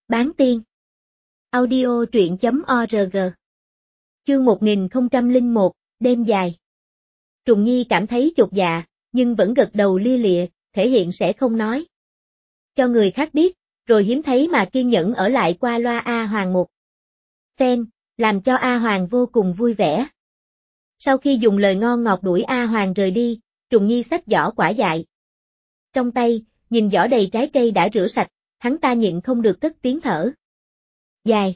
Bán tiên. Audio truyện.org. Chương 1001, đêm dài. Trùng Nhi cảm thấy chột dạ, nhưng vẫn gật đầu lia lịa, thể hiện sẽ không nói cho người khác biết, rồi hiếm thấy mà kiên nhẫn ở lại qua loa A Hoàng một phen, làm cho A Hoàng vô cùng vui vẻ. Sau khi dùng lời ngon ngọt đuổi A Hoàng rời đi, Trùng Nhi xách giỏ quả dại trong tay, nhìn giỏ đầy trái cây đã rửa sạch, hắn ta nhịn không được cất tiếng thở dài.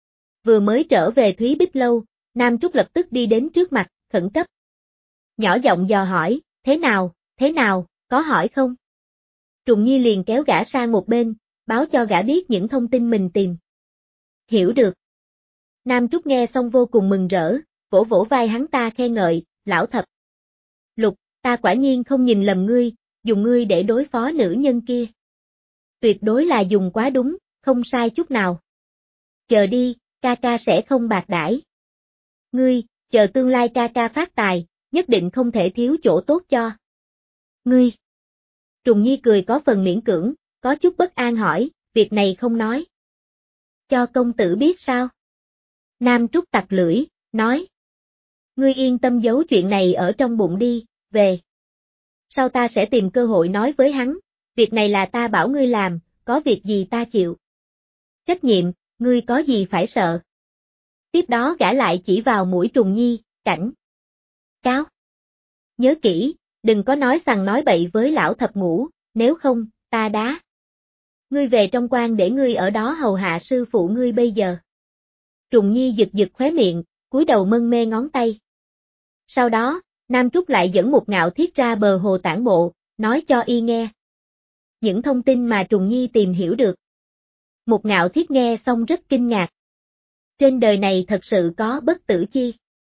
Vừa mới trở về Thúy Bích Lâu, Nam Trúc lập tức đi đến trước mặt, khẩn cấp nhỏ giọng dò hỏi, thế nào, có hỏi không? Trùng Nhi liền kéo gã sang một bên, báo cho gã biết những thông tin mình tìm hiểu được. Nam Trúc nghe xong vô cùng mừng rỡ, vỗ vỗ vai hắn ta khen ngợi, lão thập lục, ta quả nhiên không nhìn lầm ngươi, dùng ngươi để đối phó nữ nhân kia. Tuyệt đối là dùng quá đúng, không sai chút nào. Chờ đi, ca ca sẽ không bạc đãi ngươi, chờ tương lai ca ca phát tài, nhất định không thể thiếu chỗ tốt cho ngươi. Trùng Nhi cười có phần miễn cưỡng, có chút bất an hỏi, việc này không nói cho công tử biết sao? Nam Trúc tặc lưỡi, nói, ngươi yên tâm giấu chuyện này ở trong bụng đi, về sau ta sẽ tìm cơ hội nói với hắn, việc này là ta bảo ngươi làm, có việc gì ta chịu trách nhiệm, ngươi có gì phải sợ. Tiếp đó gã lại chỉ vào mũi Trùng Nhi, cảnh cáo, nhớ kỹ, đừng có nói xằng nói bậy với lão thập ngũ, nếu không, ta đá ngươi về trong quan để ngươi ở đó hầu hạ sư phụ ngươi bây giờ. Trùng Nhi giật giật khóe miệng, cúi đầu mân mê ngón tay. Sau đó, Nam Trúc lại dẫn Một Ngạo Thiết ra bờ hồ tản bộ, nói cho y nghe những thông tin mà Trùng Nhi tìm hiểu được. Một Ngạo Thiết nghe xong rất kinh ngạc. Trên đời này thật sự có bất tử chi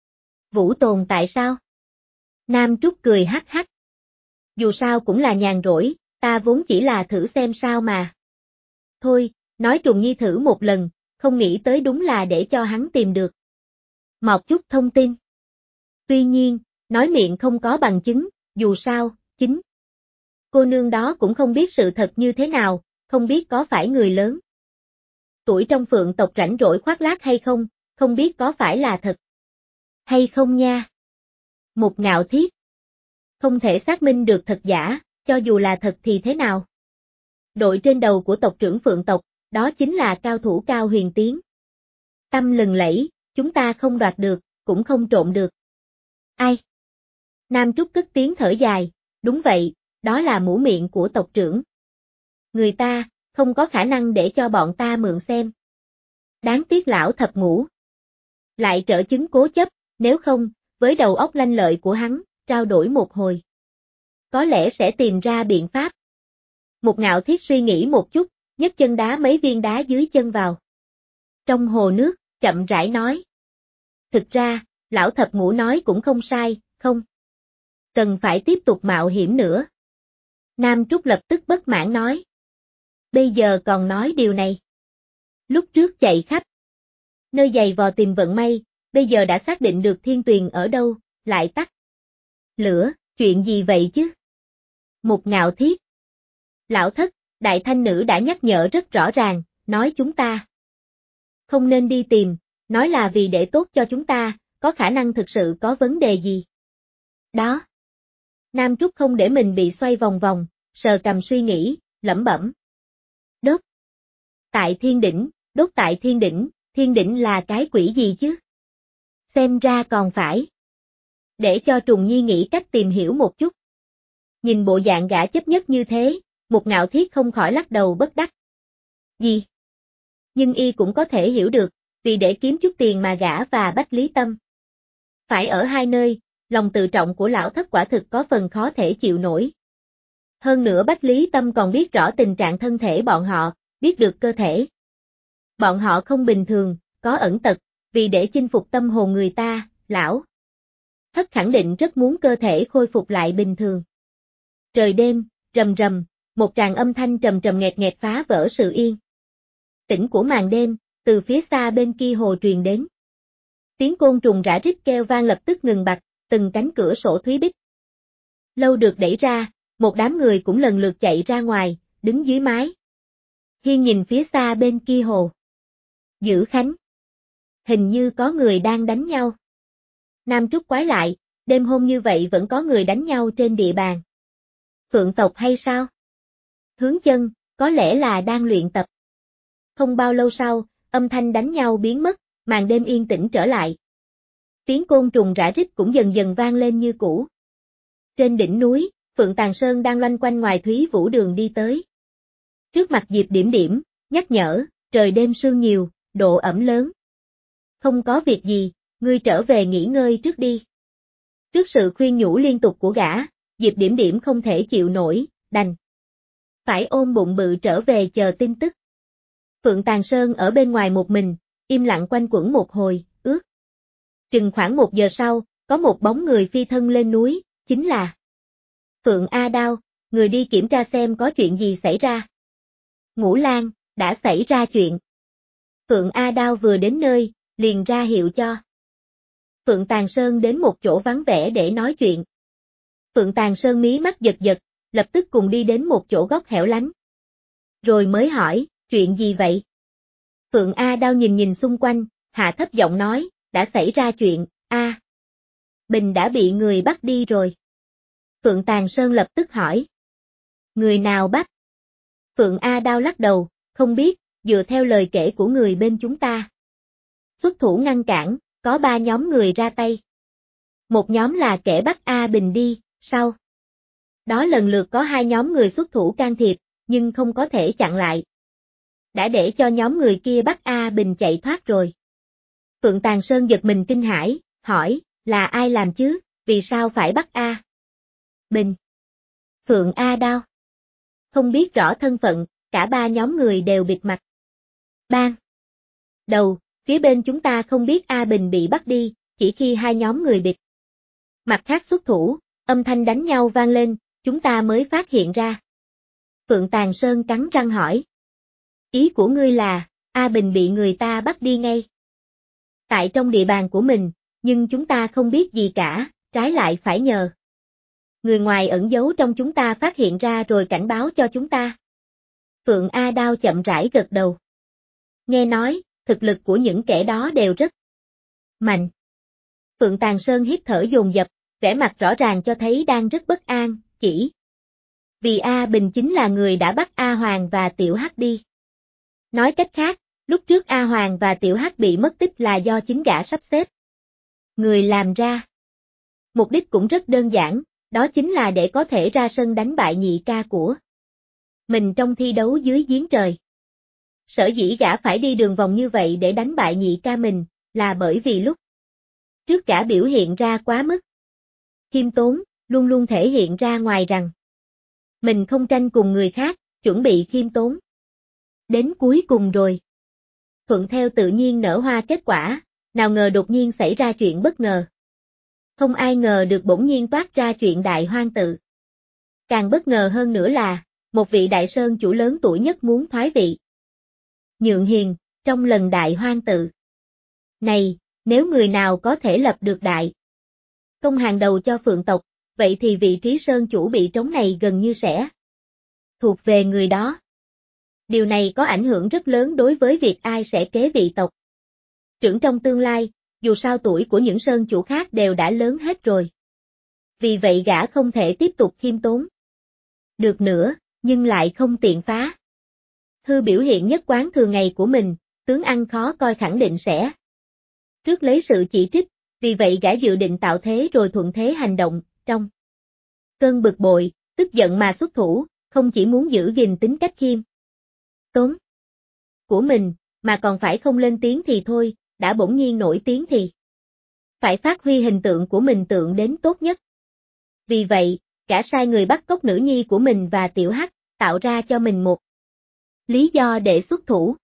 vũ tồn tại sao? Nam Trúc cười hắc hắc. Dù sao cũng là nhàn rỗi, ta vốn chỉ là thử xem sao mà. Thôi, nói Trùng Nhi thử một lần, không nghĩ tới đúng là để cho hắn tìm được một chút thông tin. Tuy nhiên, nói miệng không có bằng chứng, dù sao, chính cô nương đó cũng không biết sự thật như thế nào, không biết có phải người lớn tuổi trong Phượng tộc rảnh rỗi khoác lác hay không, không biết có phải là thật hay không nha. Một Ngạo Thiết không thể xác minh được thật giả, cho dù là thật thì thế nào? Đội trên đầu của tộc trưởng Phượng tộc, đó chính là cao thủ Cao Huyền Tiến. Tâm lừng lẫy, chúng ta không đoạt được, cũng không trộm được. Ai? Nam Trúc cất tiếng thở dài, đúng vậy, đó là mũ miệng của tộc trưởng. Người ta, không có khả năng để cho bọn ta mượn xem. Đáng tiếc lão thập ngũ lại trở chứng cố chấp, nếu không, với đầu óc lanh lợi của hắn, trao đổi một hồi, có lẽ sẽ tìm ra biện pháp. Một Ngạo Thiết suy nghĩ một chút, nhấc chân đá mấy viên đá dưới chân vào trong hồ nước, chậm rãi nói. Thực ra, lão thập ngũ nói cũng không sai, không cần phải tiếp tục mạo hiểm nữa. Nam Trúc lập tức bất mãn nói. Bây giờ còn nói điều này. Lúc trước chạy khắp nơi giày vò tìm vận may, bây giờ đã xác định được Thiên Tuyền ở đâu, lại tắt lửa, chuyện gì vậy chứ? Một Ngạo Thiết. Lão thất, Đại Thanh Nữ đã nhắc nhở rất rõ ràng, nói chúng ta không nên đi tìm, nói là vì để tốt cho chúng ta, có khả năng thực sự có vấn đề gì. Đó. Nam Trúc không để mình bị xoay vòng vòng, sờ cằm suy nghĩ, lẩm bẩm. Đốt tại Thiên Đỉnh là cái quỷ gì chứ? Xem ra còn phải để cho Trùng Nhi nghĩ cách tìm hiểu một chút. Nhìn bộ dạng gã chấp nhất như thế, Một Ngạo Thiết không khỏi lắc đầu bất đắc gì. Nhưng y cũng có thể hiểu được, vì để kiếm chút tiền mà gã và Bách Lý Tâm phải ở hai nơi, lòng tự trọng của lão thất quả thực có phần khó thể chịu nổi. Hơn nữa Bách Lý Tâm còn biết rõ tình trạng thân thể bọn họ, biết được cơ thể bọn họ không bình thường, có ẩn tật, vì để chinh phục tâm hồn người ta, lão thất khẳng định rất muốn cơ thể khôi phục lại bình thường. Trời đêm, rầm rầm, một tràng âm thanh trầm trầm nghẹt nghẹt phá vỡ sự yên tĩnh của màn đêm, từ phía xa bên kia hồ truyền đến. Tiếng côn trùng rã rít kêu vang lập tức ngừng bặt, từng cánh cửa sổ Thúy Bích Lâu được đẩy ra, một đám người cũng lần lượt chạy ra ngoài, đứng dưới mái Hiên nhìn phía xa bên kia hồ. Dữ Khánh. Hình như có người đang đánh nhau. Nam Trúc quái lại, đêm hôm như vậy vẫn có người đánh nhau trên địa bàn. Phượng tộc hay sao? Hướng Chân, có lẽ là đang luyện tập. Không bao lâu sau, âm thanh đánh nhau biến mất, màn đêm yên tĩnh trở lại. Tiếng côn trùng rã rít cũng dần dần vang lên như cũ. Trên đỉnh núi, Phượng Tàng Sơn đang loanh quanh ngoài Thúy Vũ Đường đi tới. Trước mặt Diệp Điểm Điểm, nhắc nhở, trời đêm sương nhiều, độ ẩm lớn. Không có việc gì, ngươi trở về nghỉ ngơi trước đi. Trước sự khuyên nhủ liên tục của gã, Diệp Điểm Điểm không thể chịu nổi, đành phải ôm bụng bự trở về chờ tin tức. Phượng Tàng Sơn ở bên ngoài một mình, im lặng quanh quẩn một hồi, chừng khoảng 1 giờ sau, có một bóng người phi thân lên núi, chính là Phượng A Đao, người đi kiểm tra xem có chuyện gì xảy ra. Ngũ Lang, đã xảy ra chuyện. Phượng A Đao vừa đến nơi, liền ra hiệu cho Phượng Tàng Sơn đến một chỗ vắng vẻ để nói chuyện. Phượng Tàng Sơn mí mắt giật giật, lập tức cùng đi đến một chỗ góc hẻo lánh. Rồi mới hỏi, chuyện gì vậy? Phượng A Đao nhìn nhìn xung quanh, hạ thấp giọng nói, đã xảy ra chuyện, A Bình đã bị người bắt đi rồi. Phượng Tàng Sơn lập tức hỏi. Người nào bắt? Phượng A Đao lắc đầu, không biết, dựa theo lời kể của người bên chúng ta. Xuất thủ ngăn cản, có 3 nhóm người ra tay. Một nhóm là kẻ bắt A Bình đi, sau đó lần lượt có 2 nhóm người xuất thủ can thiệp, nhưng không có thể chặn lại. Đã để cho nhóm người kia bắt A Bình chạy thoát rồi. Phượng Tàng Sơn giật mình kinh hãi, hỏi, là ai làm chứ, vì sao phải bắt A Bình? Phượng A Đao không biết rõ thân phận, cả 3 nhóm người đều bịt mặt. Ban đầu, phía bên chúng ta không biết A Bình bị bắt đi, chỉ khi 2 nhóm người bịt mặt khác xuất thủ, âm thanh đánh nhau vang lên, chúng ta mới phát hiện ra. Phượng Tàng Sơn cắn răng hỏi. Ý của ngươi là, A Bình bị người ta bắt đi ngay tại trong địa bàn của mình, nhưng chúng ta không biết gì cả, trái lại phải nhờ người ngoài ẩn giấu trong chúng ta phát hiện ra rồi cảnh báo cho chúng ta. Phượng A Đao chậm rãi gật đầu. Nghe nói, thực lực của những kẻ đó đều rất mạnh. Phượng Tàng Sơn hít thở dồn dập, vẻ mặt rõ ràng cho thấy đang rất bất an, chỉ vì A Bình chính là người đã bắt A Hoàng và Tiểu Hắc đi. Nói cách khác, lúc trước A Hoàng và Tiểu Hắc bị mất tích là do chính gã sắp xếp người làm ra. Mục đích cũng rất đơn giản, đó chính là để có thể ra sân đánh bại nhị ca của mình trong thi đấu dưới giếng trời. Sở dĩ gã phải đi đường vòng như vậy để đánh bại nhị ca mình, là bởi vì lúc trước gã biểu hiện ra quá mức khiêm tốn, luôn luôn thể hiện ra ngoài rằng mình không tranh cùng người khác, chuẩn bị khiêm tốn. Đến cuối cùng rồi. Thuận theo tự nhiên nở hoa kết quả, nào ngờ đột nhiên xảy ra chuyện bất ngờ. Không ai ngờ được bỗng nhiên toát ra chuyện đại hoang tự. Càng bất ngờ hơn nữa là, một vị đại sơn chủ lớn tuổi nhất muốn thoái vị. Nhượng hiền, trong lần đại hoang tự này, nếu người nào có thể lập được đại công hàng đầu cho Phượng tộc, vậy thì vị trí sơn chủ bị trống này gần như sẽ thuộc về người đó. Điều này có ảnh hưởng rất lớn đối với việc ai sẽ kế vị tộc trưởng trong tương lai, dù sao tuổi của những sơn chủ khác đều đã lớn hết rồi. Vì vậy gã không thể tiếp tục khiêm tốn được nữa, nhưng lại không tiện phá hư biểu hiện nhất quán thường ngày của mình, tướng ăn khó coi khẳng định sẽ rước lấy sự chỉ trích, vì vậy gã dự định tạo thế rồi thuận thế hành động, trong cơn bực bội, tức giận mà xuất thủ, không chỉ muốn giữ gìn tính cách khiêm tốn của mình, mà còn phải không lên tiếng thì thôi, đã bỗng nhiên nổi tiếng thì phải phát huy hình tượng của mình tượng đến tốt nhất. Vì vậy, gã sai người bắt cóc nữ nhi của mình và Tiểu Hắc, tạo ra cho mình một lý do để xuất thủ.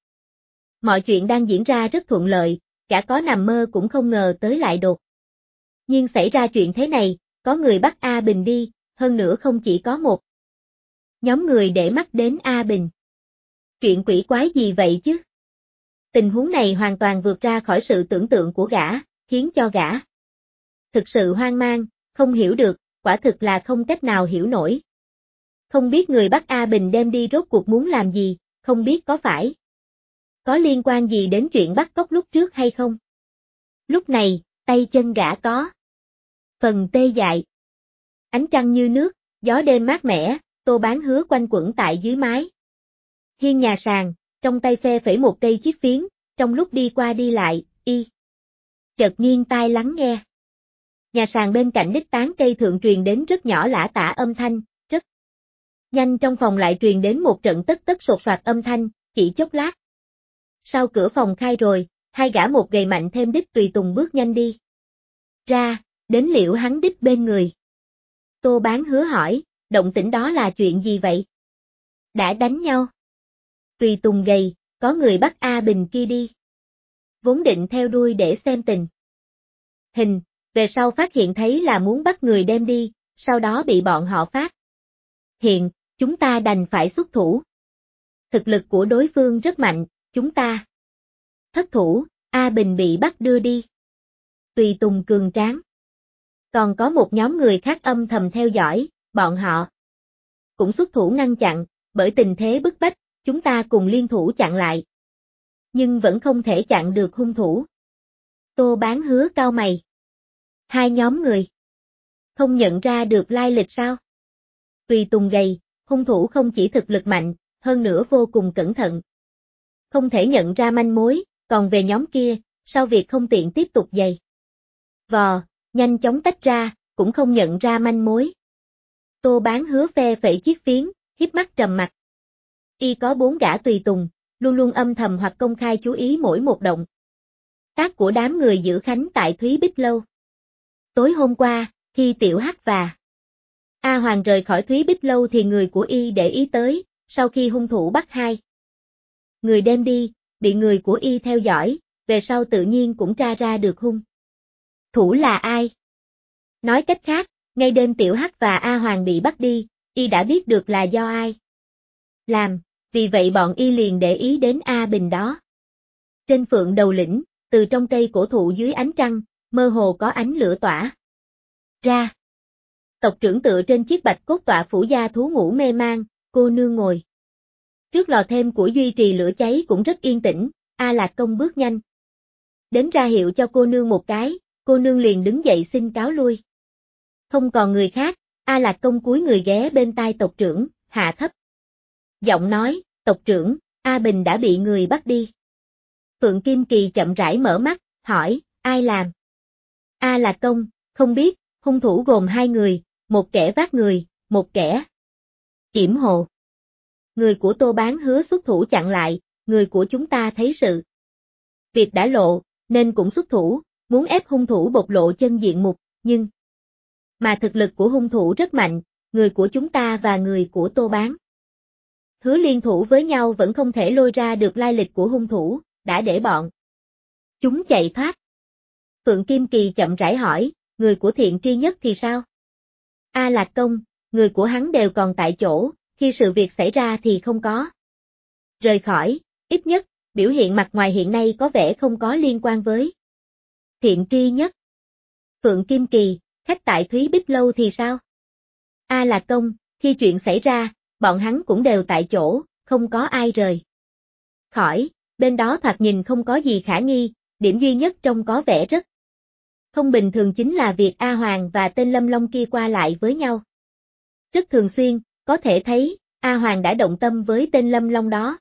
Mọi chuyện đang diễn ra rất thuận lợi, gã có nằm mơ cũng không ngờ tới lại đột nhiên xảy ra chuyện thế này, có người bắt A Bình đi, hơn nữa không chỉ có một nhóm người để mắt đến A Bình. Chuyện quỷ quái gì vậy chứ? Tình huống này hoàn toàn vượt ra khỏi sự tưởng tượng của gã, khiến cho gã thực sự hoang mang, không hiểu được, quả thực là không cách nào hiểu nổi. Không biết người bắt A Bình đem đi rốt cuộc muốn làm gì, không biết có phải có liên quan gì đến chuyện bắt cóc lúc trước hay không. Lúc này, tay chân gã có phần tê dại. Ánh trăng như nước, gió đêm mát mẻ, Tô Bán Hứa quanh quẩn tại dưới mái hiên nhà sàn, trong tay phe phẩy một cây chiếc phiến, trong lúc đi qua đi lại, chợt nghiêng tai lắng nghe. Nhà sàn bên cạnh đích tán cây thượng truyền đến rất nhỏ lả tả âm thanh, rất nhanh trong phòng lại truyền đến một trận tất tất sột soạt âm thanh, chỉ chốc lát. Sau cửa phòng khai rồi, hai gã một gầy mạnh thêm đích tùy tùng bước nhanh đi ra, đến Liễu hắn đích bên người. Tô Bán Hứa hỏi, động tĩnh đó là chuyện gì vậy? Đã đánh nhau. Tùy tùng gầy, có người bắt A Bình kia đi. Vốn định theo đuôi để xem tình hình, về sau phát hiện thấy là muốn bắt người đem đi, sau đó bị bọn họ phát hiện, chúng ta đành phải xuất thủ. Thực lực của đối phương rất mạnh, chúng ta thất thủ, A Bình bị bắt đưa đi. Tùy tùng cường tráng. Còn có một nhóm người khác âm thầm theo dõi, bọn họ cũng xuất thủ ngăn chặn, bởi tình thế bức bách, chúng ta cùng liên thủ chặn lại. Nhưng vẫn không thể chặn được hung thủ. Tô Bán Hứa cau mày. Hai nhóm người không nhận ra được lai lịch sao? Tùy tùng gầy, hung thủ không chỉ thực lực mạnh, hơn nữa vô cùng cẩn thận. Không thể nhận ra manh mối, còn về nhóm kia, sau việc không tiện tiếp tục giày vò, nhanh chóng tách ra, cũng không nhận ra manh mối. Tô Bán Hứa phe phẩy chiếc phiến, híp mắt trầm mặc. Y có 4 gã tùy tùng, luôn luôn âm thầm hoặc công khai chú ý mỗi một động tác của đám người giữ khánh tại Thúy Bích Lâu. Tối hôm qua, khi Tiểu Hắc và A Hoàng rời khỏi Thúy Bích Lâu thì người của Y để ý tới, sau khi hung thủ bắt hai người đem đi, bị người của Y theo dõi, về sau tự nhiên cũng tra ra được hung thủ là ai. Nói cách khác, ngay đêm Tiểu Hắc và A Hoàng bị bắt đi, Y đã biết được là do ai làm, vì vậy bọn Y liền để ý đến A Bình đó. Trên Phượng Đầu Lĩnh, từ trong cây cổ thụ dưới ánh trăng, mơ hồ có ánh lửa tỏa ra. Tộc trưởng tựa trên chiếc bạch cốt tọa phủ gia thú ngủ mê man, cô nương ngồi trước lò thêm của duy trì lửa cháy cũng rất yên tĩnh. A Lạc Công bước nhanh đến ra hiệu cho cô nương một cái, cô nương liền đứng dậy xin cáo lui. Không còn người khác, A Lạc Công cúi người ghé bên tai tộc trưởng, hạ thấp giọng nói, tộc trưởng, A Bình đã bị người bắt đi. Phượng Kim Kỳ chậm rãi mở mắt, hỏi, ai làm? A Lạc Công, không biết, hung thủ gồm hai người, một kẻ vác người, một kẻ yểm hộ. Người của Tô Bán Hứa xuất thủ chặn lại, người của chúng ta thấy sự việc đã lộ, nên cũng xuất thủ, muốn ép hung thủ bộc lộ chân diện mục, nhưng mà thực lực của hung thủ rất mạnh, người của chúng ta và người của Tô Bán Hứa liên thủ với nhau vẫn không thể lôi ra được lai lịch của hung thủ, đã để bọn chúng chạy thoát. Phượng Kim Kỳ chậm rãi hỏi, người của Thiện Tri Nhất thì sao? A Lạc Công, người của hắn đều còn tại chỗ, khi sự việc xảy ra thì không có rời khỏi, ít nhất, biểu hiện mặt ngoài hiện nay có vẻ không có liên quan với Thiện Tri Nhất. Phượng Kim Kỳ, khách tại Thúy Bích Lâu thì sao? A Lạc Công, khi chuyện xảy ra, bọn hắn cũng đều tại chỗ, không có ai rời khỏi, bên đó thoạt nhìn không có gì khả nghi, điểm duy nhất trông có vẻ rất không bình thường chính là việc A Hoàng và tên Lâm Long kia qua lại với nhau. Rất thường xuyên, có thể thấy, A Hoàng đã động tâm với tên Lâm Long đó.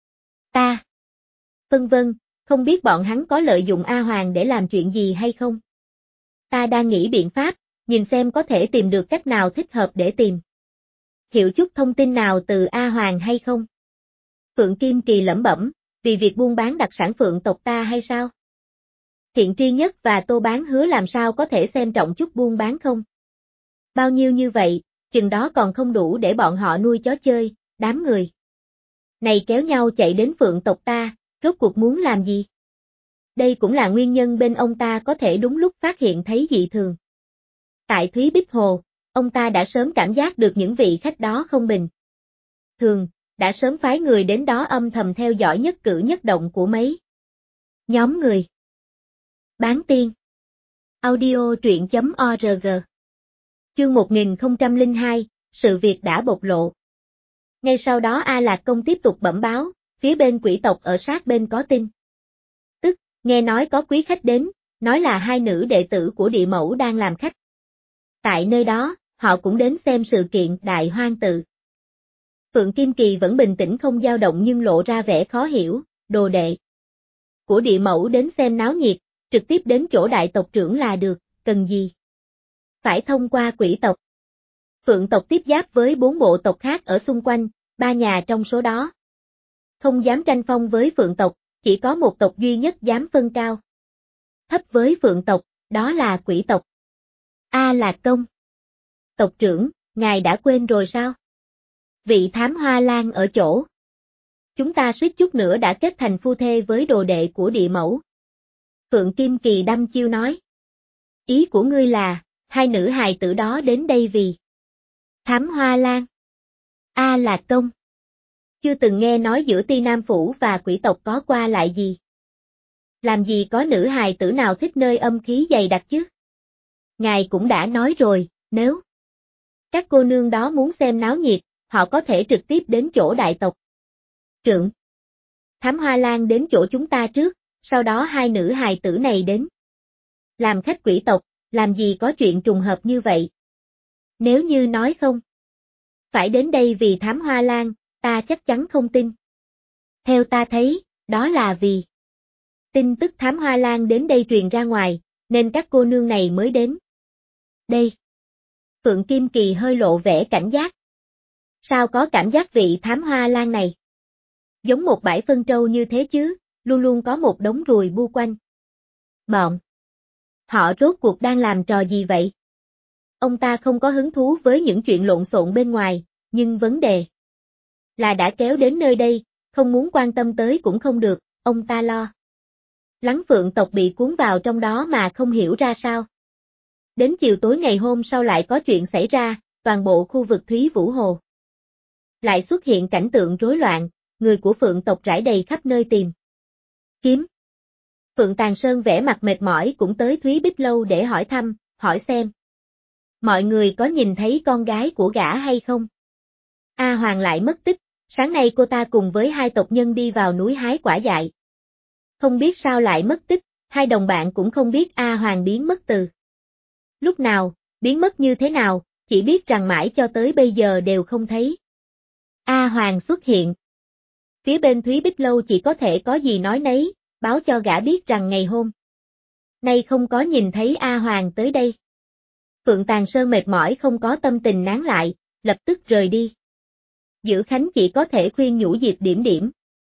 Ta vân vân, không biết bọn hắn có lợi dụng A Hoàng để làm chuyện gì hay không? Ta đang nghĩ biện pháp, nhìn xem có thể tìm được cách nào thích hợp để tìm hiểu chút thông tin nào từ A Hoàng hay không? Phượng Kim Kỳ lẩm bẩm, vì việc buôn bán đặc sản Phượng tộc ta hay sao? Thiện Tri Nhất và Tô Bán Hứa làm sao có thể xem trọng chút buôn bán không? Bao nhiêu như vậy, chừng đó còn không đủ để bọn họ nuôi chó chơi, đám người này kéo nhau chạy đến Phượng tộc ta, rốt cuộc muốn làm gì? Đây cũng là nguyên nhân bên ông ta có thể đúng lúc phát hiện thấy dị thường. Tại Thúy Bích Hồ, ông ta đã sớm cảm giác được những vị khách đó không bình thường, đã sớm phái người đến đó âm thầm theo dõi nhất cử nhất động của mấy nhóm người. Bán tiên. Audio truyện.org. Chương 1002, sự việc đã bộc lộ. Ngay sau đó A Lạc Công tiếp tục bẩm báo, Phía bên quỷ tộc ở sát bên có tin. Tức, nghe nói có quý khách đến, nói là hai nữ đệ tử của địa mẫu đang làm khách. Tại nơi đó, họ cũng đến xem sự kiện đại hoang tự. Phượng Kim Kỳ vẫn bình tĩnh không dao động nhưng lộ ra vẻ khó hiểu, đồ đệ của địa mẫu đến xem náo nhiệt, trực tiếp đến chỗ đại tộc trưởng là được, cần gì? Phải thông qua quỷ tộc. Phượng tộc tiếp giáp với 4 bộ tộc khác ở xung quanh, 3 nhà trong số đó. Không dám tranh phong với Phượng tộc, chỉ có một tộc duy nhất dám phân cao thấp với Phượng tộc, đó là quỷ tộc. A Lạc Công. Tộc trưởng, ngài đã quên rồi sao? Vị thám hoa lan ở chỗ. Chúng ta suýt chút nữa đã kết thành phu thê với đồ đệ của địa mẫu. Phượng Kim Kỳ đăm chiêu nói. Ý của ngươi là, hai nữ hài tử đó đến đây vì thám hoa lan. A Lạc Công. Chưa từng nghe nói giữa Ti Nam Phủ và quỷ tộc có qua lại gì. Làm gì có nữ hài tử nào thích nơi âm khí dày đặc chứ? Ngài cũng đã nói rồi, nếu các cô nương đó muốn xem náo nhiệt, họ có thể trực tiếp đến chỗ đại tộc trưởng. Thám hoa lan đến chỗ chúng ta trước, sau đó hai nữ hài tử này đến làm khách quỷ tộc, làm gì có chuyện trùng hợp như vậy? Nếu như nói không phải đến đây vì thám hoa lan, ta chắc chắn không tin. Theo ta thấy, đó là vì tin tức thám hoa lan đến đây truyền ra ngoài, nên các cô nương này mới đến đây. Phượng Kim Kỳ hơi lộ vẻ cảnh giác. Sao có cảm giác vị thám hoa lan này giống một bãi phân trâu như thế chứ, luôn luôn có một đống ruồi bu quanh. Bọn họ rốt cuộc đang làm trò gì vậy? Ông ta không có hứng thú với những chuyện lộn xộn bên ngoài, nhưng vấn đề là đã kéo đến nơi đây, không muốn quan tâm tới cũng không được, ông ta lo lắng Phượng tộc bị cuốn vào trong đó mà không hiểu ra sao. Đến chiều tối ngày hôm sau lại có chuyện xảy ra, toàn bộ khu vực Thúy Vũ Hồ lại xuất hiện cảnh tượng rối loạn, người của Phượng tộc rải đầy khắp nơi tìm kiếm. Phượng Tàn Sơn vẻ mặt mệt mỏi cũng tới Thúy Bích Lâu để hỏi thăm, hỏi xem mọi người có nhìn thấy con gái của gã hay không? A Hoàng lại mất tích, sáng nay cô ta cùng với hai tộc nhân đi vào núi hái quả dại. Không biết sao lại mất tích, hai đồng bạn cũng không biết A Hoàng biến mất từ lúc nào, biến mất như thế nào, chỉ biết rằng mãi cho tới bây giờ đều không thấy A Hoàng xuất hiện. Phía bên Thúy Bích Lâu chỉ có thể có gì nói nấy, báo cho gã biết rằng ngày hôm nay không có nhìn thấy A Hoàng tới đây. Phượng Tàn Sơn mệt mỏi không có tâm tình nán lại, lập tức rời đi. Giữ Khánh chỉ có thể khuyên nhủ Diệp Điểm Điểm.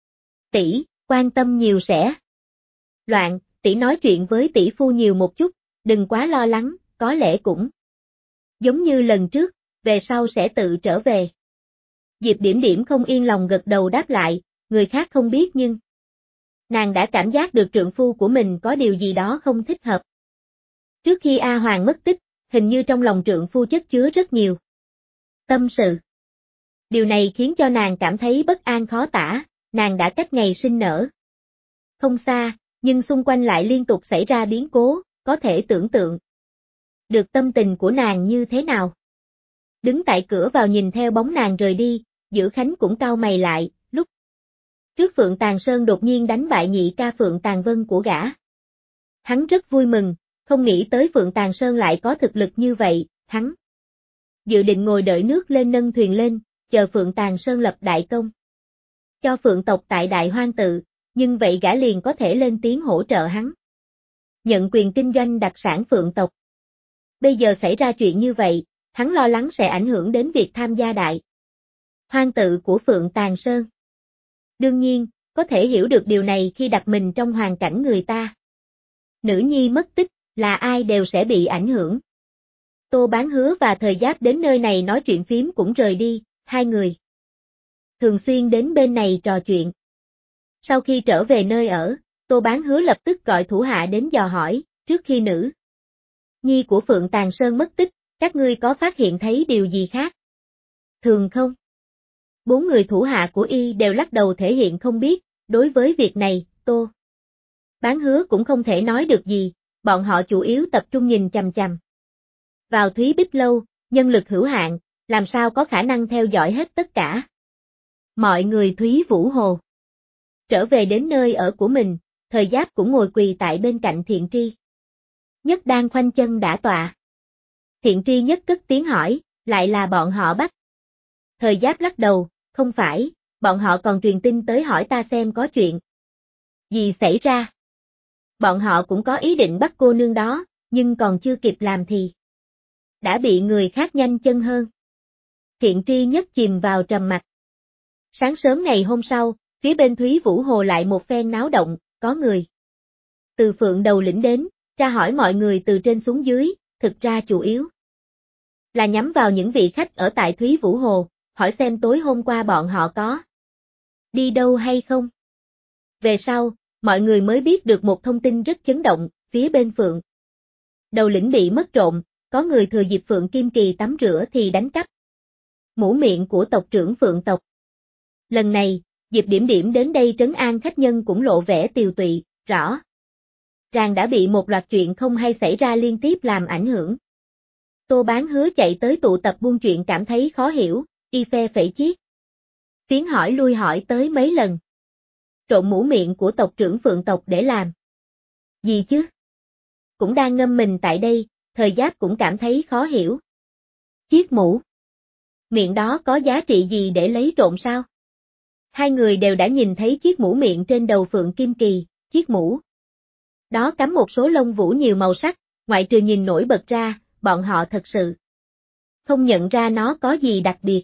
Tỷ, quan tâm nhiều sẽ loạn, tỷ nói chuyện với tỷ phu nhiều một chút, đừng quá lo lắng, có lẽ cũng giống như lần trước, về sau sẽ tự trở về. Diệp Điểm Điểm không yên lòng gật đầu đáp lại, người khác không biết nhưng nàng đã cảm giác được trượng phu của mình có điều gì đó không thích hợp. Trước khi A Hoàng mất tích, hình như trong lòng trượng phu chất chứa rất nhiều tâm sự. Điều này khiến cho nàng cảm thấy bất an khó tả, nàng đã cách ngày sinh nở không xa, nhưng xung quanh lại liên tục xảy ra biến cố, có thể tưởng tượng được tâm tình của nàng như thế nào. Đứng tại cửa vào nhìn theo bóng nàng rời đi, Giữ Khánh cũng cau mày lại, lúc trước Phượng Tàn Sơn đột nhiên đánh bại nhị ca Phượng Tàn Vân của gã. Hắn rất vui mừng, không nghĩ tới Phượng Tàn Sơn lại có thực lực như vậy, hắn dự định ngồi đợi nước lên nâng thuyền lên, chờ Phượng Tàn Sơn lập đại công cho Phượng tộc tại Đại Hoang Tự, nhưng vậy gã liền có thể lên tiếng hỗ trợ hắn nhận quyền kinh doanh đặc sản Phượng tộc. Bây giờ xảy ra chuyện như vậy, hắn lo lắng sẽ ảnh hưởng đến việc tham gia Đại Hoang Tự của Phượng Tàn Sơn. Đương nhiên, có thể hiểu được điều này khi đặt mình trong hoàn cảnh người ta. Nữ nhi mất tích, là ai đều sẽ bị ảnh hưởng. Tô Bán Hứa và Thời Giáp đến nơi này nói chuyện phím cũng rời đi, hai người thường xuyên đến bên này trò chuyện. Sau khi trở về nơi ở, Tô Bán Hứa lập tức gọi thủ hạ đến dò hỏi, trước khi nữ nhi của Phượng Tàn Sơn mất tích, các ngươi có phát hiện thấy điều gì khác thường không? 4 người thủ hạ của y đều lắc đầu thể hiện không biết, đối với việc này, Tô Bán Hứa cũng không thể nói được gì, bọn họ chủ yếu tập trung nhìn chằm chằm vào Thúy Bích Lâu, nhân lực hữu hạn, làm sao có khả năng theo dõi hết tất cả mọi người Thúy Vũ Hồ. Trở về đến nơi ở của mình, Thời Giáp cũng ngồi quỳ tại bên cạnh Thiện Tri. Nhất đang khoanh chân đả tọa. Thiện Tri nhất cất tiếng hỏi, lại là bọn họ bắt. Thời Giáp lắc đầu, không phải, bọn họ còn truyền tin tới hỏi ta xem có chuyện gì xảy ra. Bọn họ cũng có ý định bắt cô nương đó, nhưng còn chưa kịp làm thì đã bị người khác nhanh chân hơn. Thiện Tri nhất chìm vào trầm mặc. Sáng sớm ngày hôm sau, phía bên Thúy Vũ Hồ lại một phen náo động, có người từ Phượng Đầu Lĩnh đến, tra hỏi mọi người từ trên xuống dưới, thực ra chủ yếu là nhắm vào những vị khách ở tại Thúy Vũ Hồ, hỏi xem tối hôm qua bọn họ có đi đâu hay không. Về sau, mọi người mới biết được một thông tin rất chấn động, phía bên Phượng Đầu Lĩnh bị mất trộm, có người thừa dịp Phượng Kim Kỳ tắm rửa thì đánh cắp mũ miệng của tộc trưởng Phượng tộc. Lần này, Diệp Điểm Điểm đến đây trấn an khách nhân cũng lộ vẻ tiều tụy, rõ ràng đã bị một loạt chuyện không hay xảy ra liên tiếp làm ảnh hưởng. Tô Bán Hứa chạy tới tụ tập buôn chuyện cảm thấy khó hiểu, y phe phẩy chiếc phiến hỏi lui hỏi tới mấy lần. Trộm mũ miệng của tộc trưởng Phượng tộc để làm gì chứ? Cũng đang ngâm mình tại đây, Thời Giáp cũng cảm thấy khó hiểu. Chiếc mũ miệng đó có giá trị gì để lấy trộm sao? Hai người đều đã nhìn thấy chiếc mũ miệng trên đầu Phượng Kim Kỳ, chiếc mũ đó cắm một số lông vũ nhiều màu sắc, ngoại trừ nhìn nổi bật ra, bọn họ thật sự không nhận ra nó có gì đặc biệt.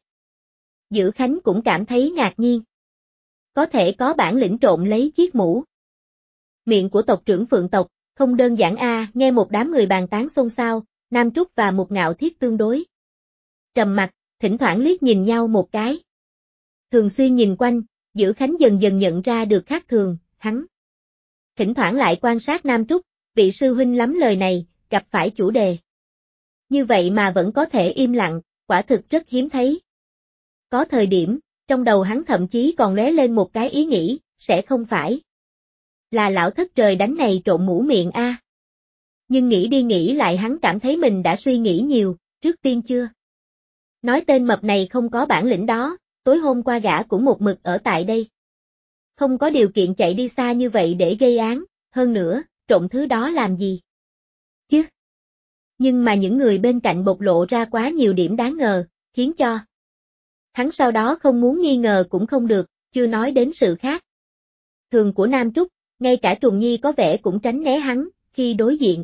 Dữ Khánh cũng cảm thấy ngạc nhiên. Có thể có bản lĩnh trộm lấy chiếc mũ miệng của tộc trưởng Phượng tộc, không đơn giản nghe một đám người bàn tán xôn xao, Nam Trúc và Một Ngạo Thiết tương đối trầm mặc, thỉnh thoảng liếc nhìn nhau một cái. Thường xuyên nhìn quanh, Dữ Khánh dần dần nhận ra được khác thường, hắn thỉnh thoảng lại quan sát Nam Trúc, vị sư huynh lắm lời này, gặp phải chủ đề như vậy mà vẫn có thể im lặng, quả thực rất hiếm thấy. Có thời điểm, trong đầu hắn thậm chí còn lóe lên một cái ý nghĩ, sẽ không phải là lão thất trời đánh này trộn mũ miệng Nhưng nghĩ đi nghĩ lại hắn cảm thấy mình đã suy nghĩ nhiều, trước tiên chưa nói tên mập này không có bản lĩnh đó, tối hôm qua gã cũng một mực ở tại đây. Không có điều kiện chạy đi xa như vậy để gây án, hơn nữa, trộm thứ đó làm gì chứ? Nhưng mà những người bên cạnh bộc lộ ra quá nhiều điểm đáng ngờ, khiến cho hắn sau đó không muốn nghi ngờ cũng không được, chưa nói đến sự khác thường của Nam Trúc, ngay cả Trùng Nhi có vẻ cũng tránh né hắn, khi đối diện.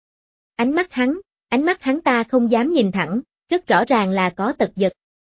Ánh mắt hắn ta không dám nhìn thẳng, rất rõ ràng là có tật giật.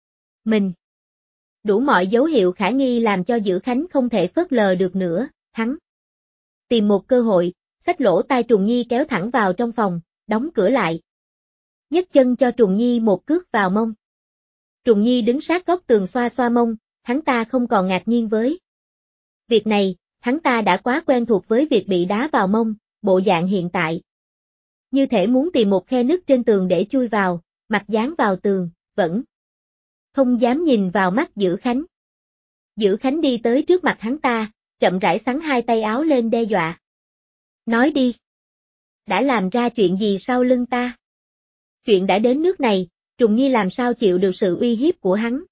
Đủ mọi dấu hiệu khả nghi làm cho Dữ Khánh không thể phớt lờ được nữa, hắn tìm một cơ hội, xách lỗ tai Trùng Nhi kéo thẳng vào trong phòng, đóng cửa lại. Nhấc chân cho Trùng Nhi một cước vào mông. Trùng Nhi đứng sát góc tường xoa xoa mông, hắn ta không còn ngạc nhiên với việc này, hắn ta đã quá quen thuộc với việc bị đá vào mông, bộ dạng hiện tại. Như thể muốn tìm một khe nứt trên tường để chui vào, mặt dán vào tường, vẫn không dám nhìn vào mắt Dữ Khánh. Dữ Khánh đi tới trước mặt hắn ta, chậm rãi xắn hai tay áo lên đe dọa. Nói đi. Đã làm ra chuyện gì sau lưng ta? Chuyện đã đến nước này, Trùng Nhi làm sao chịu được sự uy hiếp của hắn,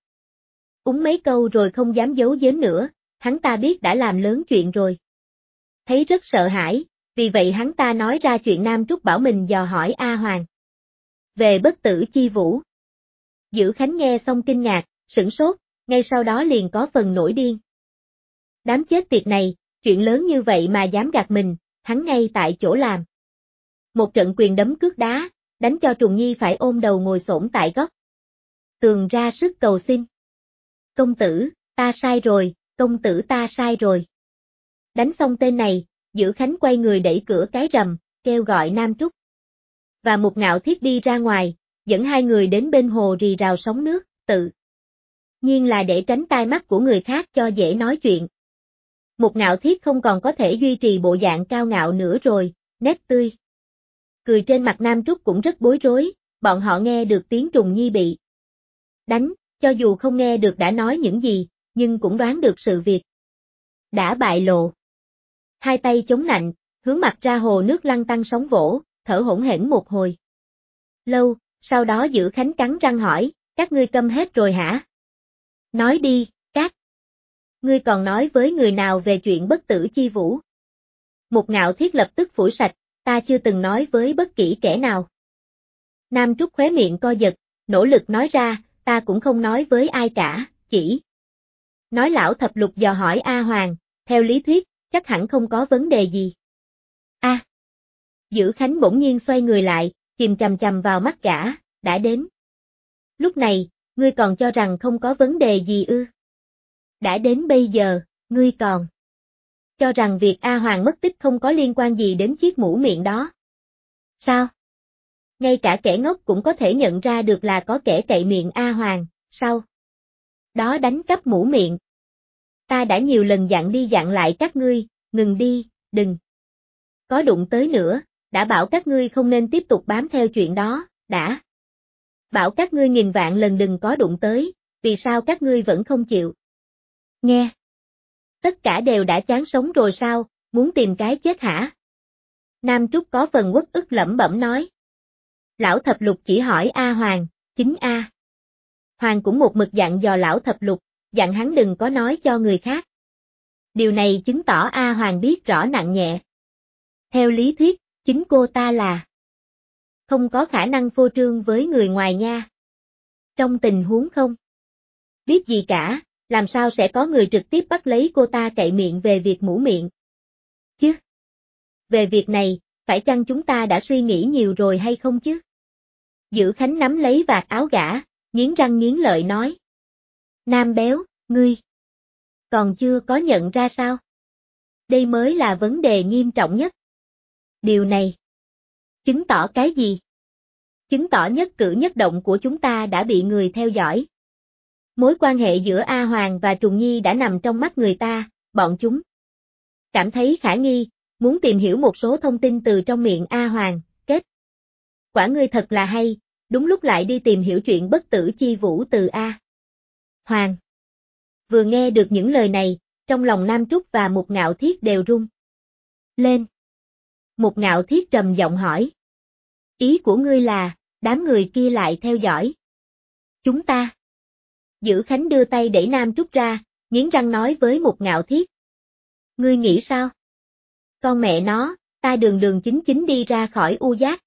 úng mấy câu rồi không dám giấu giếm nữa, hắn ta biết đã làm lớn chuyện rồi. Thấy rất sợ hãi, vì vậy hắn ta nói ra chuyện Nam Trúc bảo mình dò hỏi A Hoàng về Bất Tử Chi Vũ. Dữ Khánh nghe xong kinh ngạc, sửng sốt, ngay sau đó liền có phần nổi điên. Đám chết tiệt này, chuyện lớn như vậy mà dám gạt mình, hắn ngay tại chỗ làm. Một trận quyền đấm cước đá, đánh cho Trùng Nhi phải ôm đầu ngồi xổm tại góc tường ra sức cầu xin. Công tử, ta sai rồi, công tử ta sai rồi. Đánh xong tên này, Dữ Khánh quay người đẩy cửa cái rầm, kêu gọi Nam Trúc và Một Ngạo Thiết đi ra ngoài, dẫn hai người đến bên hồ rì rào sóng nước, tự nhiên là để tránh tai mắt của người khác cho dễ nói chuyện. Một Ngạo Thiết không còn có thể duy trì bộ dạng cao ngạo nữa rồi, nét tươi cười trên mặt Nam Trúc cũng rất bối rối, bọn họ nghe được tiếng Trùng Nhi bị đánh, cho dù không nghe được đã nói những gì, nhưng cũng đoán được sự việc đã bại lộ. Hai tay chống nạnh, hướng mặt ra hồ nước lăn tăn sóng vỗ, thở hổn hển một hồi lâu, sau đó Dữ Khánh cắn răng hỏi, các ngươi câm hết rồi hả? Nói đi, các Ngươi còn nói với người nào về chuyện bất tử chi vũ? Một Ngạo Thiết lập tức phủi sạch, ta chưa từng nói với bất kỳ kẻ nào. Nam Trúc khóe miệng co giật, nỗ lực nói ra, ta cũng không nói với ai cả, chỉ nói lão thập lục dò hỏi A Hoàng, theo lý thuyết, chắc hẳn không có vấn đề gì. A. Dữ Khánh bỗng nhiên xoay người lại, chìm chằm chằm vào mắt gã, đã đến. Lúc này, ngươi còn cho rằng không có vấn đề gì ư? Đã đến bây giờ, ngươi còn cho rằng việc A Hoàng mất tích không có liên quan gì đến chiếc mũ miệng đó. Sao? Ngay cả kẻ ngốc cũng có thể nhận ra được là có kẻ cậy miệng A Hoàng, sao? Đó đánh cắp mũ miệng. Ta đã nhiều lần dặn đi dặn lại các ngươi, ngừng đi, đừng có đụng tới nữa, đã bảo các ngươi không nên tiếp tục bám theo chuyện đó, đã bảo các ngươi nghìn vạn lần đừng có đụng tới, vì sao các ngươi vẫn không chịu? Nghe. Tất cả đều đã chán sống rồi sao, muốn tìm cái chết hả? Nam Trúc có phần uất ức lẩm bẩm nói. Lão thập lục chỉ hỏi A Hoàng, chính A. Hoàng cũng một mực dặn dò lão thập lục, dặn hắn đừng có nói cho người khác. Điều này chứng tỏ A Hoàng biết rõ nặng nhẹ. Theo lý thuyết, chính cô ta là không có khả năng phô trương với người ngoài nha. Trong tình huống không biết gì cả, làm sao sẽ có người trực tiếp bắt lấy cô ta cậy miệng về việc mũ miệng? Chứ? Về việc này, phải chăng chúng ta đã suy nghĩ nhiều rồi hay không chứ? Dữ Khánh nắm lấy vạt áo gã, nghiến răng nghiến lợi nói. Nam béo, ngươi còn chưa có nhận ra sao? Đây mới là vấn đề nghiêm trọng nhất. Điều này chứng tỏ cái gì? Chứng tỏ nhất cử nhất động của chúng ta đã bị người theo dõi. Mối quan hệ giữa A Hoàng và Trùng Nhi đã nằm trong mắt người ta, bọn chúng cảm thấy khả nghi, muốn tìm hiểu một số thông tin từ trong miệng A Hoàng, kết quả ngươi thật là hay, đúng lúc lại đi tìm hiểu chuyện bất tử chi vũ từ A Hoàng. Vừa nghe được những lời này, trong lòng Nam Trúc và Một Ngạo Thiết đều rung lên. Một Ngạo Thiết trầm giọng hỏi. Ý của ngươi là, đám người kia lại theo dõi chúng ta? Dữ Khánh đưa tay đẩy Nam Trúc ra, nghiến răng nói với Một Ngạo Thiết. Ngươi nghĩ sao? Con mẹ nó, ta đường đường chính chính đi ra khỏi U Giác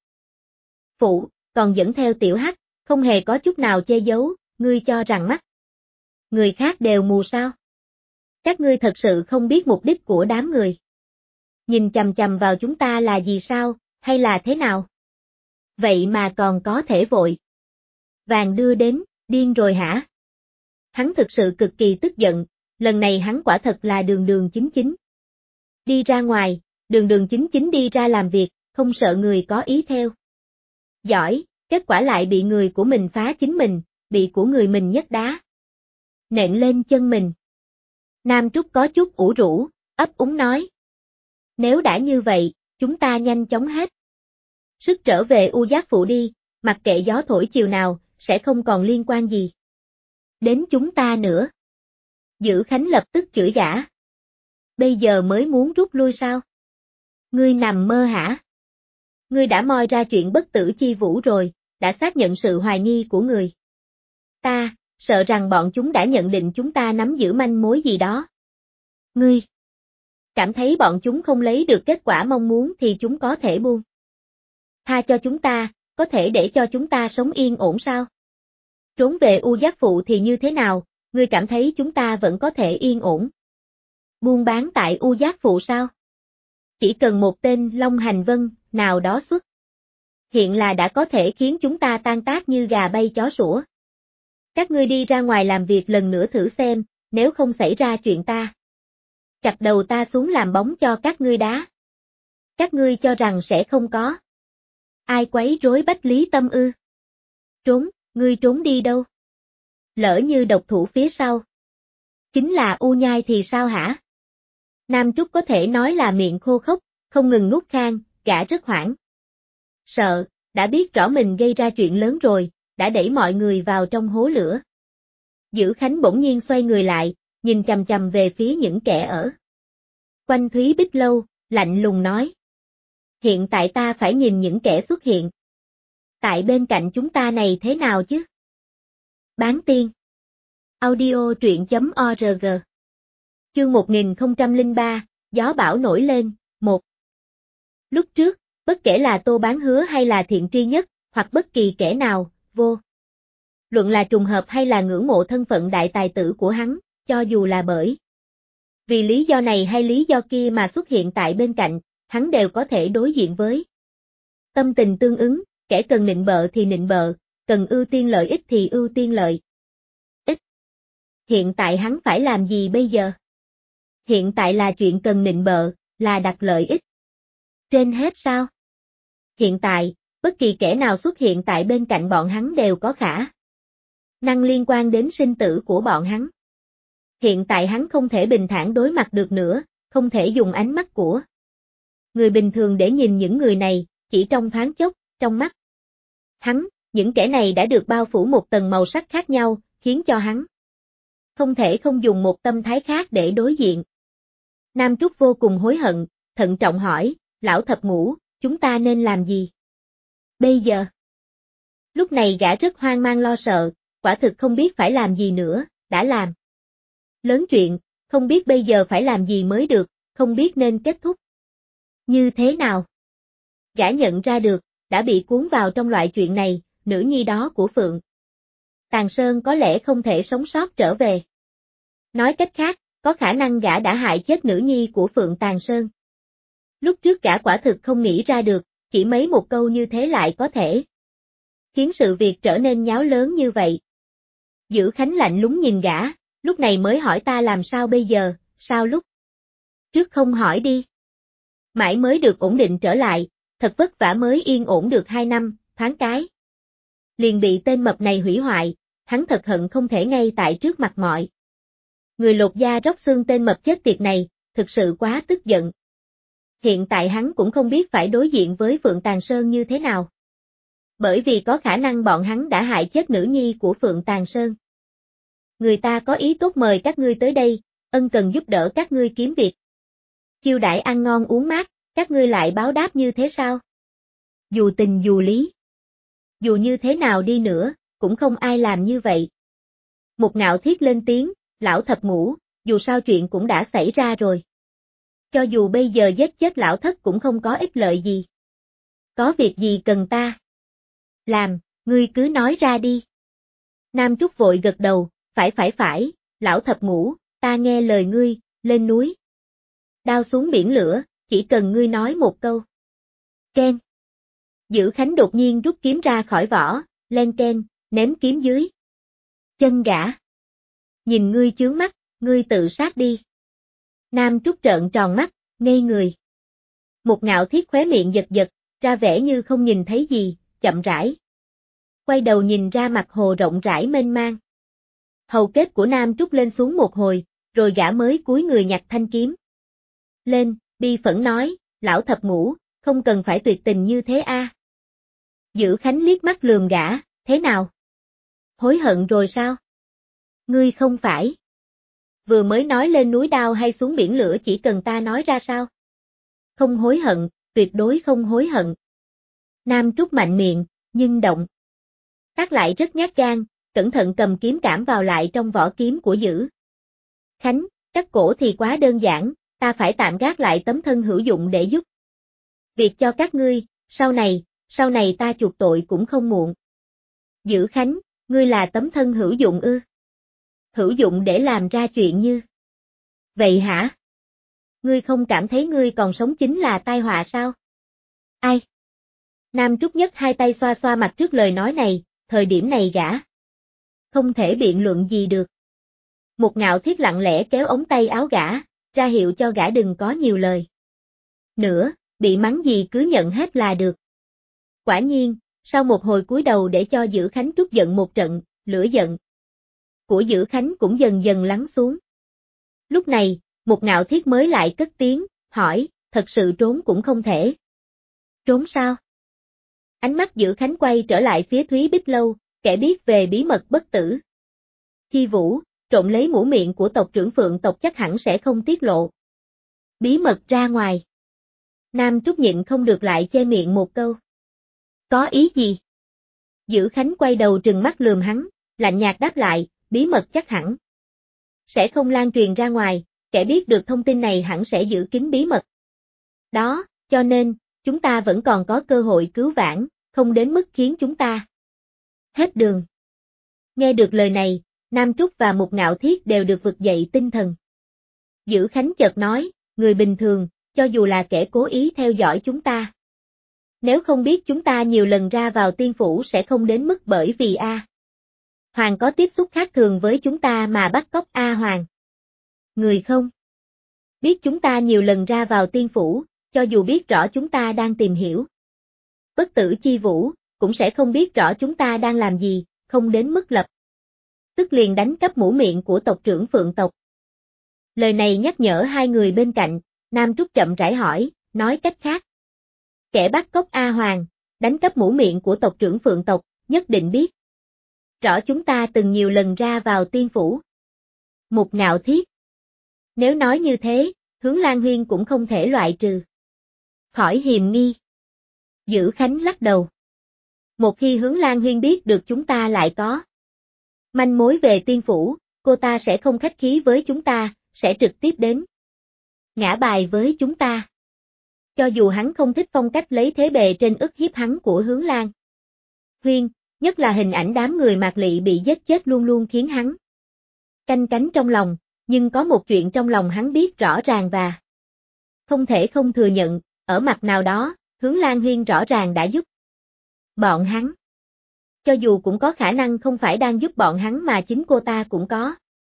Phụ, còn dẫn theo tiểu hắc, không hề có chút nào che giấu, ngươi cho rằng mắt người khác đều mù sao? Các ngươi thật sự không biết mục đích của đám người nhìn chằm chằm vào chúng ta là gì sao, hay là thế nào? Vậy mà còn có thể vội vàng đưa đến, điên rồi hả? Hắn thực sự cực kỳ tức giận, lần này hắn quả thật là đường đường chính chính đi ra ngoài, đường đường chính chính đi ra làm việc, không sợ người có ý theo dõi, kết quả lại bị người của mình phá chính mình, bị của người mình nhấc đá nện lên chân mình. Nam Trúc có chút ủ rũ, ấp úng nói. Nếu đã như vậy, chúng ta nhanh chóng hết sức trở về U Giác Phụ đi, mặc kệ gió thổi chiều nào, sẽ không còn liên quan gì đến chúng ta nữa. Dữ Khánh lập tức chửi gã. Bây giờ mới muốn rút lui sao? Ngươi nằm mơ hả? Ngươi đã moi ra chuyện bất tử chi vũ rồi, đã xác nhận sự hoài nghi của người ta, sợ rằng bọn chúng đã nhận định chúng ta nắm giữ manh mối gì đó. Ngươi cảm thấy bọn chúng không lấy được kết quả mong muốn thì chúng có thể buông tha cho chúng ta, có thể để cho chúng ta sống yên ổn sao? Trốn về U Giác Phụ thì như thế nào, ngươi cảm thấy chúng ta vẫn có thể yên ổn buôn bán tại U Giác Phụ sao? Chỉ cần một tên Long Hành Vân nào đó xuất hiện là đã có thể khiến chúng ta tan tác như gà bay chó sủa. Các ngươi đi ra ngoài làm việc lần nữa thử xem, nếu không xảy ra chuyện ta chặt đầu ta xuống làm bóng cho các ngươi đá. Các ngươi cho rằng sẽ không có ai quấy rối Bách Lý Tâm ư? Trốn, ngươi trốn đi đâu? Lỡ như độc thủ phía sau chính là U Nhai thì sao hả? Nam Trúc có thể nói là miệng khô khốc, không ngừng nuốt khan, gã rất hoảng sợ, đã biết rõ mình gây ra chuyện lớn rồi, đã đẩy mọi người vào trong hố lửa. Dữ Khánh bỗng nhiên xoay người lại, nhìn chằm chằm về phía những kẻ ở quanh Thúy Bích Lâu, lạnh lùng nói. Hiện tại ta phải nhìn những kẻ xuất hiện tại bên cạnh chúng ta này thế nào chứ? Bán tiên. Audio truyện.org Chương 1003, gió bão nổi lên, 1. Lúc trước, bất kể là Tô Bán Hứa hay là Thiện Tri Nhất, hoặc bất kỳ kẻ nào, vô luận là trùng hợp hay là ngưỡng mộ thân phận đại tài tử của hắn, cho dù là bởi vì lý do này hay lý do kia mà xuất hiện tại bên cạnh, hắn đều có thể đối diện với tâm tình tương ứng, kẻ cần nịnh bợ thì nịnh bợ, cần ưu tiên lợi ích thì ưu tiên lợi ích. Hiện tại hắn phải làm gì bây giờ? Hiện tại là chuyện cần nịnh bợ, là đặt lợi ích trên hết sao? Hiện tại, bất kỳ kẻ nào xuất hiện tại bên cạnh bọn hắn đều có khả năng liên quan đến sinh tử của bọn hắn. Hiện tại hắn không thể bình thản đối mặt được nữa, không thể dùng ánh mắt của người bình thường để nhìn những người này, chỉ trong thoáng chốc, trong mắt hắn, những kẻ này đã được bao phủ một tầng màu sắc khác nhau, khiến cho hắn không thể không dùng một tâm thái khác để đối diện. Nam Trúc vô cùng hối hận, thận trọng hỏi, lão thập ngũ, chúng ta nên làm gì bây giờ? Lúc này gã rất hoang mang lo sợ, quả thực không biết phải làm gì nữa, đã làm lớn chuyện, không biết bây giờ phải làm gì mới được, không biết nên kết thúc như thế nào. Gã nhận ra được, đã bị cuốn vào trong loại chuyện này, nữ nhi đó của Phượng Tàng Sơn có lẽ không thể sống sót trở về. Nói cách khác, có khả năng gã đã hại chết nữ nhi của Phượng Tàng Sơn. Lúc trước gã quả thực không nghĩ ra được, chỉ mấy một câu như thế lại có thể khiến sự việc trở nên nháo lớn như vậy. Dữ Khánh lạnh lùng nhìn gã, lúc này mới hỏi ta làm sao bây giờ, sao lúc trước không hỏi đi. Mãi mới được ổn định trở lại, thật vất vả mới yên ổn được 2 năm, thoáng cái liền bị tên mập này hủy hoại, hắn thật hận không thể ngay tại trước mặt mọi người lột da róc xương tên mập chết tiệt này, thực sự quá tức giận. Hiện tại hắn cũng không biết phải đối diện với Phượng Tàng Sơn như thế nào. Bởi vì có khả năng bọn hắn đã hại chết nữ nhi của Phượng Tàng Sơn. Người ta có ý tốt mời các ngươi tới đây, ân cần giúp đỡ các ngươi kiếm việc. Chiêu đãi ăn ngon uống mát, các ngươi lại báo đáp như thế sao? Dù tình dù lý. Dù như thế nào đi nữa, cũng không ai làm như vậy. Một Ngạo Thiết lên tiếng, lão thập ngũ, dù sao chuyện cũng đã xảy ra rồi. Cho dù bây giờ giết chết lão thất cũng không có ích lợi gì. Có việc gì cần ta làm, ngươi cứ nói ra đi. Nam Trúc vội gật đầu, phải, lão thập ngũ, ta nghe lời ngươi, lên núi. Đao xuống biển lửa, chỉ cần ngươi nói một câu. Ken. Dữ Khánh đột nhiên rút kiếm ra khỏi vỏ, len ken, ném kiếm dưới chân gã. Nhìn ngươi chướng mắt, ngươi tự sát đi. Nam Trúc trợn tròn mắt, ngây người. Một Ngạo Thiết khóe miệng giật giật, ra vẻ như không nhìn thấy gì, chậm rãi quay đầu nhìn ra mặt hồ rộng rãi mênh mang. Hầu kết của Nam Trúc lên xuống một hồi, rồi gã mới cúi người nhặt thanh kiếm lên, bi phẫn nói, lão thập ngũ, không cần phải tuyệt tình như thế a. Dữ Khánh liếc mắt lườm gã, thế nào? Hối hận rồi sao? Ngươi không phải vừa mới nói lên núi đao hay xuống biển lửa chỉ cần ta nói ra sao? Không hối hận, tuyệt đối không hối hận. Nam Trúc mạnh miệng, nhưng động tác lại rất nhát gan, cẩn thận cầm kiếm cảm vào lại trong vỏ kiếm của Dữ Khánh, cắt cổ thì quá đơn giản, ta phải tạm gác lại tấm thân hữu dụng để giúp việc cho các ngươi, sau này ta chuộc tội cũng không muộn. Dữ Khánh, ngươi là tấm thân hữu dụng ư? Hữu dụng để làm ra chuyện như vậy hả? Ngươi không cảm thấy ngươi còn sống chính là tai họa sao? Ai? Nam Trúc Nhất hai tay xoa xoa mặt trước lời nói này, thời điểm này gã không thể biện luận gì được. Một Ngạo Thiết lặng lẽ kéo ống tay áo gã, ra hiệu cho gã đừng có nhiều lời nữa, bị mắng gì cứ nhận hết là được. Quả nhiên, sau một hồi cúi đầu để cho Dữ Khánh trút giận một trận, lửa giận của Dữ Khánh cũng dần dần lắng xuống. Lúc này, Một Ngạo Thiết mới lại cất tiếng, hỏi, thật sự trốn cũng không thể. Trốn sao? Ánh mắt Dữ Khánh quay trở lại phía Thúy Bích Lâu, kẻ biết về bí mật bất tử Chi Vũ, trộm lấy mũ miệng của tộc trưởng Phượng tộc chắc hẳn sẽ không tiết lộ bí mật ra ngoài. Nam Trúc nhịn không được lại che miệng một câu. Có ý gì? Dữ Khánh quay đầu trừng mắt lườm hắn, lạnh nhạt đáp lại, bí mật chắc hẳn sẽ không lan truyền ra ngoài, Kẻ biết được thông tin này hẳn sẽ giữ kín bí mật. Đó, cho nên, chúng ta vẫn còn có cơ hội cứu vãn, không đến mức khiến chúng ta hết đường. Nghe được lời này, Nam Trúc và Mục Ngạo Thiết đều được vực dậy tinh thần. Dữ Khánh chợt nói, người bình thường, cho dù là kẻ cố ý theo dõi chúng ta. Nếu không biết chúng ta nhiều lần ra vào tiên phủ sẽ không đến mức bởi vì Hoàng có tiếp xúc khác thường với chúng ta mà bắt cóc Hoàng. Người không biết chúng ta nhiều lần ra vào tiên phủ, cho dù biết rõ chúng ta đang tìm hiểu Bất Tử Chi Vũ, cũng sẽ không biết rõ chúng ta đang làm gì, không đến mức lập tức liền đánh cắp mũ miệng của tộc trưởng Phượng tộc. Lời này nhắc nhở hai người bên cạnh, Nam Trúc chậm rãi hỏi, nói cách khác. Kẻ bắt cóc Hoàng, đánh cắp mũ miệng của tộc trưởng Phượng tộc, nhất định biết rõ chúng ta từng nhiều lần ra vào tiên phủ. Mục Ngạo Thiết. Nếu nói như thế, Hướng Lan Huyên cũng không thể loại trừ khỏi hiềm nghi. Dữ Khánh lắc đầu. Một khi Hướng Lan Huyên biết được chúng ta lại có manh mối về tiên phủ, cô ta sẽ không khách khí với chúng ta, sẽ trực tiếp đến ngã bài với chúng ta. Cho dù hắn không thích phong cách lấy thế bề trên ức hiếp hắn của Hướng Lan Huyên, nhất là hình ảnh đám người Mạc Lị bị giết chết luôn luôn khiến hắn canh cánh trong lòng, nhưng có một chuyện trong lòng hắn biết rõ ràng và không thể không thừa nhận, ở mặt nào đó, Hướng Lan Huyên rõ ràng đã giúp bọn hắn. Cho dù cũng có khả năng không phải đang giúp bọn hắn mà chính cô ta cũng có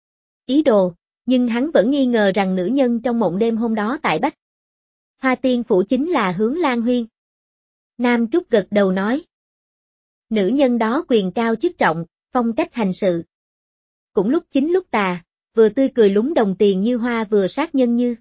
ý đồ, nhưng hắn vẫn nghi ngờ rằng nữ nhân trong mộng đêm hôm đó tại Bách Hoa Tiên Phủ chính là Hướng Lan Huyên. Nam Trúc gật đầu nói. Nữ nhân đó quyền cao chức trọng, phong cách hành sự cũng lúc chính lúc tà, vừa tươi cười lúng đồng tiền như hoa vừa sát nhân như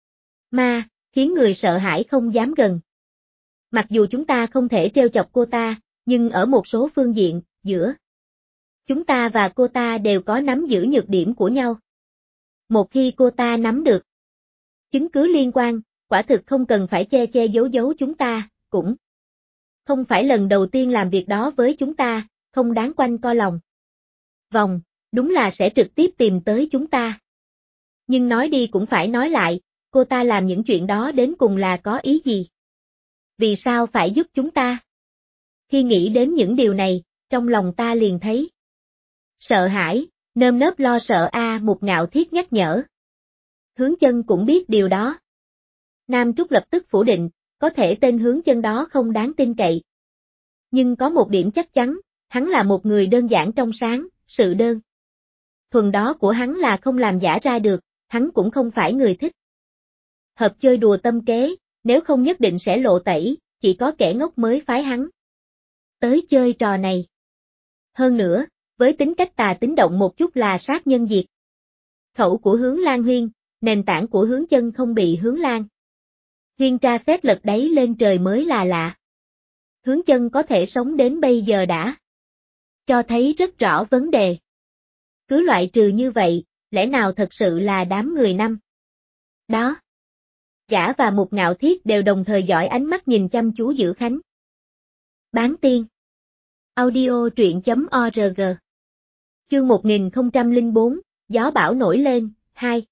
ma, khiến người sợ hãi không dám gần. Mặc dù chúng ta không thể trêu chọc cô ta, nhưng ở một số phương diện, giữa chúng ta và cô ta đều có nắm giữ nhược điểm của nhau. Một khi cô ta nắm được chứng cứ liên quan, quả thực không cần phải che che giấu giấu chúng ta, cũng không phải lần đầu tiên làm việc đó với chúng ta, không đáng quanh co lòng vòng, đúng là sẽ trực tiếp tìm tới chúng ta. Nhưng nói đi cũng phải nói lại, cô ta làm những chuyện đó đến cùng là có ý gì? Vì sao phải giúp chúng ta? Khi nghĩ đến những điều này, trong lòng ta liền thấy sợ hãi, nơm nớp lo sợ Mục Ngạo Thiết nhắc nhở. Hướng Chân cũng biết điều đó. Nam Trúc lập tức phủ định, có thể tên Hướng Chân đó không đáng tin cậy. Nhưng có một điểm chắc chắn, hắn là một người đơn giản trong sáng, sự đơn thuần đó của hắn là không làm giả ra được, hắn cũng không phải người thích hợp chơi đùa tâm kế, nếu không nhất định sẽ lộ tẩy, chỉ có kẻ ngốc mới phái hắn tới chơi trò này. Hơn nữa, với tính cách tà tính động một chút là sát nhân diệt khẩu của Hướng Lan Huyên, nền tảng của Hướng Chân không bị Hướng Lan Huyên tra xét lật đáy lên trời mới là lạ. Hướng Chân có thể sống đến bây giờ đã cho thấy rất rõ vấn đề. Cứ loại trừ như vậy, lẽ nào thật sự là đám người năm đó? Gã và Mục Ngạo Thiết đều đồng thời dõi ánh mắt nhìn chăm chú Dữ Khánh. Bán tiên. Audio truyện.org. Chương 1004, gió bão nổi lên, 2.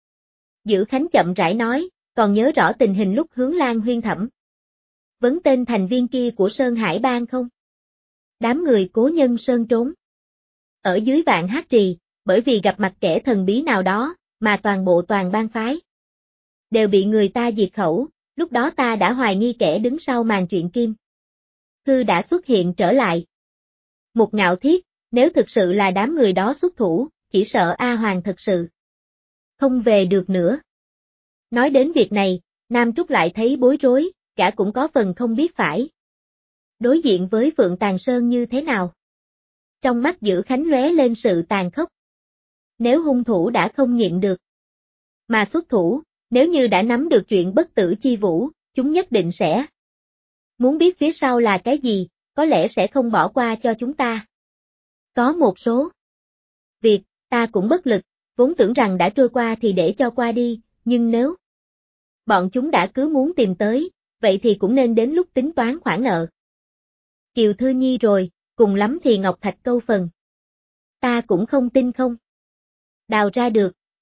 Dữ Khánh chậm rãi nói, còn nhớ rõ tình hình lúc Hướng Lan Huyên thẩm vấn tên thành viên kia của Sơn Hải Bang không? Đám người Cố Nhân Sơn trốn ở dưới Vạn Hát Trì, bởi vì gặp mặt kẻ thần bí nào đó, mà toàn bang phái đều bị người ta diệt khẩu, lúc đó ta đã hoài nghi kẻ đứng sau màn chuyện Kim Thư đã xuất hiện trở lại. Mục Ngạo Thiết, nếu thực sự là đám người đó xuất thủ, chỉ sợ Hoàng thật sự không về được nữa. Nói đến việc này, Nam Trúc lại thấy bối rối, cả cũng có phần không biết phải đối diện với Phượng Tàn Sơn như thế nào. Trong mắt Dữ Khánh lóe lên sự tàn khốc. Nếu hung thủ đã không nhịn được mà xuất thủ, nếu như đã nắm được chuyện Bất Tử Chi Vũ, chúng nhất định sẽ muốn biết phía sau là cái gì, có lẽ sẽ không bỏ qua cho chúng ta. Có một số việc, ta cũng bất lực, vốn tưởng rằng đã trôi qua thì để cho qua đi, nhưng nếu bọn chúng đã cứ muốn tìm tới, vậy thì cũng nên đến lúc tính toán khoản nợ. Kiều Thư Nhi rồi, cùng lắm thì Ngọc Thạch câu phần. Ta cũng không tin không đào ra được,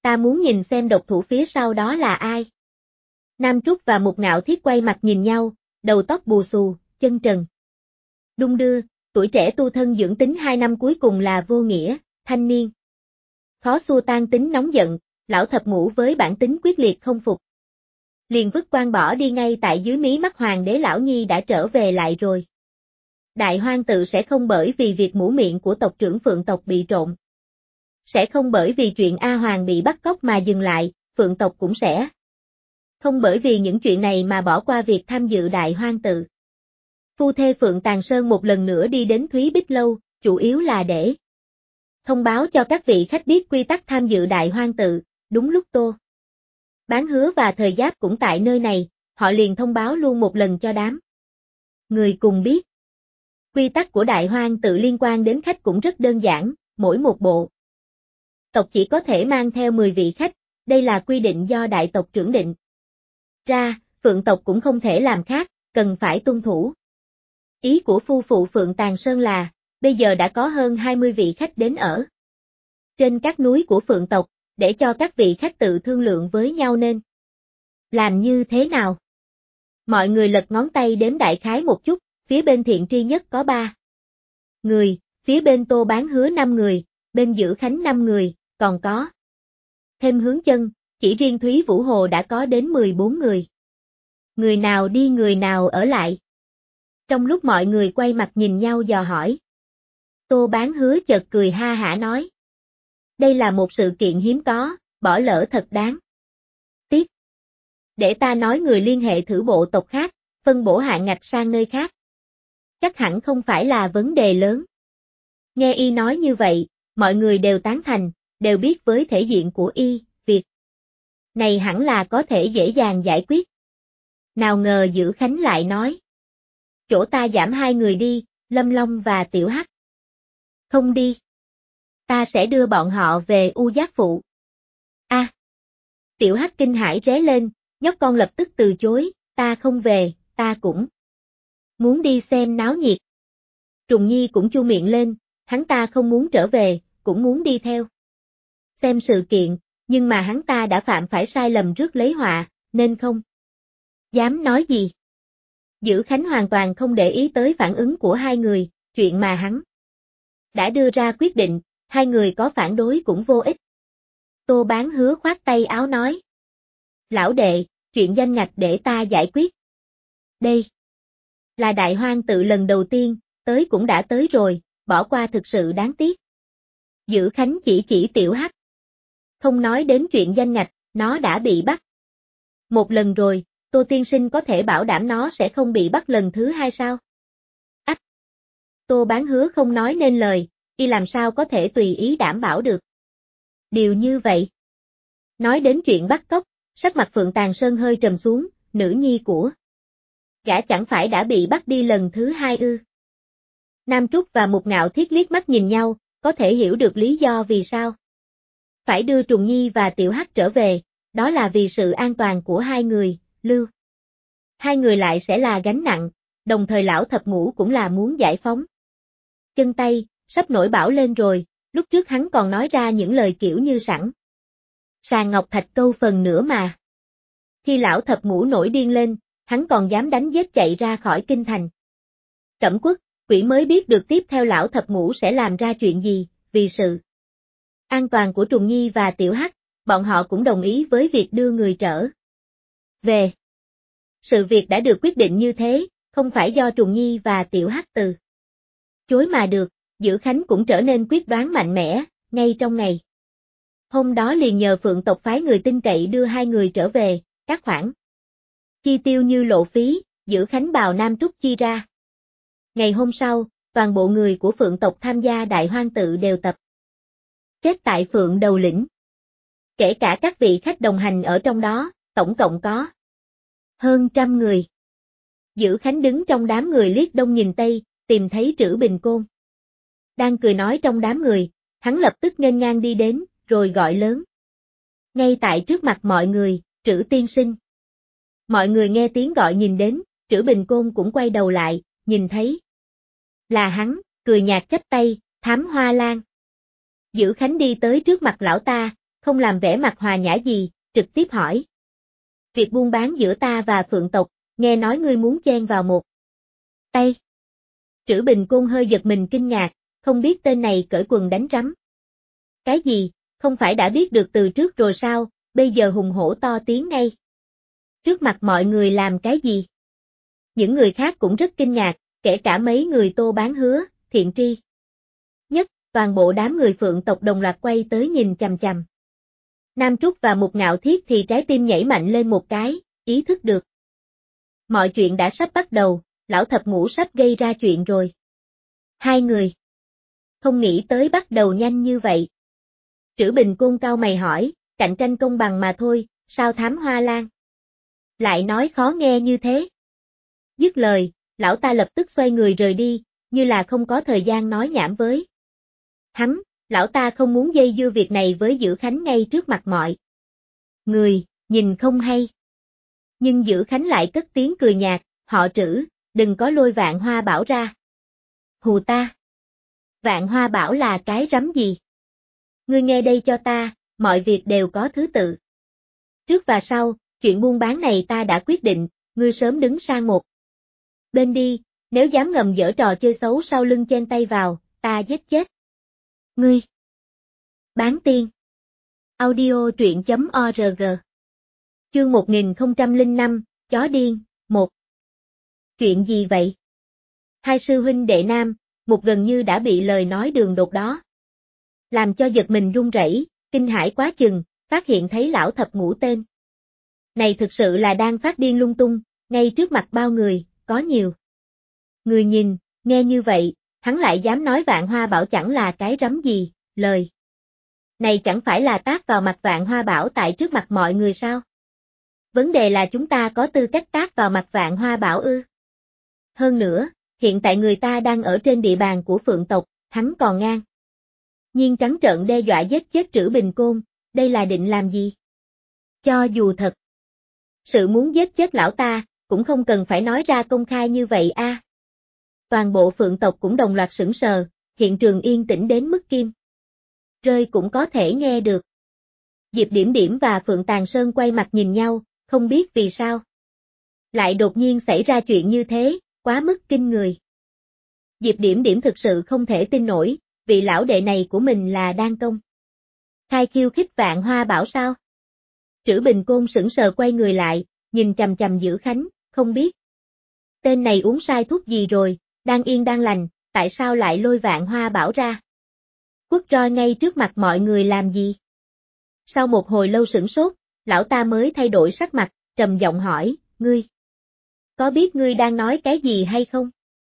ta muốn nhìn xem độc thủ phía sau đó là ai. Nam Trúc và Mục Ngạo Thiết quay mặt nhìn nhau, đầu tóc bù xù, chân trần. Đung đưa, tuổi trẻ tu thân dưỡng tính 2 năm cuối cùng là vô nghĩa, thanh niên. Khó xua tan tính nóng giận, lão thập ngũ với bản tính quyết liệt không phục. Liền vứt quan bỏ đi ngay tại dưới mí mắt hoàng đế lão nhi đã trở về lại rồi. Đại Hoang tự sẽ không bởi vì việc mũ miệng của tộc trưởng Phượng tộc bị trộn. Sẽ không bởi vì chuyện A Hoàng bị bắt cóc mà dừng lại, Phượng tộc cũng sẽ. Không bởi vì những chuyện này mà bỏ qua việc tham dự Đại Hoang tự. Phu thê Phượng Tàn Sơn một lần nữa đi đến Thúy Bích Lâu, chủ yếu là để thông báo cho các vị khách biết quy tắc tham dự Đại Hoang tự, đúng lúc Tô Bán Hứa và Thời Giáp cũng tại nơi này, họ liền thông báo luôn một lần cho đám người cùng biết. Quy tắc của Đại Hoang tự liên quan đến khách cũng rất đơn giản, mỗi một bộ tộc chỉ có thể mang theo 10 vị khách, đây là quy định do đại tộc trưởng định ra, Phượng tộc cũng không thể làm khác, cần phải tuân thủ. Ý của phu phụ Phượng Tàn Sơn là, bây giờ đã có hơn 20 vị khách đến ở trên các núi của Phượng tộc, để cho các vị khách tự thương lượng với nhau nên làm như thế nào. Mọi người lật ngón tay đếm đại khái một chút, phía bên Thiện Tri Nhất có 3 người, phía bên Tô Bán Hứa 5 người, bên Dữ Khánh 5 người, còn có thêm Hướng Chân, chỉ riêng Thúy Vũ Hồ đã có đến 14 người. Người nào đi người nào ở lại. Trong lúc mọi người quay mặt nhìn nhau dò hỏi. Tô Bán Hứa chợt cười ha hả nói. Đây là một sự kiện hiếm có, bỏ lỡ thật đáng tiếc. Để ta nói người liên hệ thử bộ tộc khác, phân bổ hạn ngạch sang nơi khác. Chắc hẳn không phải là vấn đề lớn. Nghe y nói như vậy, mọi người đều tán thành, đều biết với thể diện của y, việc này hẳn là có thể dễ dàng giải quyết. Nào ngờ Dữ Khánh lại nói. Chỗ ta giảm 2 người đi, Lâm Long và Tiểu Hắc. Không đi. Ta sẽ đưa bọn họ về U Giác Phụ. Tiểu Hắc kinh hãi ré lên, nhóc con lập tức từ chối, ta không về, ta cũng muốn đi xem náo nhiệt. Trùng Nhi cũng chu miệng lên, hắn ta không muốn trở về, cũng muốn đi theo xem sự kiện, nhưng mà hắn ta đã phạm phải sai lầm rước lấy họa, nên không dám nói gì. Dữ Khánh hoàn toàn không để ý tới phản ứng của hai người, chuyện mà hắn đã đưa ra quyết định, hai người có phản đối cũng vô ích. Tô Bán Hứa khoát tay áo nói. Lão đệ, chuyện danh ngạch để ta giải quyết. Đây là Đại Hoang tự lần đầu tiên, tới cũng đã tới rồi, bỏ qua thực sự đáng tiếc. Dữ Khánh chỉ Tiểu Hắc. Không nói đến chuyện danh ngạch, nó đã bị bắt một lần rồi, Tô tiên sinh có thể bảo đảm nó sẽ không bị bắt lần thứ hai sao? Ách! Tô Bán Hứa không nói nên lời, y làm sao có thể tùy ý đảm bảo được. Điều như vậy. Nói đến chuyện bắt cóc, sắc mặt Phượng Tàn Sơn hơi trầm xuống, nữ nhi của gã chẳng phải đã bị bắt đi lần thứ hai ư? Nam Trúc và Mục Ngạo Thiết liếc mắt nhìn nhau, có thể hiểu được lý do vì sao phải đưa Trùng Nhi và Tiểu Hắc trở về, đó là vì sự an toàn của hai người, lưu hai người lại sẽ là gánh nặng, đồng thời lão thập ngũ cũng là muốn giải phóng chân tay, sắp nổi bão lên rồi, lúc trước hắn còn nói ra những lời kiểu như sẵn sàng ngọc thạch câu phần nữa mà. Khi lão thập ngũ nổi điên lên, hắn còn dám đánh giết chạy ra khỏi kinh thành. Cẩm Quốc, quỷ mới biết được tiếp theo lão thập ngũ sẽ làm ra chuyện gì, vì sự an toàn của Trùng Nhi và Tiểu Hắc, bọn họ cũng đồng ý với việc đưa người trở về. Sự việc đã được quyết định như thế, không phải do Trùng Nhi và Tiểu Hắc từ chối mà được, Dữ Khánh cũng trở nên quyết đoán mạnh mẽ, ngay trong ngày hôm đó liền nhờ Phượng tộc phái người tin cậy đưa hai người trở về, các khoản chi tiêu như lộ phí, Dữ Khánh bào Nam Trúc chi ra. Ngày hôm sau, toàn bộ người của Phượng tộc tham gia Đại Hoang tự đều tập kết tại Phượng Đầu Lĩnh. Kể cả các vị khách đồng hành ở trong đó, tổng cộng có hơn 100 người. Dữ Khánh đứng trong đám người liếc đông nhìn tây, tìm thấy Trữ Bình Côn. Đang cười nói trong đám người, hắn lập tức nghênh ngang đi đến, rồi gọi lớn. Ngay tại trước mặt mọi người, Trữ tiên sinh. Mọi người nghe tiếng gọi nhìn đến, Trữ Bình Côn cũng quay đầu lại, nhìn thấy là hắn, cười nhạt chắp tay, Thám Hoa Lan. Dữ Khánh đi tới trước mặt lão ta, không làm vẻ mặt hòa nhã gì, trực tiếp hỏi. Việc buôn bán giữa ta và Phượng tộc, nghe nói ngươi muốn chen vào một tay. Trữ Bình Côn hơi giật mình kinh ngạc, không biết tên này cởi quần đánh rắm. Cái gì, không phải đã biết được từ trước rồi sao, bây giờ hùng hổ to tiếng ngay. Trước mặt mọi người làm cái gì? Những người khác cũng rất kinh ngạc, kể cả mấy người Tô Bán Hứa, Thiện Tri. Nhất, toàn bộ đám người Phượng tộc đồng loạt quay tới nhìn chằm chằm. Nam Trúc và Mục Ngạo Thiết thì trái tim nhảy mạnh lên một cái, ý thức được. Mọi chuyện đã sắp bắt đầu, lão thập ngũ sắp gây ra chuyện rồi. Hai người. Không nghĩ tới bắt đầu nhanh như vậy. Trữ Bình Côn cau mày hỏi, cạnh tranh công bằng mà thôi, sao Thám Hoa Lan lại nói khó nghe như thế? Dứt lời, lão ta lập tức xoay người rời đi, như là không có thời gian nói nhảm với hắn, lão ta không muốn dây dưa việc này với Dữ Khánh ngay trước mặt mọi người, nhìn không hay. Nhưng Dữ Khánh lại cất tiếng cười nhạt, họ Trữ, đừng có lôi Vạn Hoa Bảo ra. Hù ta. Vạn Hoa Bảo là cái rắm gì? Ngươi nghe đây cho ta, mọi việc đều có thứ tự. Trước và sau, chuyện buôn bán này ta đã quyết định, ngươi sớm đứng sang một bên đi, nếu dám ngầm giở trò chơi xấu sau lưng chen tay vào, ta giết chết ngươi. Bán tiên. Audio truyện.org. Chương 1005, Chó điên, 1. Chuyện gì vậy? Hai sư huynh đệ nam, một gần như đã bị lời nói đường đột đó làm cho giật mình run rẩy, kinh hãi quá chừng, phát hiện thấy lão thập ngũ tên này thực sự là đang phát điên lung tung, ngay trước mặt bao người, có nhiều người nhìn, nghe như vậy, hắn lại dám nói Vạn Hoa Bảo chẳng là cái rắm gì, lời này chẳng phải là tát vào mặt Vạn Hoa Bảo tại trước mặt mọi người sao? Vấn đề là chúng ta có tư cách tát vào mặt Vạn Hoa Bảo ư? Hơn nữa, hiện tại người ta đang ở trên địa bàn của Phượng tộc, hắn còn ngang nhiên trắng trợn đe dọa giết chết Trữ Bình Côn, đây là định làm gì? Cho dù thật sự muốn giết chết lão ta, cũng không cần phải nói ra công khai như vậy a. Toàn bộ Phượng tộc cũng đồng loạt sững sờ, hiện trường yên tĩnh đến mức kim rơi cũng có thể nghe được. Diệp Điểm Điểm và Phượng Tàn Sơn quay mặt nhìn nhau, không biết vì sao lại đột nhiên xảy ra chuyện như thế, quá mức kinh người. Diệp Điểm Điểm thực sự không thể tin nổi, vị lão đệ này của mình là đang công khai khiêu khích Vạn Hoa Bảo sao? Trữ Bình Côn sững sờ quay người lại, nhìn chằm chằm Dữ Khánh, không biết tên này uống sai thuốc gì rồi, đang yên đang lành, tại sao lại lôi Vạn Hoa Bảo ra? Quất roi ngay trước mặt mọi người làm gì? Sau một hồi lâu sửng sốt, lão ta mới thay đổi sắc mặt, trầm giọng hỏi, ngươi có biết ngươi đang nói cái gì hay không?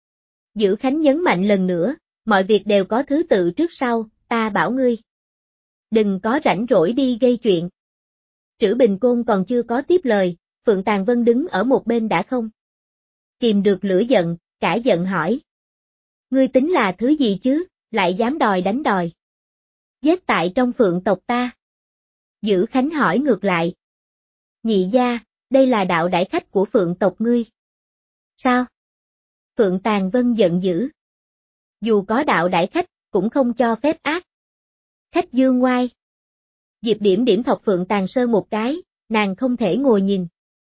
Dữ Khánh nhấn mạnh lần nữa, mọi việc đều có thứ tự trước sau, ta bảo ngươi đừng có rảnh rỗi đi gây chuyện. Trữ Bình Côn còn chưa có tiếp lời, Phượng Tàn Vân đứng ở một bên đã không kìm được lửa giận, cả giận hỏi. Ngươi tính là thứ gì chứ, lại dám đòi đánh đòi giết tại trong Phượng tộc ta? Dữ Khánh hỏi ngược lại. Nhị gia, đây là đạo đãi khách của Phượng tộc ngươi. Sao? Phượng Tàn Vân giận dữ. Dù có đạo đãi khách, cũng không cho phép ác khách dương ngoai. Diệp Điểm Điểm thọc Phượng Tàn Sơn một cái, nàng không thể ngồi nhìn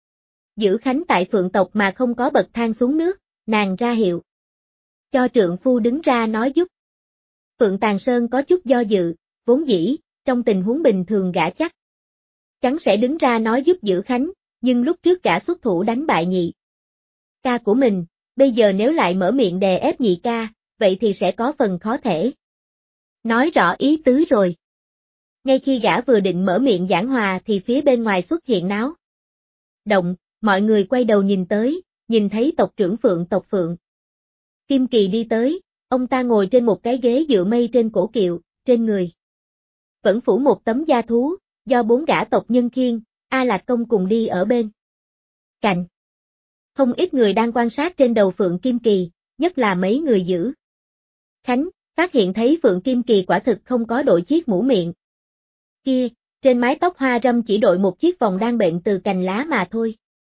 Dữ Khánh tại Phượng tộc mà không có bậc thang xuống nước, nàng ra hiệu cho trượng phu đứng ra nói giúp. Phượng Tàn Sơn có chút do dự, vốn dĩ, trong tình huống bình thường gã chắc chắn sẽ đứng ra nói giúp Dữ Khánh, nhưng lúc trước gã xuất thủ đánh bại nhị ca của mình, bây giờ nếu lại mở miệng đè ép nhị ca, vậy thì sẽ có phần khó thể nói rõ ý tứ rồi. Ngay khi gã vừa định mở miệng giảng hòa thì phía bên ngoài xuất hiện náo động, mọi người quay đầu nhìn tới, nhìn thấy tộc trưởng Phượng tộc Phượng Kim Kỳ đi tới, ông ta ngồi trên một cái ghế dựa mây trên cổ kiệu, trên người vẫn phủ một tấm da thú, do 4 gã tộc nhân khiêng, A Lạc Công cùng đi ở bên cạnh. Không ít người đang quan sát trên đầu Phượng Kim Kỳ, nhất là mấy người Dữ Khánh, phát hiện thấy Phượng Kim Kỳ quả thực không có đội chiếc mũ miệng kia, trên mái tóc hoa râm chỉ đội một chiếc vòng đan bệnh từ cành lá mà thôi.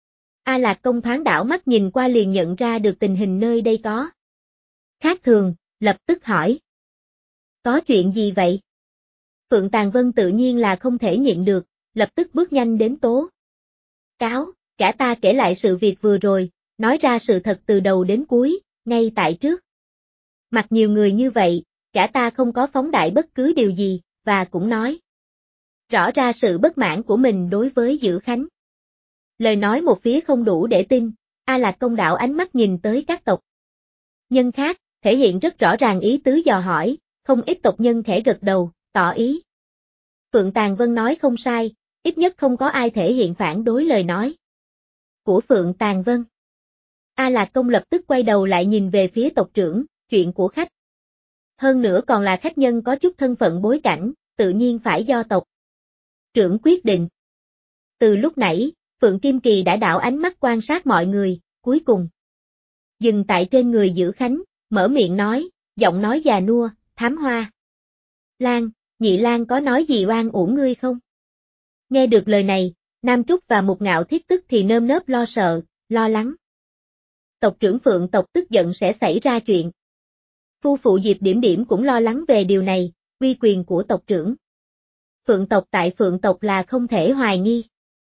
A Lạc Công thoáng đảo mắt nhìn qua liền nhận ra được tình hình nơi đây có khác thường, lập tức hỏi. Có chuyện gì vậy? Phượng Tàng Vân tự nhiên là không thể nhịn được, lập tức bước nhanh đến tố cáo, cả ta kể lại sự việc vừa rồi, nói ra sự thật từ đầu đến cuối, ngay tại trước. Mặt nhiều người như vậy, cả ta không có phóng đại bất cứ điều gì, và cũng nói rõ ra sự bất mãn của mình đối với Dữ Khánh. Lời nói một phía không đủ để tin, A Lạc Công đảo ánh mắt nhìn tới các tộc nhân khác, thể hiện rất rõ ràng ý tứ dò hỏi, không ít tộc nhân khẽ gật đầu, tỏ ý. Phượng Tàng Vân nói không sai, ít nhất không có ai thể hiện phản đối lời nói của Phượng Tàng Vân. A Lạc Công lập tức quay đầu lại nhìn về phía tộc trưởng, chuyện của khách. Hơn nữa còn là khách nhân có chút thân phận bối cảnh, tự nhiên phải do tộc trưởng quyết định. Từ lúc nãy, Phượng Kim Kỳ đã đảo ánh mắt quan sát mọi người, cuối cùng dừng tại trên người Dữ Khánh, mở miệng nói, giọng nói già nua, Thám Hoa Lan, Nhị Lan có nói gì oan uổng ngươi không? Nghe được lời này, Nam Trúc và Mục Ngạo Thiết tức thì nơm nớp lo sợ, lo lắng. Tộc trưởng Phượng tộc tức giận sẽ xảy ra chuyện. Phu phụ Diệp Điểm Điểm cũng lo lắng về điều này, uy quyền của tộc trưởng Phượng tộc tại Phượng tộc là không thể hoài nghi.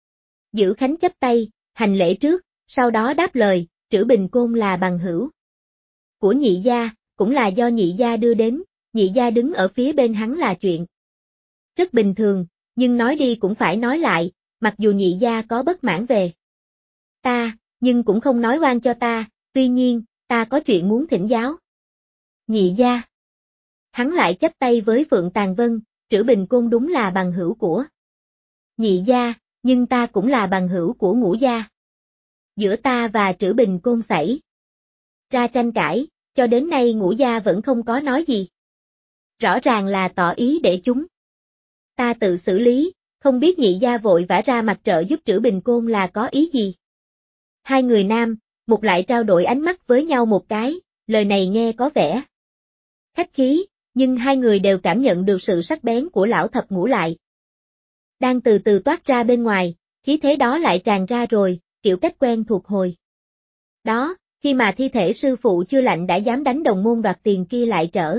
Dữ Khánh chắp tay, hành lễ trước, sau đó đáp lời, Trữ Bình Côn là bằng hữu của Nhị gia, cũng là do Nhị gia đưa đến, Nhị gia đứng ở phía bên hắn là chuyện rất bình thường, nhưng nói đi cũng phải nói lại, mặc dù Nhị gia có bất mãn về ta, nhưng cũng không nói oan cho ta, tuy nhiên, ta có chuyện muốn thỉnh giáo. Nhị gia. Hắn lại chắp tay với Phượng Tàng Vân, Trữ Bình Côn đúng là bằng hữu của Nhị gia, nhưng ta cũng là bằng hữu của Ngũ gia. Giữa ta và Trữ Bình Côn xảy ra tranh cãi, cho đến nay Ngũ gia vẫn không có nói gì. Rõ ràng là tỏ ý để chúng ta tự xử lý, không biết Nhị gia vội vã ra mặt trợ giúp Trữ Bình Côn là có ý gì. Hai người nam, Mục lại trao đổi ánh mắt với nhau một cái, lời này nghe có vẻ khách khí, nhưng hai người đều cảm nhận được sự sắc bén của lão thập ngũ lại. Đang từ từ toát ra bên ngoài, khí thế đó lại tràn ra rồi, kiểu cách quen thuộc hồi. Đó, khi mà thi thể sư phụ chưa lạnh đã dám đánh đồng môn đoạt tiền kia lại trở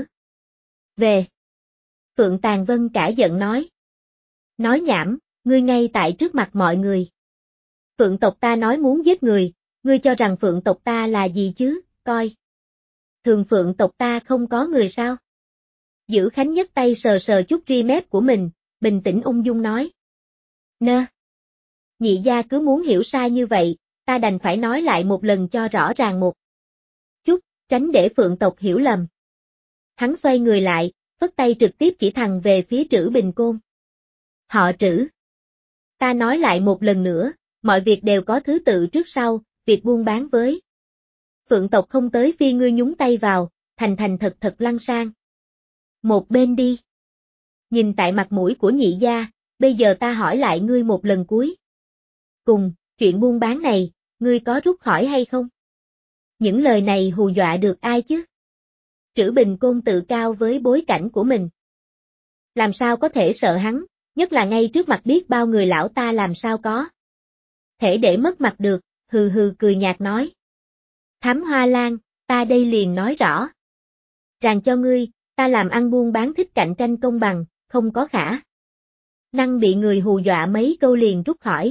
về. Phượng Tàng Vân cả giận nói. Nói nhảm, ngươi ngay tại trước mặt mọi người. Phượng tộc ta nói muốn giết người, ngươi cho rằng Phượng tộc ta là gì chứ, coi. Thường Phượng tộc ta không có người sao? Dữ Khánh nhấc tay sờ sờ chút ri mép của mình, bình tĩnh ung dung nói. Nơ. Nhị gia cứ muốn hiểu sai như vậy, ta đành phải nói lại một lần cho rõ ràng một chút, tránh để Phượng tộc hiểu lầm. Hắn xoay người lại, phất tay trực tiếp chỉ thẳng về phía Trữ Bình Côn. Họ Trữ. Ta nói lại một lần nữa, mọi việc đều có thứ tự trước sau, việc buôn bán với Phượng tộc không tới phi ngươi nhúng tay vào, thành thành thật thật lăn sang một bên đi. Nhìn tại mặt mũi của Nhị gia, bây giờ ta hỏi lại ngươi một lần cuối. Cùng, chuyện buôn bán này, ngươi có rút khỏi hay không? Những lời này hù dọa được ai chứ? Trữ Bình Côn tự cao với bối cảnh của mình. Làm sao có thể sợ hắn, nhất là ngay trước mặt biết bao người lão ta làm sao có thể để mất mặt được, hừ hừ cười nhạt nói. Thám Hoa Lan, ta đây liền nói rõ. Ràng cho ngươi, ta làm ăn buôn bán thích cạnh tranh công bằng, không có khả năng bị người hù dọa mấy câu liền rút khỏi.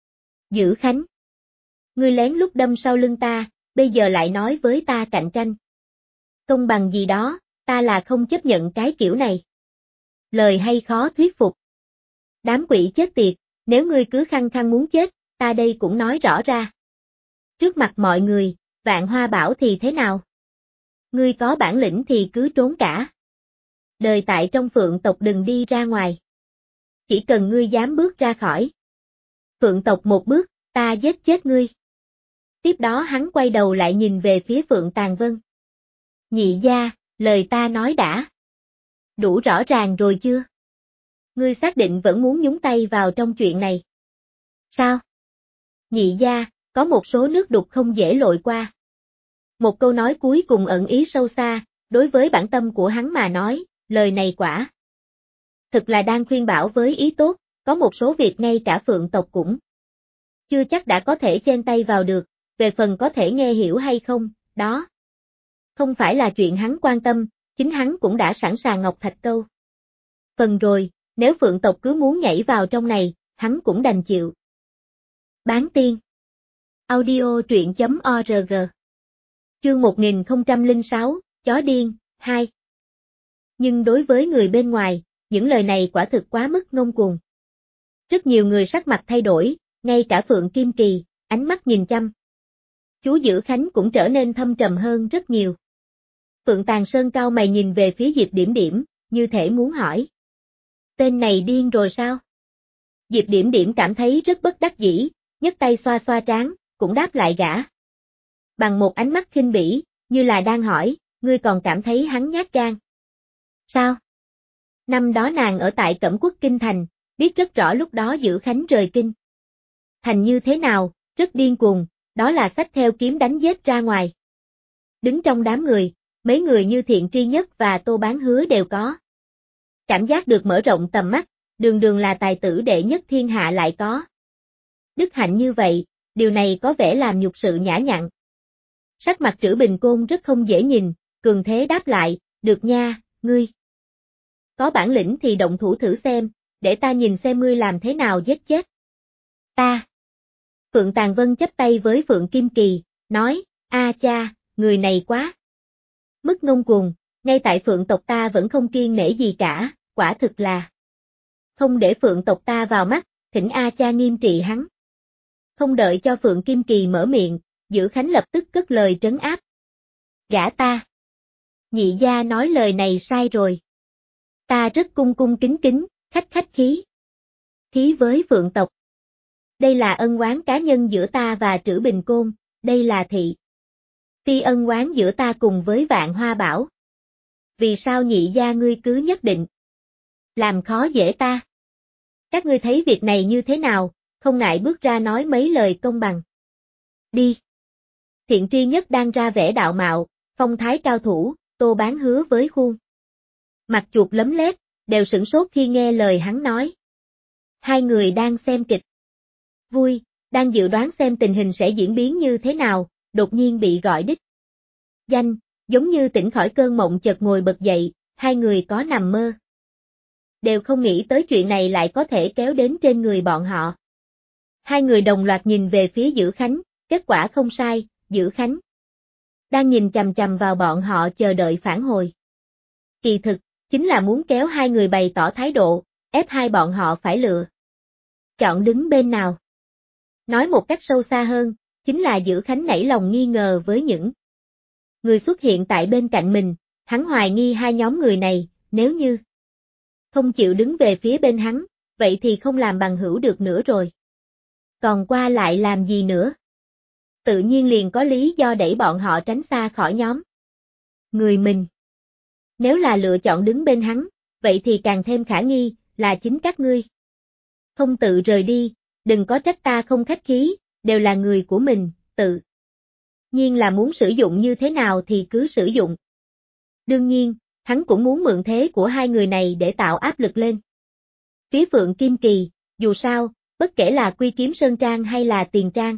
Dữ Khánh. Ngươi lén lút đâm sau lưng ta, bây giờ lại nói với ta cạnh tranh công bằng gì đó, ta là không chấp nhận cái kiểu này. Lời hay khó thuyết phục. Đám quỷ chết tiệt, nếu ngươi cứ khăng khăng muốn chết, ta đây cũng nói rõ ra. Trước mặt mọi người, Vạn Hoa bảo thì thế nào? Ngươi có bản lĩnh thì cứ trốn cả. Đời tại trong Phượng tộc đừng đi ra ngoài. Chỉ cần ngươi dám bước ra khỏi Phượng tộc một bước, ta giết chết ngươi. Tiếp đó hắn quay đầu lại nhìn về phía Phượng Tàng Vân. Nhị gia, lời ta nói đã đủ rõ ràng rồi chưa? Ngươi xác định vẫn muốn nhúng tay vào trong chuyện này. Sao? Nhị gia, có một số nước đục không dễ lội qua. Một câu nói cuối cùng ẩn ý sâu xa, đối với bản tâm của hắn mà nói, lời này quả thực là đang khuyên bảo với ý tốt, có một số việc ngay cả Phượng tộc cũng chưa chắc đã có thể chen tay vào được, về phần có thể nghe hiểu hay không, đó không phải là chuyện hắn quan tâm, chính hắn cũng đã sẵn sàng ngọc thạch câu. Phần rồi, Nếu Phượng tộc cứ muốn nhảy vào trong này, hắn cũng đành chịu. Bán tiên. Audio truyện.org. Chương 1006, Chó điên, 2. Nhưng đối với người bên ngoài, những lời này quả thực quá mức ngông cuồng. Rất nhiều người sắc mặt thay đổi, ngay cả Phượng Kim Kỳ, ánh mắt nhìn chăm. Chú Dữ Khánh cũng trở nên thâm trầm hơn rất nhiều. Phượng Tàn Sơn cao mày nhìn về phía Diệp Điểm Điểm, như thể muốn hỏi. Tên này điên rồi sao? Diệp Điểm Điểm cảm thấy rất bất đắc dĩ, nhấc tay xoa xoa trán, cũng đáp lại gã. Bằng một ánh mắt khinh bỉ, như là đang hỏi, ngươi còn cảm thấy hắn nhát gan. Sao? Năm đó nàng ở tại Cẩm Quốc Kinh Thành, biết rất rõ lúc đó Dữ Khánh rời kinh. Thành như thế nào, rất điên cuồng, đó là xách theo kiếm đánh giết ra ngoài. Đứng trong đám người, mấy người như Thiện Tri Nhất và Tô Bán Hứa đều có. Cảm giác được mở rộng tầm mắt, đường đường là tài tử đệ nhất thiên hạ lại có. Đức hạnh như vậy, điều này có vẻ làm nhục sự nhã nhặn. Sắc mặt Trữ Bình Côn rất không dễ nhìn, cường thế đáp lại, được nha, ngươi. Có bản lĩnh thì động thủ thử xem, để ta nhìn xem ngươi làm thế nào giết chết. Ta. Phượng Tàn Vân chắp tay với Phượng Kim Kỳ, nói, a cha, người này quá. Mức ngông cuồng, ngay tại Phượng tộc ta vẫn không kiêng nể gì cả, quả thực là. Không để Phượng tộc ta vào mắt, thỉnh a cha nghiêm trị hắn. Không đợi cho Phượng Kim Kỳ mở miệng, Dữ Khánh lập tức cất lời trấn áp. Gã ta. Nhị gia nói lời này sai rồi. Ta rất cung cung kính kính, khách khí. Khí với Phượng tộc. Đây là ân oán cá nhân giữa ta và Trữ Bình Côn, đây là thị. Phi ân oán giữa ta cùng với Vạn Hoa Bảo. Vì sao nhị gia ngươi cứ nhất định làm khó dễ ta? Các ngươi thấy việc này như thế nào, không ngại bước ra nói mấy lời công bằng. Đi. Thiện Tri Nhất đang ra vẻ đạo mạo, phong thái cao thủ, Tô Bán Hứa với khuôn mặt chuột lấm lét, đều sửng sốt khi nghe lời hắn nói. Hai người đang xem kịch vui, đang dự đoán xem tình hình sẽ diễn biến như thế nào, đột nhiên bị gọi đích danh, giống như tỉnh khỏi cơn mộng chợt ngồi bật dậy, hai người có nằm mơ. Đều không nghĩ tới chuyện này lại có thể kéo đến trên người bọn họ. Hai người đồng loạt nhìn về phía Dữ Khánh, kết quả không sai, Dữ Khánh đang nhìn chằm chằm vào bọn họ chờ đợi phản hồi. Kỳ thực, chính là muốn kéo hai người bày tỏ thái độ, ép hai bọn họ phải lựa. Chọn đứng bên nào. Nói một cách sâu xa hơn, chính là Dữ Khánh nảy lòng nghi ngờ với những người xuất hiện tại bên cạnh mình, hắn hoài nghi hai nhóm người này, nếu như không chịu đứng về phía bên hắn, vậy thì không làm bằng hữu được nữa rồi. Còn qua lại làm gì nữa? Tự nhiên liền có lý do đẩy bọn họ tránh xa khỏi nhóm người mình. Nếu là lựa chọn đứng bên hắn, vậy thì càng thêm khả nghi, là chính các ngươi. Không tự rời đi, đừng có trách ta không khách khí, đều là người của mình, tự nhiên là muốn sử dụng như thế nào thì cứ sử dụng. Đương nhiên, hắn cũng muốn mượn thế của hai người này để tạo áp lực lên. Phía Phượng Kim Kỳ, dù sao, bất kể là Quy Kiếm Sơn Trang hay là Tiền Trang,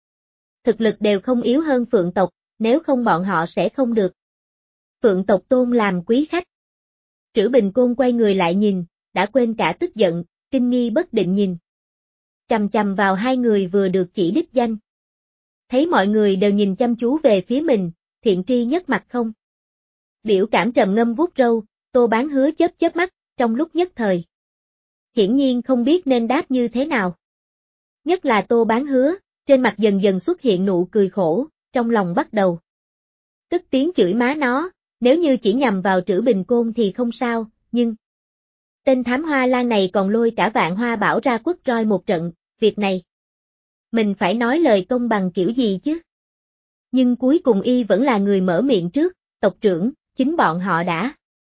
thực lực đều không yếu hơn Phượng tộc, nếu không bọn họ sẽ không được Phượng tộc tôn làm quý khách. Trữ Bình Côn quay người lại nhìn, đã quên cả tức giận, kinh nghi bất định nhìn chằm chằm vào hai người vừa được chỉ đích danh. Thấy mọi người đều nhìn chăm chú về phía mình, Thiện Tri Nhất mặt không biểu cảm trầm ngâm vuốt râu, Tô Bán Hứa chớp chớp mắt, trong lúc nhất thời. Hiển nhiên không biết nên đáp như thế nào. Nhất là Tô Bán Hứa, trên mặt dần dần xuất hiện nụ cười khổ, trong lòng bắt đầu tức tiếng chửi má nó, nếu như chỉ nhằm vào Trữ Bình Côn thì không sao, nhưng tên thám hoa lan này còn lôi cả Vạn Hoa Bảo ra quất roi một trận, việc này mình phải nói lời công bằng kiểu gì chứ? Nhưng cuối cùng y vẫn là người mở miệng trước, tộc trưởng, chính bọn họ đã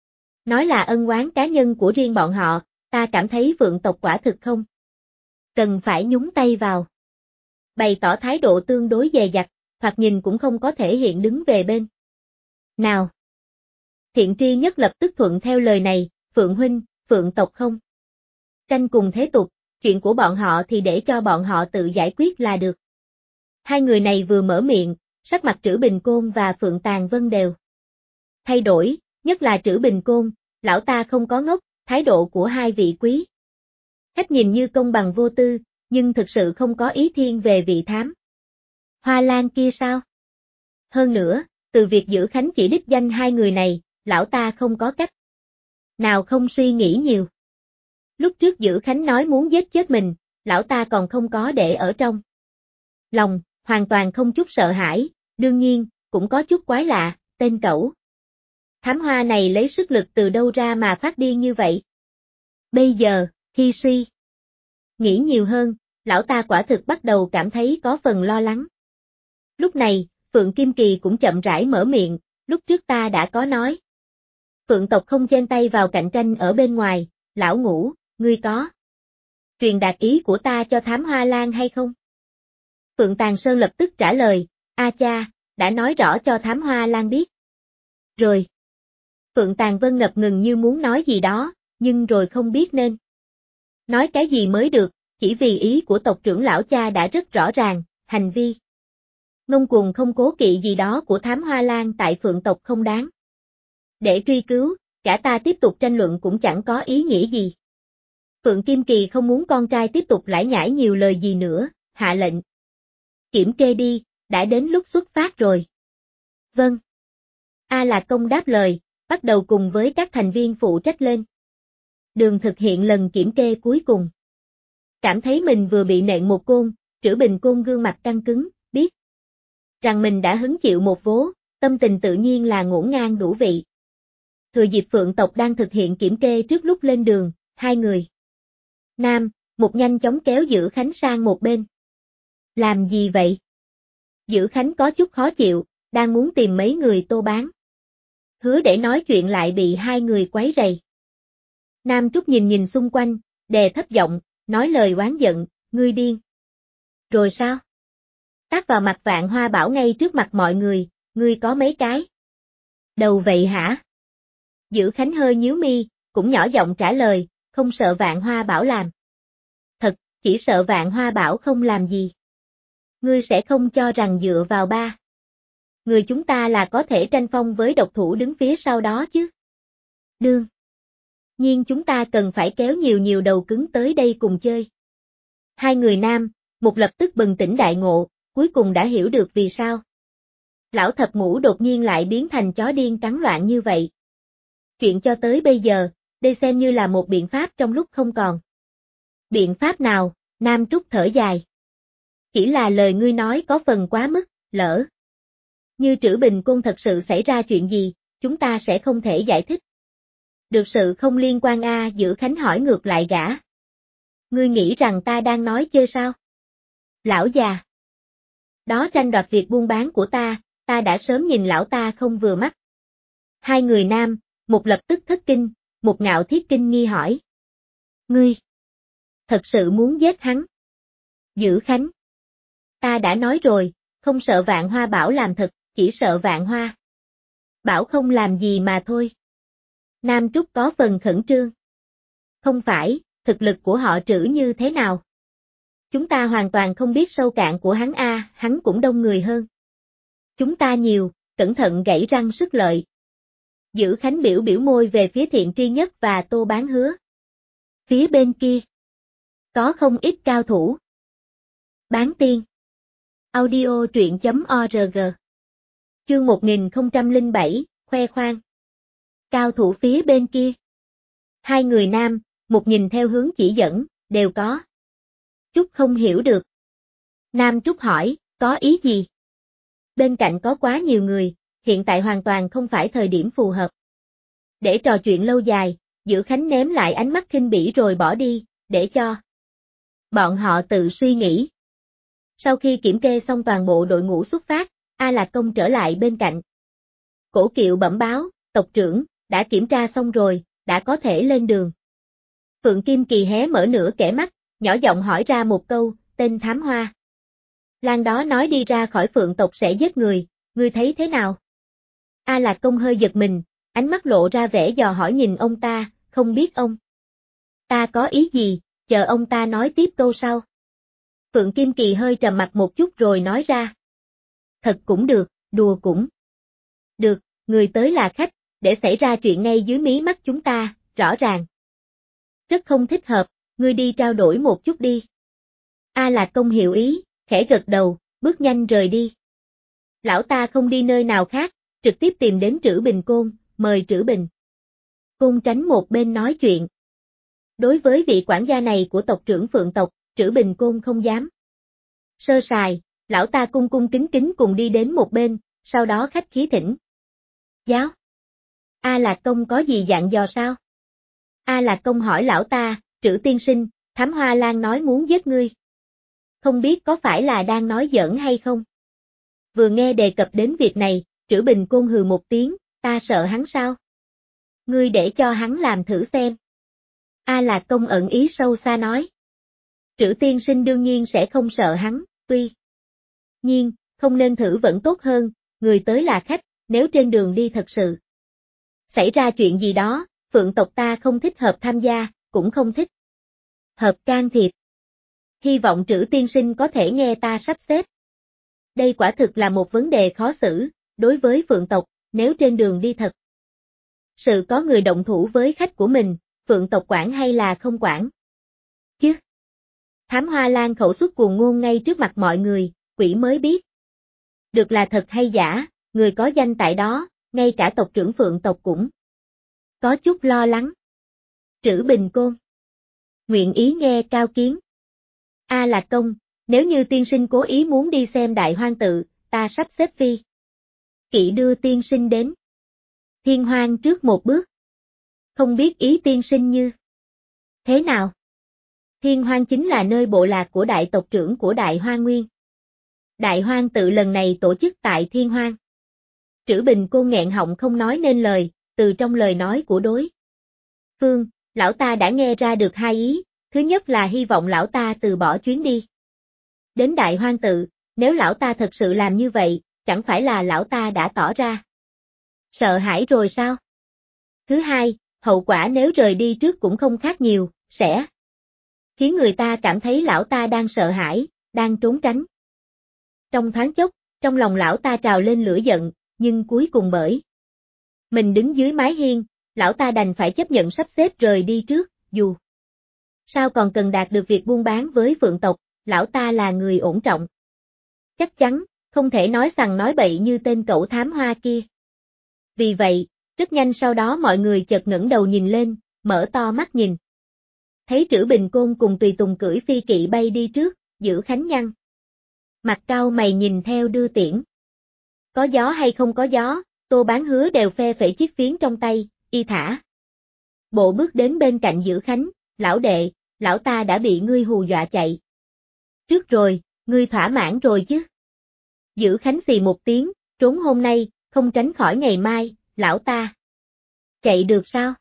nói là ân oán cá nhân của riêng bọn họ, ta cảm thấy Phượng tộc quả thực không cần phải nhúng tay vào. Bày tỏ thái độ tương đối dè dặt, thoạt nhìn cũng không có thể hiện đứng về bên nào. Thiện Tri Nhất lập tức thuận theo lời này, Phượng huynh, Phượng tộc không tranh cùng thế tục, chuyện của bọn họ thì để cho bọn họ tự giải quyết là được. Hai người này vừa mở miệng, sắc mặt Trữ Bình Côn và Phượng Tàn Vân đều thay đổi, nhất là Trữ Bình Côn, lão ta không có ngốc, thái độ của hai vị quý khách nhìn như công bằng vô tư, nhưng thực sự không có ý thiên về vị thám Hoa Lan kia sao? Hơn nữa, từ việc Dữ Khánh chỉ đích danh hai người này, lão ta không có cách nào không suy nghĩ nhiều. Lúc trước Dữ Khánh nói muốn giết chết mình, lão ta còn không có để ở trong lòng, hoàn toàn không chút sợ hãi, đương nhiên, cũng có chút quái lạ, tên cẩu thám hoa này lấy sức lực từ đâu ra mà phát điên như vậy. Bây giờ, khi suy nghĩ nhiều hơn, lão ta quả thực bắt đầu cảm thấy có phần lo lắng. Lúc này, Phượng Kim Kỳ cũng chậm rãi mở miệng, lúc trước ta đã có nói. Phượng tộc không chen tay vào cạnh tranh ở bên ngoài, lão Ngũ, ngươi có truyền đạt ý của ta cho thám Hoa Lan hay không? Phượng Tàng Sơn lập tức trả lời, a cha, đã nói rõ cho thám Hoa Lan biết. Rồi. Phượng Tàng Vân ngập ngừng như muốn nói gì đó, nhưng rồi không biết nên nói cái gì mới được, chỉ vì ý của tộc trưởng lão cha đã rất rõ ràng, hành vi ngông cuồng không cố kỵ gì đó của thám Hoa Lan tại Phượng tộc không đáng để truy cứu, cả ta tiếp tục tranh luận cũng chẳng có ý nghĩa gì. Phượng Kim Kỳ không muốn con trai tiếp tục lải nhải nhiều lời gì nữa, hạ lệnh. Kiểm kê đi, đã đến lúc xuất phát rồi. Vâng. A Lạc Công đáp lời, bắt đầu cùng với các thành viên phụ trách lên đường thực hiện lần kiểm kê cuối cùng. Cảm thấy mình vừa bị nện một côn, Trữ Bình Côn gương mặt căng cứng, biết rằng mình đã hứng chịu một vố, tâm tình tự nhiên là ngổn ngang đủ vị. Thừa dịp Phượng tộc đang thực hiện kiểm kê trước lúc lên đường, hai người nam, một nhanh chóng kéo Dữ Khánh sang một bên. Làm gì vậy? Dữ Khánh có chút khó chịu, đang muốn tìm mấy người Tô Bán Hứa để nói chuyện lại bị hai người quấy rầy. Nam Trúc nhìn nhìn xung quanh, đè thấp giọng, nói lời oán giận, ngươi điên. Rồi sao? Tát vào mặt Vạn Hoa Bảo ngay trước mặt mọi người, ngươi có mấy cái đầu vậy hả? Dữ Khánh hơi nhíu mi, cũng nhỏ giọng trả lời, không sợ Vạn Hoa Bảo làm. Thật, chỉ sợ Vạn Hoa Bảo không làm gì. Ngươi sẽ không cho rằng dựa vào ba người chúng ta là có thể tranh phong với độc thủ đứng phía sau đó chứ. Đương nhiên chúng ta cần phải kéo nhiều đầu cứng tới đây cùng chơi. Hai người nam, một lập tức bừng tỉnh đại ngộ, cuối cùng đã hiểu được vì sao lão thập ngũ đột nhiên lại biến thành chó điên cắn loạn như vậy. Chuyện cho tới bây giờ, đây xem như là một biện pháp trong lúc không còn. Biện pháp nào? Nam Trúc thở dài. Chỉ là lời ngươi nói có phần quá mức, lỡ như Trữ Bình Côn thật sự xảy ra chuyện gì, chúng ta sẽ không thể giải thích được sự không liên quan a. Dữ Khánh hỏi ngược lại gã. Ngươi nghĩ rằng ta đang nói chơi sao? Lão già đó tranh đoạt việc buôn bán của ta đã sớm nhìn lão ta không vừa mắt. Hai người nam, một lập tức thất kinh, một ngạo thiết kinh nghi hỏi. Ngươi thật sự muốn giết hắn? Dữ Khánh, ta đã nói rồi, không sợ Vạn Hoa Bảo làm thật, chỉ sợ Vạn Hoa Bảo không làm gì mà thôi. Nam Trúc có phần khẩn trương. Không phải, thực lực của họ Trữ như thế nào? Chúng ta hoàn toàn không biết sâu cạn của hắn a, hắn cũng đông người hơn chúng ta nhiều, cẩn thận gãy răng sức lợi. Dữ Khánh biểu biểu môi về phía Thiện Tri Nhất và Tô Bán Hứa. Phía bên kia có không ít cao thủ. Bán tiên. Audio truyện.org. Chương 1007, khoe khoang. Cao thủ phía bên kia. Hai người nam, một nhìn theo hướng chỉ dẫn, đều có chút không hiểu được. Nam Trúc hỏi, có ý gì? Bên cạnh có quá nhiều người, hiện tại hoàn toàn không phải thời điểm phù hợp để trò chuyện lâu dài. Dữ Khánh ném lại ánh mắt khinh bỉ rồi bỏ đi, để cho bọn họ tự suy nghĩ. Sau khi kiểm kê xong toàn bộ đội ngũ xuất phát, A Lạc Công trở lại bên cạnh. Cổ Kiệu bẩm báo, tộc trưởng, đã kiểm tra xong rồi, đã có thể lên đường. Phượng Kim Kỳ hé mở nửa kẻ mắt, nhỏ giọng hỏi ra một câu, tên thám Hoa Lan đó nói đi ra khỏi Phượng tộc sẽ giết người, ngươi thấy thế nào? A Lạc Công hơi giật mình, ánh mắt lộ ra vẻ dò hỏi nhìn ông ta, không biết ông ta có ý gì, chờ ông ta nói tiếp câu sau. Phượng Kim Kỳ hơi trầm mặt một chút rồi nói ra. Thật cũng được, đùa cũng được, người tới là khách, để xảy ra chuyện ngay dưới mí mắt chúng ta, rõ ràng. Rất không thích hợp, ngươi đi trao đổi một chút đi. A Lạc Công hiểu ý, khẽ gật đầu, bước nhanh rời đi. Lão ta không đi nơi nào khác, trực tiếp tìm đến Trữ Bình Côn, mời Trữ Bình Côn tránh một bên nói chuyện. Đối với vị quản gia này của tộc trưởng Phượng tộc, Trữ Bình Côn không dám sơ sài, lão ta cung cung kính kính cùng đi đến một bên, sau đó khách khí thỉnh giáo. A Lạc Công có gì dặn dò sao? A Lạc Công hỏi lão ta, Trữ tiên sinh, Thám Hoa Lan nói muốn giết ngươi. Không biết có phải là đang nói giỡn hay không? Vừa nghe đề cập đến việc này, Trữ Bình Côn hừ một tiếng, ta sợ hắn sao? Ngươi để cho hắn làm thử xem. A Lạc Công ẩn ý sâu xa nói. Trữ tiên sinh đương nhiên sẽ không sợ hắn, tuy nhiên, không nên thử vẫn tốt hơn, người tới là khách, nếu trên đường đi thật sự xảy ra chuyện gì đó, Phượng tộc ta không thích hợp tham gia, cũng không thích hợp can thiệp. Hy vọng Trữ tiên sinh có thể nghe ta sắp xếp. Đây quả thực là một vấn đề khó xử, đối với Phượng tộc, nếu trên đường đi thật sự có người động thủ với khách của mình, Phượng tộc quản hay là không quản? Chứ. Thám Hoa Lan khẩu suất cuồng ngôn ngay trước mặt mọi người, quỷ mới biết được là thật hay giả, người có danh tại đó, ngay cả tộc trưởng Phượng tộc cũng có chút lo lắng. Trữ Bình Côn nguyện ý nghe cao kiến. A Lạc Công, nếu như tiên sinh cố ý muốn đi xem Đại Hoang tự, ta sắp xếp phi kỵ đưa tiên sinh đến Thiên Hoang trước một bước. Không biết ý tiên sinh như thế nào? Thiên Hoang chính là nơi bộ lạc của đại tộc trưởng của Đại Hoang Nguyên. Đại Hoang tự lần này tổ chức tại Thiên Hoang. Trữ Bình Côn nghẹn họng không nói nên lời, từ trong lời nói của đối phương, lão ta đã nghe ra được hai ý, thứ nhất là hy vọng lão ta từ bỏ chuyến đi đến Đại Hoang tự, nếu lão ta thật sự làm như vậy, chẳng phải là lão ta đã tỏ ra sợ hãi rồi sao? Thứ hai, hậu quả nếu rời đi trước cũng không khác nhiều, sẽ khiến người ta cảm thấy lão ta đang sợ hãi, đang trốn tránh. Trong thoáng chốc, trong lòng lão ta trào lên lửa giận, nhưng cuối cùng bởi mình đứng dưới mái hiên, lão ta đành phải chấp nhận sắp xếp rời đi trước, dù sao còn cần đạt được việc buôn bán với Phượng tộc, lão ta là người ổn trọng. Chắc chắn, không thể nói sằng nói bậy như tên cẩu thám hoa kia. Vì vậy, rất nhanh sau đó mọi người chợt ngẩng đầu nhìn lên, mở to mắt nhìn. Thấy Trữ Bình Côn cùng tùy tùng cưỡi phi kỵ bay đi trước, giữ khánh nhăn. Mặt cau mày nhìn theo đưa tiễn. Có gió hay không có gió, Tô Bán Hứa đều phe phẩy chiếc phiến trong tay, y thả. Bộ bước đến bên cạnh giữ khánh, lão đệ, lão ta đã bị ngươi hù dọa chạy. Trước rồi, ngươi thỏa mãn rồi chứ. Giữ khánh xì một tiếng, trốn hôm nay, không tránh khỏi ngày mai, lão ta chạy được sao?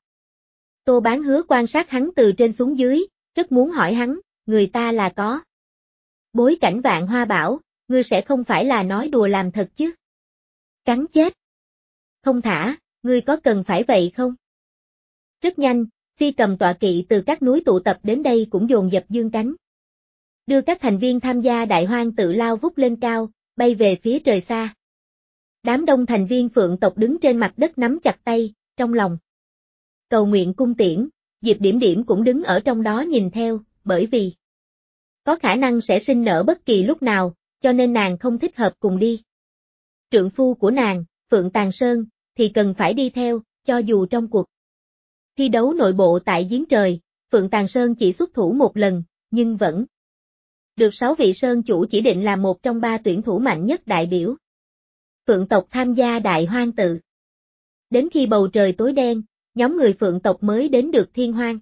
Tô Bán Hứa quan sát hắn từ trên xuống dưới, rất muốn hỏi hắn, người ta là có bối cảnh Vạn Hoa Bảo, ngươi sẽ không phải là nói đùa làm thật chứ? Cắn chết. Không thả, ngươi có cần phải vậy không? Rất nhanh, phi cầm tọa kỵ từ các núi tụ tập đến đây cũng dồn dập dương cánh. Đưa các thành viên tham gia Đại Hoang tự lao vút lên cao, bay về phía trời xa. Đám đông thành viên Phượng tộc đứng trên mặt đất nắm chặt tay, trong lòng cầu nguyện cung tiễn, Diệp Điểm Điểm cũng đứng ở trong đó nhìn theo, bởi vì có khả năng sẽ sinh nở bất kỳ lúc nào, cho nên nàng không thích hợp cùng đi. Trượng phu của nàng, Phượng Tàn Sơn, thì cần phải đi theo, cho dù trong cuộc thi đấu nội bộ tại giếng trời, Phượng Tàn Sơn chỉ xuất thủ một lần, nhưng vẫn được 6 vị Sơn chủ chỉ định là một trong 3 tuyển thủ mạnh nhất đại biểu. Phượng tộc tham gia Đại Hoang tự. Đến khi bầu trời tối đen, nhóm người Phượng tộc mới đến được Thiên Hoang.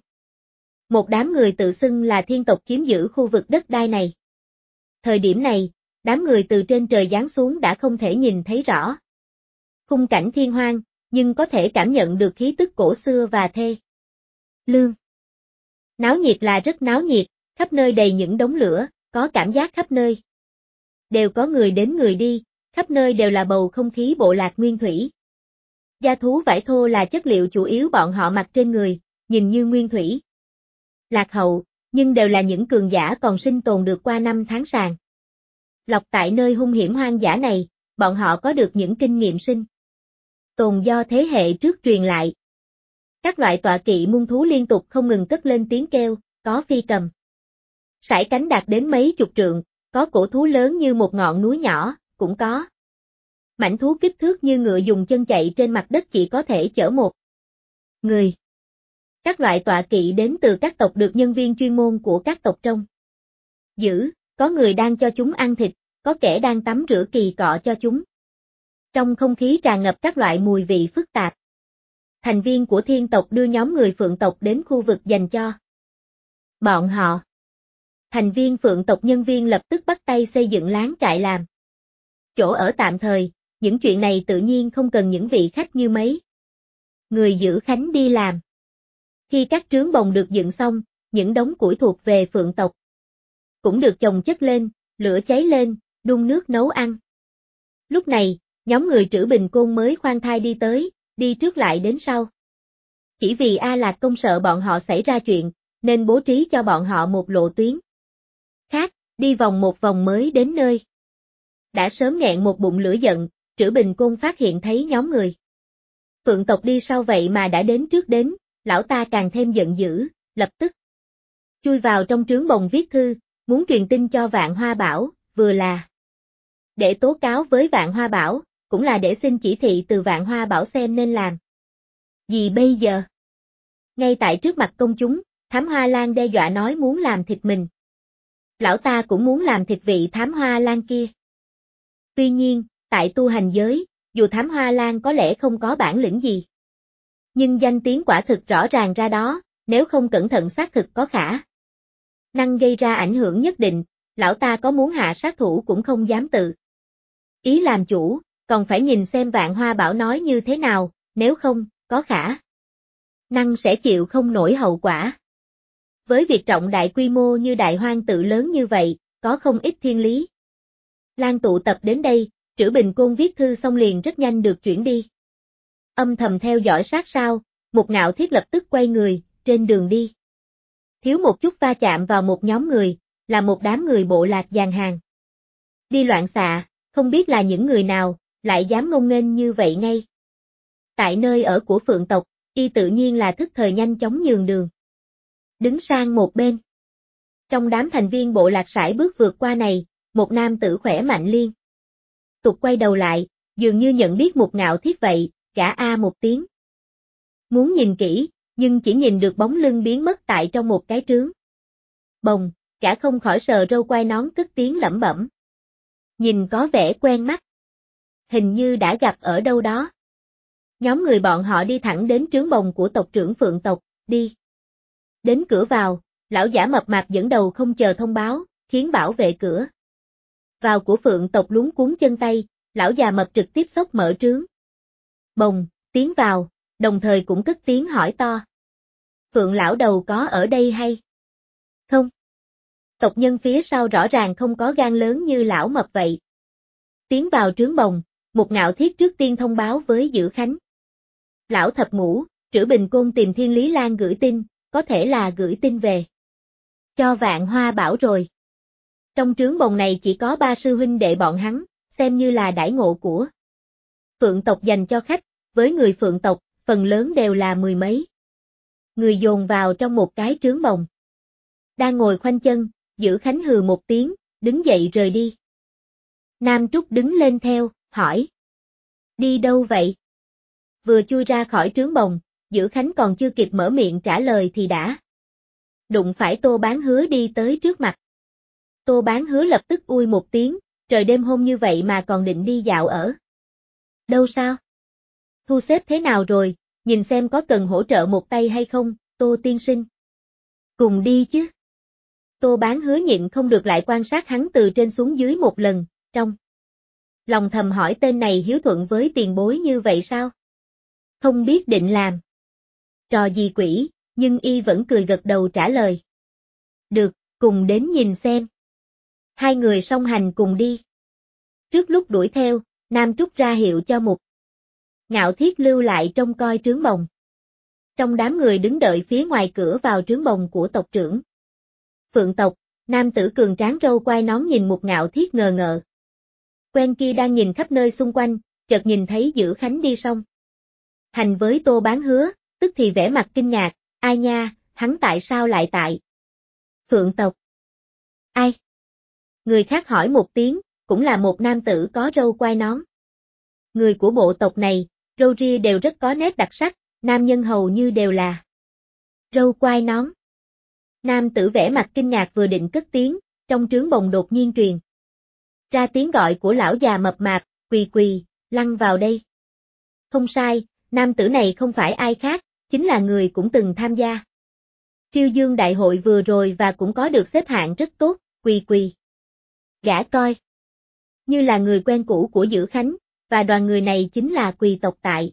Một đám người tự xưng là thiên tộc chiếm giữ khu vực đất đai này. Thời điểm này, đám người từ trên trời giáng xuống đã không thể nhìn thấy rõ khung cảnh Thiên Hoang, nhưng có thể cảm nhận được khí tức cổ xưa và thê lương. Náo nhiệt là rất náo nhiệt, khắp nơi đầy những đống lửa, có cảm giác khắp nơi đều có người đến người đi, khắp nơi đều là bầu không khí bộ lạc nguyên thủy. Da thú vải thô là chất liệu chủ yếu bọn họ mặc trên người, nhìn như nguyên thủy lạc hậu, nhưng đều là những cường giả còn sinh tồn được qua năm tháng sàn lọc tại nơi hung hiểm hoang dã này, bọn họ có được những kinh nghiệm sinh tồn do thế hệ trước truyền lại. Các loại tọa kỵ muôn thú liên tục không ngừng cất lên tiếng kêu, có phi cầm. Sải cánh đạt đến mấy chục trượng, có cổ thú lớn như một ngọn núi nhỏ, cũng có. Mãnh thú kích thước như ngựa dùng chân chạy trên mặt đất chỉ có thể chở một người. Các loại tọa kỵ đến từ các tộc được nhân viên chuyên môn của các tộc trông giữ, có người đang cho chúng ăn thịt, có kẻ đang tắm rửa kỳ cọ cho chúng. Trong không khí tràn ngập các loại mùi vị phức tạp. Thành viên của thiên tộc đưa nhóm người phượng tộc đến khu vực dành cho bọn họ. Thành viên phượng tộc nhân viên lập tức bắt tay xây dựng láng trại làm chỗ ở tạm thời, những chuyện này tự nhiên không cần những vị khách như mấy người giữ khánh đi làm. Khi các trướng bồng được dựng xong, những đống củi thuộc về phượng tộc cũng được chồng chất lên, lửa cháy lên, đun nước nấu ăn. Lúc này, nhóm người Trữ Bình Côn mới khoan thai đi tới, đi trước lại đến sau. Chỉ vì A Lạc Công sợ bọn họ xảy ra chuyện, nên bố trí cho bọn họ một lộ tuyến khác, đi vòng một vòng mới đến nơi. Đã sớm nghẹn một bụng lửa giận, Trữ Bình Côn phát hiện thấy nhóm người phượng tộc đi sau vậy mà đã đến trước đến, lão ta càng thêm giận dữ, lập tức chui vào trong trướng bồng viết thư, muốn truyền tin cho Vạn Hoa Bảo, vừa là để tố cáo với Vạn Hoa Bảo, cũng là để xin chỉ thị từ Vạn Hoa Bảo xem nên làm gì bây giờ. Ngay tại trước mặt công chúng, Thám Hoa Lan đe dọa nói muốn làm thịt mình. Lão ta cũng muốn làm thịt vị Thám Hoa Lan kia. Tuy nhiên, tại tu hành giới, dù Thám Hoa Lan có lẽ không có bản lĩnh gì, nhưng danh tiếng quả thực rõ ràng ra đó, nếu không cẩn thận xác thực có khả năng gây ra ảnh hưởng nhất định, lão ta có muốn hạ sát thủ cũng không dám tự ý làm chủ, còn phải nhìn xem Vạn Hoa Bảo nói như thế nào, nếu không, có khả năng sẽ chịu không nổi hậu quả. Với việc trọng đại quy mô như Đại Hoang tự lớn như vậy, có không ít thiên lý Lan tụ tập đến đây, Trữ Bình Côn viết thư xong liền rất nhanh được chuyển đi. Âm thầm theo dõi sát sao, Một Ngạo Thiết lập tức quay người, trên đường đi. Thiếu một chút va chạm vào một nhóm người, là một đám người bộ lạc dàn hàng. Đi loạn xạ, không biết là những người nào, lại dám ngông nghênh như vậy ngay. Tại nơi ở của phượng tộc, y tự nhiên là thức thời nhanh chóng nhường đường. Đứng sang một bên. Trong đám thành viên bộ lạc sải bước vượt qua này, một nam tử khỏe mạnh liên tục quay đầu lại, dường như nhận biết Một Ngạo Thiết vậy, gã a một tiếng. Muốn nhìn kỹ, nhưng chỉ nhìn được bóng lưng biến mất tại trong một cái trướng bồng, gã không khỏi sờ râu quai nón cất tiếng lẩm bẩm. Nhìn có vẻ quen mắt. Hình như đã gặp ở đâu đó. Nhóm người bọn họ đi thẳng đến trướng bồng của tộc trưởng phượng tộc, đi. Đến cửa vào, lão giả mập mạp dẫn đầu không chờ thông báo, khiến bảo vệ cửa vào của phượng tộc luống cuống chân tay, lão già mập trực tiếp xốc mở trướng bồng, tiến vào, đồng thời cũng cất tiếng hỏi to. Phượng lão đầu có ở đây hay không? Tộc nhân phía sau rõ ràng không có gan lớn như lão mập vậy. Tiến vào trướng bồng, Một Ngạo Thiết trước tiên thông báo với Dữ Khánh. Lão thập ngũ, Trữ Bình Côn tìm Thiên Lý Lan gửi tin, có thể là gửi tin về cho Vạn Hoa Bảo rồi. Trong trướng bồng này chỉ có 3 sư huynh đệ bọn hắn, xem như là đãi ngộ của phượng tộc dành cho khách, với người phượng tộc, phần lớn đều là mười mấy người dồn vào trong một cái trướng bồng. Đang ngồi khoanh chân, Dữ Khánh hừ một tiếng, đứng dậy rời đi. Nam Trúc đứng lên theo, hỏi. Đi đâu vậy? Vừa chui ra khỏi trướng bồng, Dữ Khánh còn chưa kịp mở miệng trả lời thì đã đụng phải Tô Bán Hứa đi tới trước mặt. Tô Bán Hứa lập tức ui một tiếng, trời đêm hôm như vậy mà còn định đi dạo ở đâu sao? Thu xếp thế nào rồi, nhìn xem có cần hỗ trợ một tay hay không, Tô tiên sinh. Cùng đi chứ. Tô Bán Hứa nhịn không được lại quan sát hắn từ trên xuống dưới một lần, trong lòng thầm hỏi tên này hiếu thuận với tiền bối như vậy sao? Không biết định làm trò gì quỷ, nhưng y vẫn cười gật đầu trả lời. Được, cùng đến nhìn xem. Hai người song hành cùng đi. Trước lúc đuổi theo, Nam Trúc ra hiệu cho Một Ngạo Thiết lưu lại trông coi trướng bồng. Trong đám người đứng đợi phía ngoài cửa vào trướng bồng của tộc trưởng phượng tộc, nam tử cường tráng râu quai nón nhìn Một Ngạo Thiết ngờ ngợ. Quen kia đang nhìn khắp nơi xung quanh, chợt nhìn thấy Dữ Khánh đi xong hành với Tô Bán Hứa, tức thì vẻ mặt kinh ngạc, ai nha, hắn tại sao lại tại Phượng tộc? Ai? Người khác hỏi một tiếng, cũng là một nam tử có râu quai nón. Người của bộ tộc này, râu ria đều rất có nét đặc sắc, nam nhân hầu như đều là râu quai nón. Nam tử vẻ mặt kinh ngạc vừa định cất tiếng, trong trướng bồng đột nhiên truyền ra tiếng gọi của lão già mập mạp, quỳ quỳ, lăn vào đây. Không sai, nam tử này không phải ai khác, chính là người cũng từng tham gia Triêu Dương đại hội vừa rồi và cũng có được xếp hạng rất tốt, quỳ quỳ. Gã coi như là người quen cũ của Dữ Khánh, và đoàn người này chính là quỳ tộc tại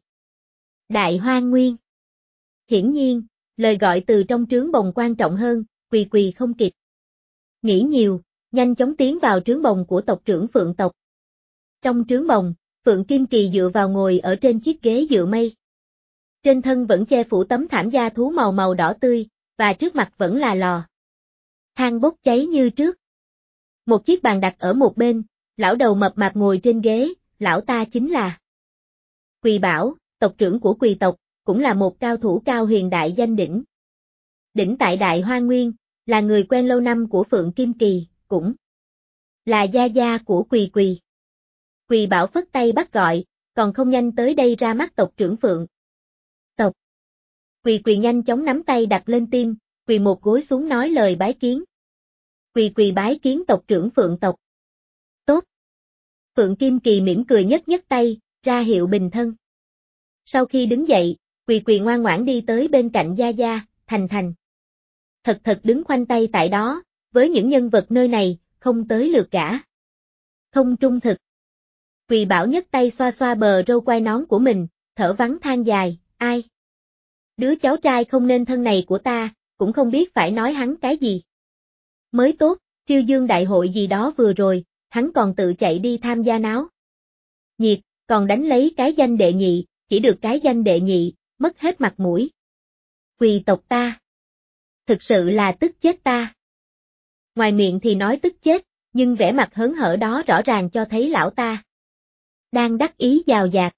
Đại Hoang Nguyên. Hiển nhiên, lời gọi từ trong trướng bồng quan trọng hơn, quỳ quỳ không kịp nghĩ nhiều, nhanh chóng tiến vào trướng bồng của tộc trưởng Phượng tộc. Trong trướng bồng, Phượng Kim Kỳ dựa vào ngồi ở trên chiếc ghế dựa mây. Trên thân vẫn che phủ tấm thảm da thú màu màu đỏ tươi, và trước mặt vẫn là lò than bốc cháy như trước. Một chiếc bàn đặt ở một bên, lão đầu mập mạp ngồi trên ghế, lão ta chính là Quỳ Bảo, tộc trưởng của Quỳ tộc, cũng là một cao thủ cao huyền đại danh đỉnh. Đỉnh tại Đại Hoa Nguyên, là người quen lâu năm của Phượng Kim Kỳ, cũng là gia gia của Quỳ Quỳ. Quỳ Bảo phất tay bắt gọi, còn không nhanh tới đây ra mắt tộc trưởng Phượng tộc. Quỳ Quỳ nhanh chóng nắm tay đặt lên tim, quỳ một gối xuống nói lời bái kiến. Quỳ Quỳ bái kiến tộc trưởng Phượng tộc. Tốt. Phượng Kim Kỳ mỉm cười nhấc nhấc tay, ra hiệu bình thân. Sau khi đứng dậy, Quỳ Quỳ ngoan ngoãn đi tới bên cạnh gia gia, thành thành thật đứng khoanh tay tại đó, với những nhân vật nơi này, không tới lượt gã không trung thực. Quỳ Bảo nhấc tay xoa xoa bờ râu quai nón của mình, thở vắng than dài, ai? Đứa cháu trai không nên thân này của ta, cũng không biết phải nói hắn cái gì. Mới tốt, Triêu Dương đại hội gì đó vừa rồi, hắn còn tự chạy đi tham gia náo nhiệt, còn đánh lấy cái danh đệ nhị, chỉ được cái danh đệ nhị, mất hết mặt mũi. Quỳ tộc ta. Thực sự là tức chết ta. Ngoài miệng thì nói tức chết, nhưng vẻ mặt hớn hở đó rõ ràng cho thấy lão ta đang đắc ý dào dạt.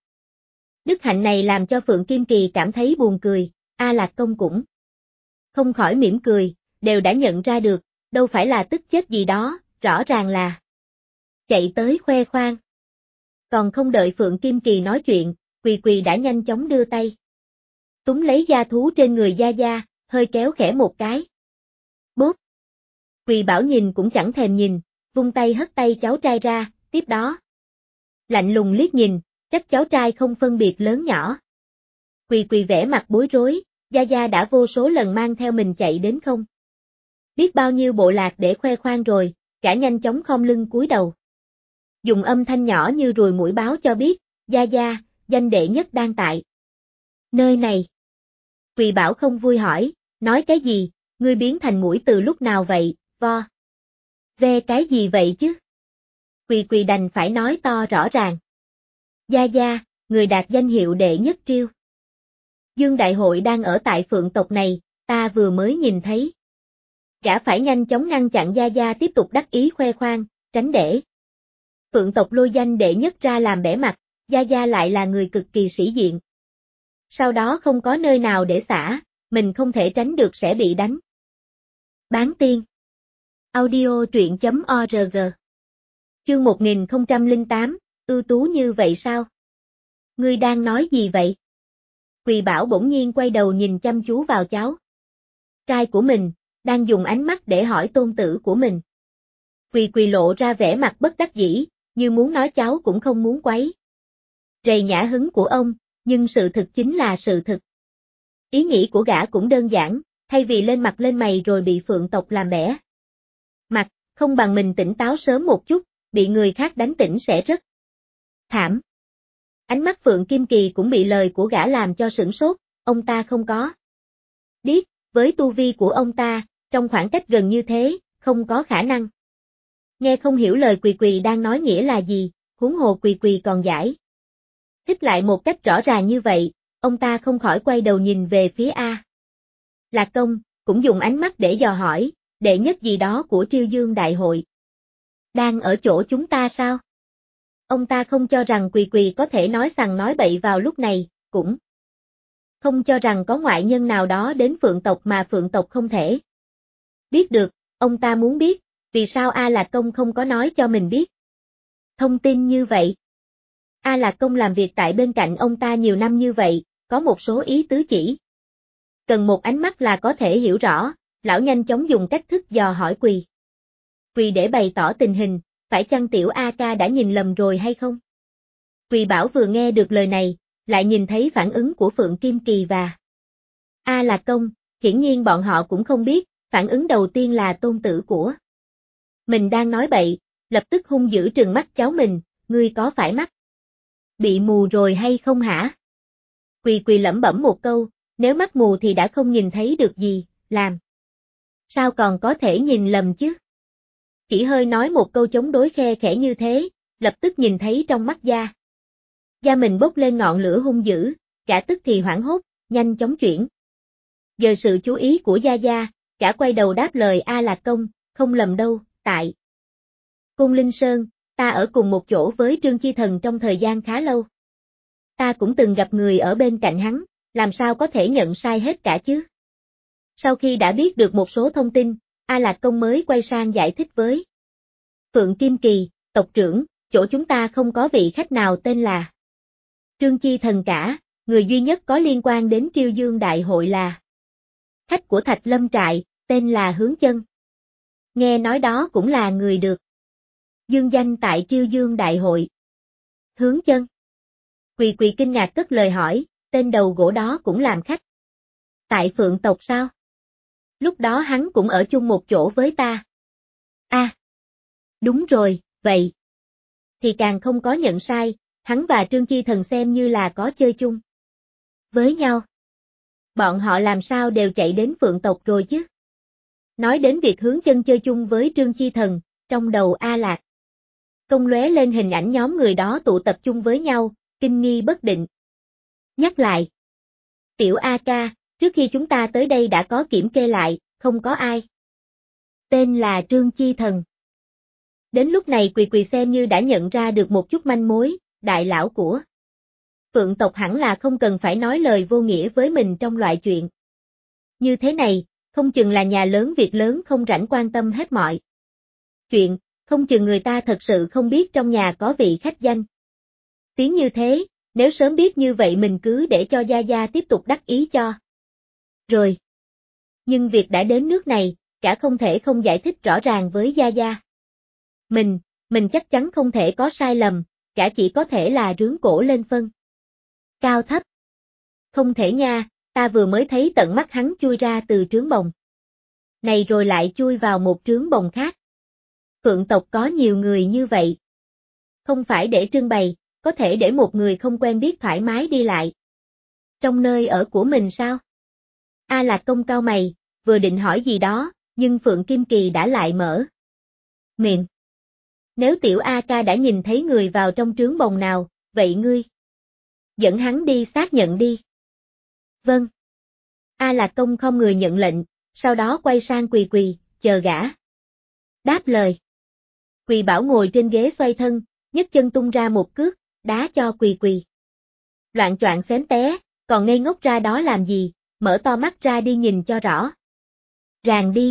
Đức hạnh này làm cho Phượng Kim Kỳ cảm thấy buồn cười, A Lạc Công cũng không khỏi mỉm cười, đều đã nhận ra được, đâu phải là tức chết gì đó, rõ ràng là chạy tới khoe khoang. Còn không đợi Phượng Kim Kỳ nói chuyện, Quỳ Quỳ đã nhanh chóng đưa tay túm lấy da thú trên người gia gia, hơi kéo khẽ một cái. Bốp. Quỳ Bảo nhìn cũng chẳng thèm nhìn, vung tay hất tay cháu trai ra, tiếp đó lạnh lùng liếc nhìn, trách cháu trai không phân biệt lớn nhỏ. Quỳ Quỳ vẻ mặt bối rối, gia gia đã vô số lần mang theo mình chạy đến không biết bao nhiêu bộ lạc để khoe khoang rồi, cả nhanh chóng khom lưng cúi đầu. Dùng âm thanh nhỏ như ruồi muỗi báo cho biết, gia gia, danh đệ nhất đang tại nơi này. Quỳ Bảo không vui hỏi, nói cái gì, ngươi biến thành muỗi từ lúc nào vậy, vo. Ve cái gì vậy chứ? Quỳ Quỳ đành phải nói to rõ ràng. Gia gia, người đạt danh hiệu đệ nhất Triêu Dương đại hội đang ở tại Phượng tộc này, ta vừa mới nhìn thấy. Gã phải nhanh chóng ngăn chặn gia gia tiếp tục đắc ý khoe khoang, tránh để Phượng tộc lôi danh đệ nhất ra làm bẽ mặt, gia gia lại là người cực kỳ sĩ diện. Sau đó không có nơi nào để xả, mình không thể tránh được sẽ bị đánh. Bán tiên. Audio truyện.org. Chương 1008, ưu tú như vậy sao? Ngươi đang nói gì vậy? Quỳ Bảo bỗng nhiên quay đầu nhìn chăm chú vào cháu trai của mình, đang dùng ánh mắt để hỏi tôn tử của mình. Quỳ Quỳ lộ ra vẻ mặt bất đắc dĩ, như muốn nói cháu cũng không muốn quấy rầy nhã hứng của ông, nhưng sự thực chính là sự thực. Ý nghĩ của gã cũng đơn giản, thay vì lên mặt lên mày rồi bị Phượng tộc làm bẽ mặt, không bằng mình tỉnh táo sớm một chút, bị người khác đánh tỉnh sẽ rất thảm. Ánh mắt Phượng Kim Kỳ cũng bị lời của gã làm cho sửng sốt, ông ta không có điếc, với tu vi của ông ta, trong khoảng cách gần như thế, không có khả năng nghe không hiểu lời Quỳ Quỳ đang nói nghĩa là gì, huống hồ Quỳ Quỳ còn giải thích lại một cách rõ ràng như vậy, ông ta không khỏi quay đầu nhìn về phía A Lạc Công, cũng dùng ánh mắt để dò hỏi, đệ nhất gì đó của Triêu Dương đại hội đang ở chỗ chúng ta sao? Ông ta không cho rằng Quỳ Quỳ có thể nói sằng nói bậy vào lúc này, cũng Không cho rằng có ngoại nhân nào đó đến Phượng tộc mà Phượng tộc không thể biết được, ông ta muốn biết, vì sao A Lạc Công không có nói cho mình biết. Thông tin như vậy. A Lạc Công làm việc tại bên cạnh ông ta nhiều năm như vậy, có một số ý tứ chỉ. Cần một ánh mắt là có thể hiểu rõ, lão nhanh chóng dùng cách thức dò hỏi Quỳ. Quỳ để bày tỏ tình hình, phải chăng tiểu A ca đã nhìn lầm rồi hay không? Quỳ bảo vừa nghe được lời này, lại nhìn thấy phản ứng của Phượng Kim Kỳ và A Lạc Công, hiển nhiên bọn họ cũng không biết, phản ứng đầu tiên là tôn tử của mình đang nói bậy, lập tức hung dữ trừng mắt cháu mình, ngươi có phải mắt bị mù rồi hay không hả? Quỳ lẩm bẩm một câu, nếu mắt mù thì đã không nhìn thấy được gì, làm sao còn có thể nhìn lầm chứ? Chỉ hơi nói một câu chống đối khe khẽ như thế, lập tức nhìn thấy trong mắt da mình bốc lên ngọn lửa hung dữ, cả tức thì hoảng hốt, nhanh chóng chuyển. Giờ sự chú ý của Gia, cả quay đầu đáp lời A Lạc Công, không lầm đâu, tại Côn Linh Sơn, ta ở cùng một chỗ với Trương Chi Thần trong thời gian khá lâu. Ta cũng từng gặp người ở bên cạnh hắn, làm sao có thể nhận sai hết cả chứ? Sau khi đã biết được một số thông tin, A Lạc Công mới quay sang giải thích với Phượng Kim Kỳ, tộc trưởng, chỗ chúng ta không có vị khách nào tên là Trương Chi Thần cả, người duy nhất có liên quan đến Triêu Dương Đại hội là khách của Thạch Lâm Trại, tên là Hướng Chân. Nghe nói đó cũng là người được dương danh tại Triêu Dương Đại hội. Hướng Chân. Quỳ kinh ngạc cất lời hỏi, tên đầu gỗ đó cũng làm khách tại Phượng tộc sao? Lúc đó hắn cũng ở chung một chỗ với ta. Đúng rồi, vậy thì càng không có nhận sai, hắn và Trương Chi Thần xem như là có chơi chung với nhau. Bọn họ làm sao đều chạy đến Phượng tộc rồi chứ? Nói đến việc Hướng Chân chơi chung với Trương Chi Thần, trong đầu A Lạc Công lóe lên hình ảnh nhóm người đó tụ tập chung với nhau, kinh nghi bất định. Nhắc lại, tiểu A ca, trước khi chúng ta tới đây đã có kiểm kê lại, không có ai tên là Trương Chi Thần. Đến lúc này Quỳ xem như đã nhận ra được một chút manh mối, đại lão của Phượng tộc hẳn là không cần phải nói lời vô nghĩa với mình trong loại chuyện như thế này, không chừng là nhà lớn việc lớn không rảnh quan tâm hết mọi chuyện, không chừng người ta thật sự không biết trong nhà có vị khách danh tiếng như thế, nếu sớm biết như vậy mình cứ để cho Gia tiếp tục đắc ý cho rồi. Nhưng việc đã đến nước này, cả không thể không giải thích rõ ràng với Gia. Mình chắc chắn không thể có sai lầm, cả chỉ có thể là rướn cổ lên phân cao thấp. Không thể nha, ta vừa mới thấy tận mắt hắn chui ra từ trướng bồng này rồi lại chui vào một trướng bồng khác. Phượng tộc có nhiều người như vậy. Không phải để trưng bày, có thể để một người không quen biết thoải mái đi lại trong nơi ở của mình sao? A Lạc Công cau mày, vừa định hỏi gì đó, nhưng Phượng Kim Kỳ đã lại mở miệng. Nếu tiểu A ca đã nhìn thấy người vào trong trướng bồng nào, vậy ngươi dẫn hắn đi xác nhận đi. Vâng. A Lạc Công không người nhận lệnh, sau đó quay sang Quỳ, chờ gã đáp lời. Quỳ bảo ngồi trên ghế xoay thân, nhấc chân tung ra một cước, đá cho Quỳ. Loạn choạng xém té, còn ngây ngốc ra đó làm gì, mở to mắt ra đi nhìn cho rõ. Ràng đi.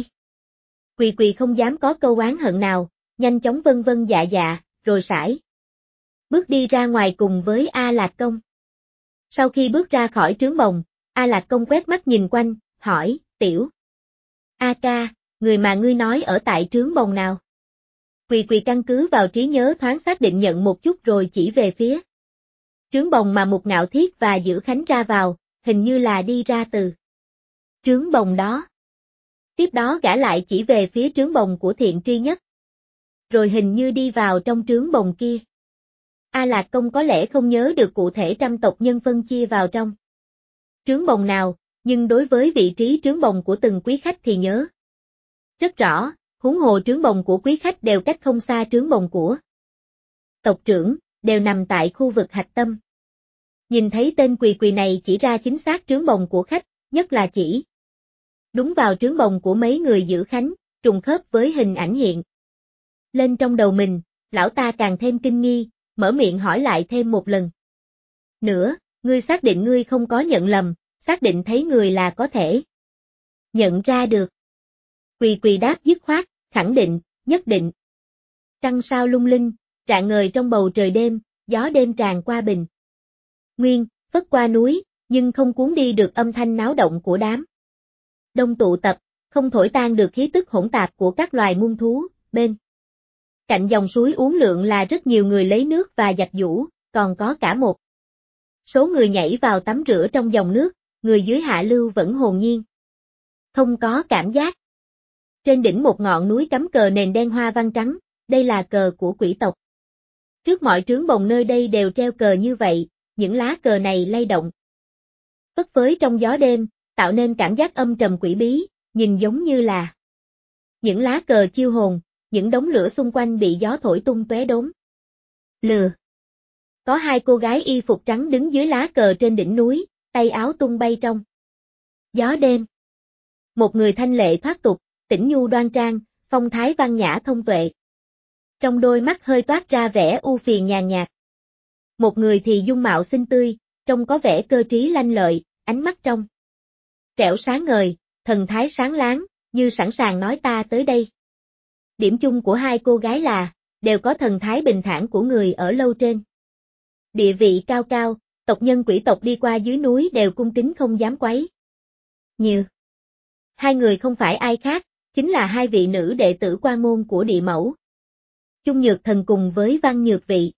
Quỳ không dám có câu oán hận nào, nhanh chóng vân dạ, rồi sải bước đi ra ngoài cùng với A Lạc Công. Sau khi bước ra khỏi trướng bồng, A Lạc Công quét mắt nhìn quanh, hỏi, tiểu A ca, người mà ngươi nói ở tại trướng bồng nào? Quỳ căn cứ vào trí nhớ thoáng xác định nhận một chút rồi chỉ về phía trướng bồng mà Mục Ngạo Thiết và Dữ Khánh ra vào, hình như là đi ra từ trướng bồng đó. Tiếp đó gã lại chỉ về phía trướng bồng của Thiện Tri Nhất. Rồi hình như đi vào trong trướng bồng kia. A Lạc Công có lẽ không nhớ được cụ thể trăm tộc nhân phân chia vào trong trướng bồng nào, nhưng đối với vị trí trướng bồng của từng quý khách thì nhớ rất rõ, huống hồ trướng bồng của quý khách đều cách không xa trướng bồng của tộc trưởng, đều nằm tại khu vực hạch tâm. Nhìn thấy tên Quỳ này chỉ ra chính xác trướng bồng của khách, nhất là chỉ đúng vào trướng bồng của mấy người Dữ Khánh, trùng khớp với hình ảnh hiện lên trong đầu mình, lão ta càng thêm kinh nghi, mở miệng hỏi lại thêm một lần nữa, ngươi xác định ngươi không có nhận lầm, xác định thấy người là có thể nhận ra được. Quỳ đáp dứt khoát, khẳng định, nhất định. Trăng sao lung linh, rạng ngời trong bầu trời đêm, gió đêm tràn qua bình nguyên, phất qua núi, nhưng không cuốn đi được âm thanh náo động của đám đông tụ tập, không thổi tan được khí tức hỗn tạp của các loài muôn thú. Bên cạnh dòng suối uốn lượn là rất nhiều người lấy nước và giặt giũ, còn có cả một số người nhảy vào tắm rửa trong dòng nước, người dưới hạ lưu vẫn hồn nhiên, không có cảm giác. Trên đỉnh một ngọn núi cắm cờ nền đen hoa văn trắng, đây là cờ của quỷ tộc. Trước mọi trướng bồng nơi đây đều treo cờ như vậy, những lá cờ này lay động phất phới trong gió đêm, tạo nên cảm giác âm trầm quỷ bí, nhìn giống như là những lá cờ chiêu hồn, những đống lửa xung quanh bị gió thổi tung tóe đốm lửa. Có hai cô gái y phục trắng đứng dưới lá cờ trên đỉnh núi, tay áo tung bay trong gió đêm. Một người thanh lệ thoát tục, tĩnh nhu đoan trang, phong thái văn nhã thông tuệ. Trong đôi mắt hơi toát ra vẻ ưu phiền nhàn nhạt. Một người thì dung mạo xinh tươi, trông có vẻ cơ trí lanh lợi, ánh mắt trong trẻo sáng ngời, thần thái sáng láng, như sẵn sàng nói ta tới đây. Điểm chung của hai cô gái là, đều có thần thái bình thản của người ở lâu trên địa vị cao cao, tộc nhân quỷ tộc đi qua dưới núi đều cung kính không dám quấy nhiễu. Hai người không phải ai khác, chính là hai vị nữ đệ tử quan môn của địa mẫu Chung Nhược Thần cùng với Văn Nhược Vị.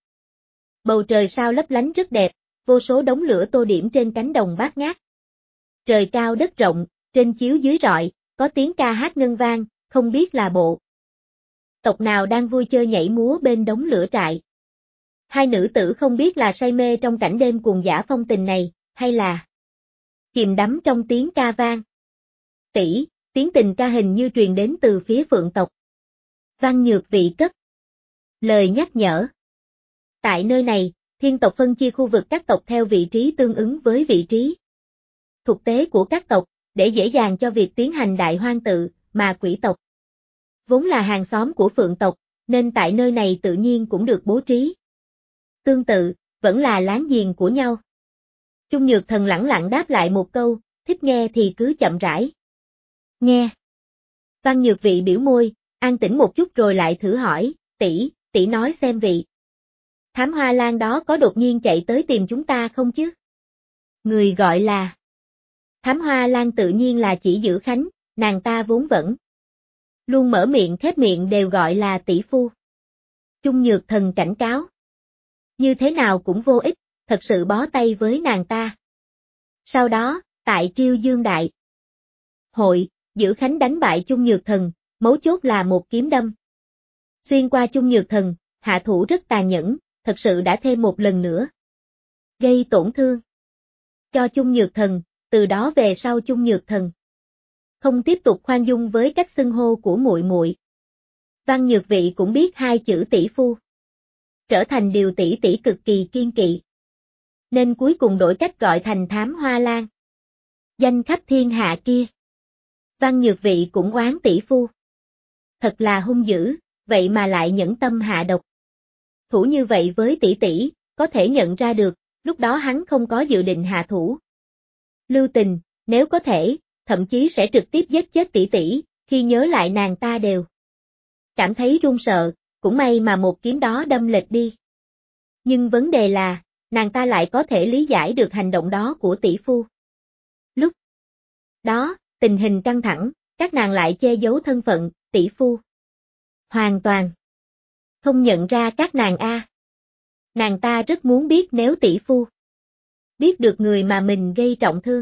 Bầu trời sao lấp lánh rất đẹp, vô số đống lửa tô điểm trên cánh đồng bát ngát. Trời cao đất rộng, trên chiếu dưới rọi, có tiếng ca hát ngân vang, không biết là bộ tộc nào đang vui chơi nhảy múa bên đống lửa trại. Hai nữ tử không biết là say mê trong cảnh đêm cuồng dã phong tình này, hay là chìm đắm trong tiếng ca vang. Tỷ, tiếng tình ca hình như truyền đến từ phía Phượng tộc. Văn Nhược Vị cất lời nhắc nhở. Tại nơi này, thiên tộc phân chia khu vực các tộc theo vị trí tương ứng với vị trí thực tế của các tộc, để dễ dàng cho việc tiến hành đại hoang tự, mà quỷ tộc vốn là hàng xóm của Phượng tộc, nên tại nơi này tự nhiên cũng được bố trí tương tự, vẫn là láng giềng của nhau. Chung Nhược Thần lẳng lặng đáp lại một câu, thích nghe thì cứ chậm rãi nghe. Văn Nhược Vị biểu môi, an tĩnh một chút rồi lại thử hỏi, tỷ nói xem vị thám hoa lan đó có đột nhiên chạy tới tìm chúng ta không chứ? Người gọi là thám hoa lan tự nhiên là chỉ Giữ Khánh, nàng ta vốn vẫn luôn mở miệng khép miệng đều gọi là tỷ phu. Chung Nhược Thần cảnh cáo. Như thế nào cũng vô ích, thật sự bó tay với nàng ta. Sau đó, tại Triêu Dương Đại hội, Giữ Khánh đánh bại Chung Nhược Thần, mấu chốt là một kiếm đâm xuyên qua Chung Nhược Thần, hạ thủ rất tàn nhẫn, thật sự đã thêm một lần nữa gây tổn thương cho Chung Nhược Thần, từ đó về sau Chung Nhược Thần không tiếp tục khoan dung với cách xưng hô của muội muội. Văn Nhược Vị cũng biết hai chữ tỷ phu trở thành điều tỷ tỷ cực kỳ kiên kỵ, nên cuối cùng đổi cách gọi thành thám hoa lan. Danh khắp thiên hạ kia. Văn Nhược Vị cũng oán tỷ phu. Thật là hung dữ, vậy mà lại nhẫn tâm hạ độc thủ như vậy với tỷ tỷ, có thể nhận ra được, lúc đó hắn không có dự định hạ thủ lưu tình, nếu có thể, thậm chí sẽ trực tiếp giết chết tỷ tỷ, khi nhớ lại nàng ta đều cảm thấy run sợ, cũng may mà một kiếm đó đâm lệch đi. Nhưng vấn đề là, nàng ta lại có thể lý giải được hành động đó của tỷ phu. Lúc đó, tình hình căng thẳng, các nàng lại che giấu thân phận, tỷ phu hoàn toàn không nhận ra các nàng a. Nàng ta rất muốn biết nếu tỷ phu biết được người mà mình gây trọng thương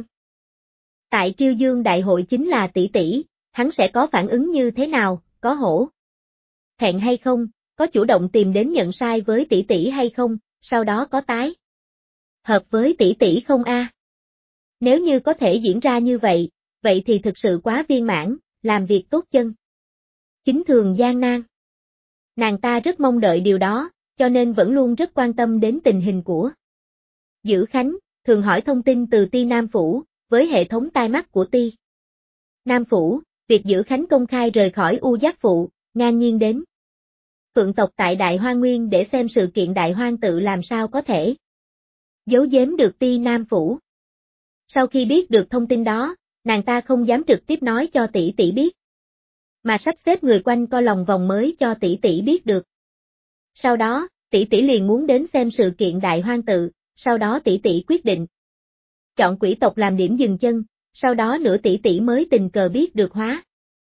tại Triêu Dương Đại hội chính là tỷ tỷ, hắn sẽ có phản ứng như thế nào, có hổ thẹn hay không, có chủ động tìm đến nhận sai với tỷ tỷ hay không, sau đó có tái hợp với tỷ tỷ không a? Nếu như có thể diễn ra như vậy, vậy thì thực sự quá viên mãn, làm việc tốt chân chính thường gian nan. Nàng ta rất mong đợi điều đó, cho nên vẫn luôn rất quan tâm đến tình hình của Giữ Khánh, thường hỏi thông tin từ Ti Nam Phủ, với hệ thống tai mắt của Ti Nam Phủ, việc Giữ Khánh công khai rời khỏi U Giác Phụ, ngang nhiên đến Phượng tộc tại Đại Hoang Nguyên để xem sự kiện Đại Hoang tự làm sao có thể giấu giếm được Ti Nam Phủ. Sau khi biết được thông tin đó, nàng ta không dám trực tiếp nói cho tỷ tỷ biết, mà sắp xếp người quanh co lòng vòng mới cho tỷ tỷ biết được. Sau đó, tỷ tỷ liền muốn đến xem sự kiện đại hoang tự, sau đó tỷ tỷ quyết định chọn quỷ tộc làm điểm dừng chân, sau đó nữa tỷ tỷ mới tình cờ biết được hóa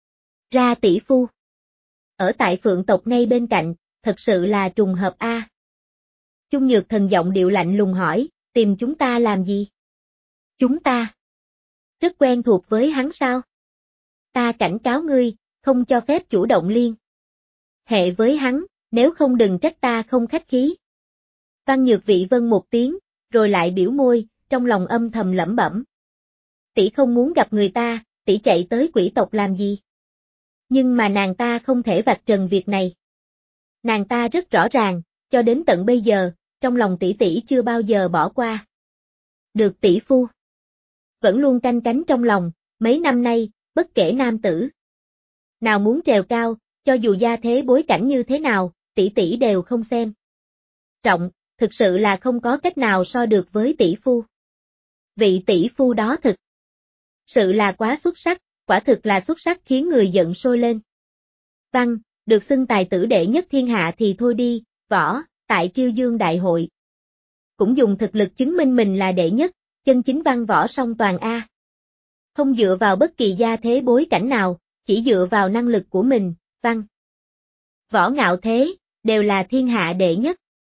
ra tỷ phu ở tại Phượng tộc ngay bên cạnh, thật sự là trùng hợp a. Chung Nhược Thần giọng điệu lạnh lùng hỏi, tìm chúng ta làm gì? Chúng ta rất quen thuộc với hắn sao? Ta cảnh cáo ngươi, không cho phép chủ động liên hệ với hắn, nếu không đừng trách ta không khách khí. Văn Nhược Vị vâng một tiếng, rồi lại biểu môi, trong lòng âm thầm lẩm bẩm. Tỷ không muốn gặp người ta, tỷ chạy tới quỷ tộc làm gì? Nhưng mà nàng ta không thể vạch trần việc này. Nàng ta rất rõ ràng, cho đến tận bây giờ, trong lòng tỷ tỷ chưa bao giờ bỏ qua. Được tỷ phu vẫn luôn canh cánh trong lòng, mấy năm nay, bất kể nam tử nào muốn trèo cao, cho dù gia thế bối cảnh như thế nào, tỷ tỷ đều không xem trọng, thực sự là không có cách nào so được với tỷ phu. Vị tỷ phu đó thực sự là quá xuất sắc, quả thực là xuất sắc khiến người giận sôi lên. Văn, được xưng tài tử đệ nhất thiên hạ thì thôi đi, Võ, tại Triêu Dương Đại hội cũng dùng thực lực chứng minh mình là đệ nhất, chân chính văn võ song toàn A. Không dựa vào bất kỳ gia thế bối cảnh nào, chỉ dựa vào năng lực của mình, Văn Võ ngạo thế, đều là thiên hạ đệ nhất.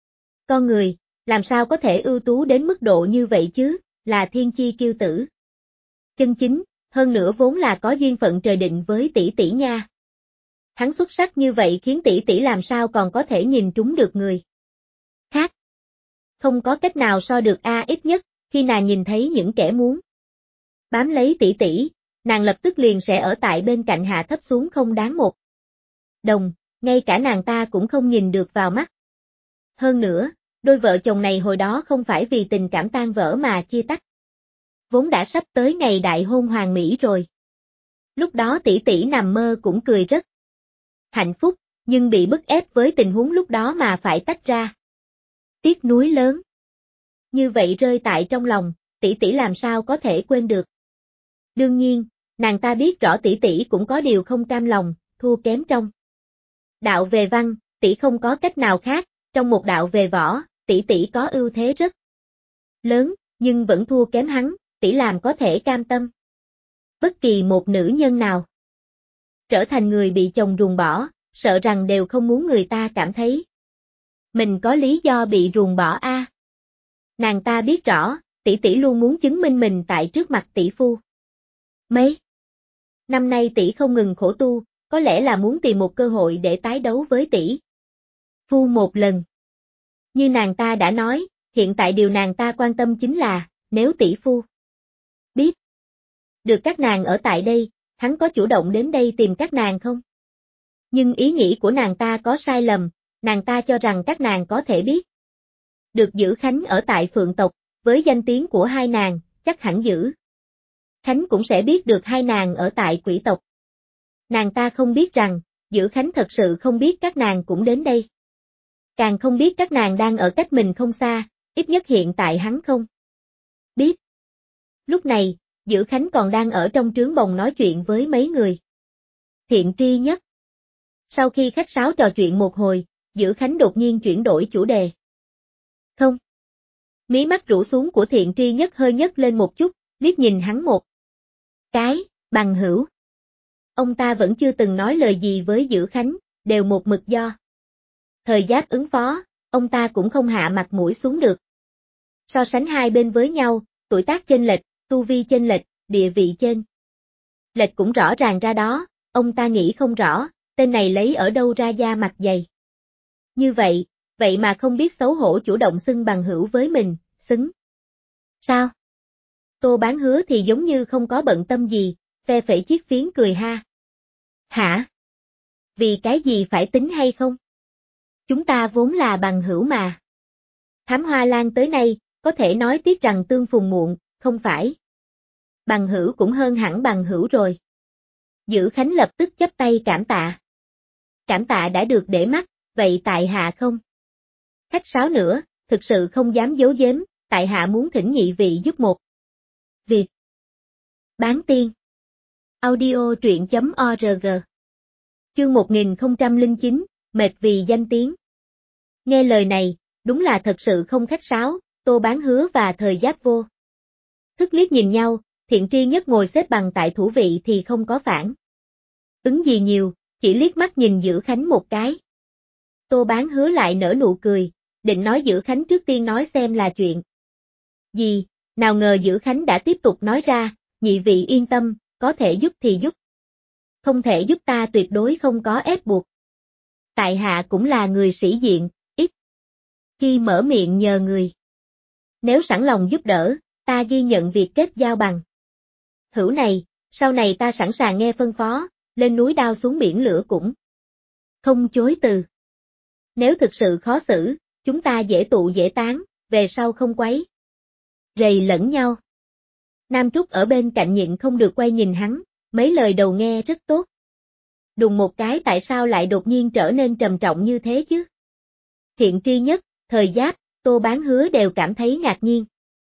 Con người, làm sao có thể ưu tú đến mức độ như vậy chứ, là thiên chi kiêu tử. Chân chính, hơn nữa vốn là có duyên phận trời định với tỷ tỷ nha. Hắn xuất sắc như vậy khiến tỷ tỷ làm sao còn có thể nhìn trúng được người khác. Không có cách nào so được ít nhất, khi nàng nhìn thấy những kẻ muốn bám lấy tỷ tỷ, nàng lập tức liền sẽ ở tại bên cạnh hạ thấp xuống không đáng một đồng, ngay cả nàng ta cũng không nhìn được vào mắt. Hơn nữa, đôi vợ chồng này hồi đó không phải vì tình cảm tan vỡ mà chia tách. Vốn đã sắp tới ngày đại hôn hoàn mỹ rồi. Lúc đó tỷ tỷ nằm mơ cũng cười rất hạnh phúc, nhưng bị bức ép với tình huống lúc đó mà phải tách ra. Tiếc nuối lớn. Như vậy rơi tại trong lòng, tỷ tỷ làm sao có thể quên được. Đương nhiên, nàng ta biết rõ tỷ tỷ cũng có điều không cam lòng, thua kém trong đạo về văn, tỷ không có cách nào khác, trong một đạo về võ, tỷ tỷ có ưu thế rất lớn, nhưng vẫn thua kém hắn, tỷ làm có thể cam tâm. Bất kỳ một nữ nhân nào trở thành người bị chồng ruồng bỏ, sợ rằng đều không muốn người ta cảm thấy mình có lý do bị ruồng bỏ a. Nàng ta biết rõ, tỷ tỷ luôn muốn chứng minh mình tại trước mặt tỷ phu. Mấy năm nay tỷ không ngừng khổ tu, có lẽ là muốn tìm một cơ hội để tái đấu với tỷ phu một lần. Như nàng ta đã nói, hiện tại điều nàng ta quan tâm chính là, nếu tỷ phu biết được các nàng ở tại đây, hắn có chủ động đến đây tìm các nàng không? Nhưng ý nghĩ của nàng ta có sai lầm, nàng ta cho rằng các nàng có thể biết được Giữ Khánh ở tại Phượng tộc, với danh tiếng của hai nàng, chắc hẳn Giữ Khánh cũng sẽ biết được hai nàng ở tại Quỷ tộc. Nàng ta không biết rằng, Giữ Khánh thật sự không biết các nàng cũng đến đây. Càng không biết các nàng đang ở cách mình không xa, ít nhất hiện tại hắn không biết. Lúc này, Giữ Khánh còn đang ở trong trướng bồng nói chuyện với mấy người thiện tri nhất. Sau khi khách sáo trò chuyện một hồi, Giữ Khánh đột nhiên chuyển đổi chủ đề. Không. Mí mắt rũ xuống của thiện tri nhất hơi nhấc lên một chút, liếc nhìn hắn một cái, bằng hữu. Ông ta vẫn chưa từng nói lời gì với Giữ Khánh, đều một mực do thời giáp ứng phó, ông ta cũng không hạ mặt mũi xuống được. So sánh hai bên với nhau, tuổi tác chênh lệch, tu vi chênh lệch, địa vị chênh lệch cũng rõ ràng ra đó, ông ta nghĩ không rõ, tên này lấy ở đâu ra da mặt dày. Như vậy, vậy mà không biết xấu hổ chủ động xưng bằng hữu với mình, xứng. Sao? Tô Bán Hứa thì giống như không có bận tâm gì, phe phẩy chiếc phiến cười ha. Hả? Vì cái gì phải tính hay không? Chúng ta vốn là bằng hữu mà. Thám Hoa Lan tới nay, có thể nói tiếc rằng tương phùng muộn, không phải. Bằng hữu cũng hơn hẳn bằng hữu rồi. Giữ Khánh lập tức chắp tay cảm tạ. Cảm tạ đã được để mắt, vậy tại hạ không? Khách sáo nữa, thực sự không dám giấu giếm, tại hạ muốn thỉnh nhị vị giúp một Việc bán tiên. Audio truyện.org. Chương 1009, mệt vì danh tiếng. Nghe lời này, đúng là thật sự không khách sáo, Tô Bán Hứa và Thời Giáp vô thức liếc nhìn nhau, Thiện Tri Nhất ngồi xếp bằng tại thủ vị thì không có phản ứng gì nhiều, chỉ liếc mắt nhìn Dữ Khánh một cái. Tô Bán Hứa lại nở nụ cười, định nói Dữ Khánh trước tiên nói xem là chuyện gì, nào ngờ Dữ Khánh đã tiếp tục nói ra, nhị vị yên tâm, có thể giúp thì giúp. Không thể giúp ta tuyệt đối không có ép buộc. Tại hạ cũng là người sĩ diện, ít khi mở miệng nhờ người. Nếu sẵn lòng giúp đỡ, ta ghi nhận việc kết giao bằng hữu này, sau này ta sẵn sàng nghe phân phó, lên núi đao xuống biển lửa cũng không chối từ. Nếu thực sự khó xử, chúng ta dễ tụ dễ tán, về sau không quấy rầy lẫn nhau. Nam Trúc ở bên cạnh nhịn không được quay nhìn hắn, mấy lời đầu nghe rất tốt. Đùng một cái tại sao lại đột nhiên trở nên trầm trọng như thế chứ? Thiện Tri Nhất, Thời Giáp, Tô Bán Hứa đều cảm thấy ngạc nhiên.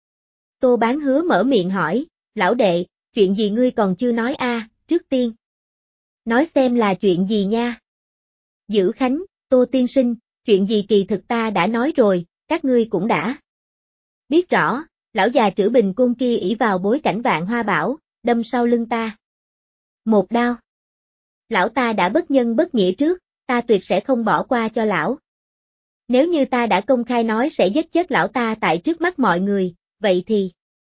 Tô Bán Hứa mở miệng hỏi, lão đệ, chuyện gì ngươi còn chưa nói a? Trước tiên. Nói xem là chuyện gì nha. Dữ Khánh, Tô tiên sinh, chuyện gì kỳ thực ta đã nói rồi, các ngươi cũng đã biết rõ, lão già Trữ Bình Côn kia ỷ vào bối cảnh Vạn Hoa Bảo, đâm sau lưng ta một đao. Lão ta đã bất nhân bất nghĩa trước, ta tuyệt sẽ không bỏ qua cho lão. Nếu như ta đã công khai nói sẽ giết chết lão ta tại trước mắt mọi người, vậy thì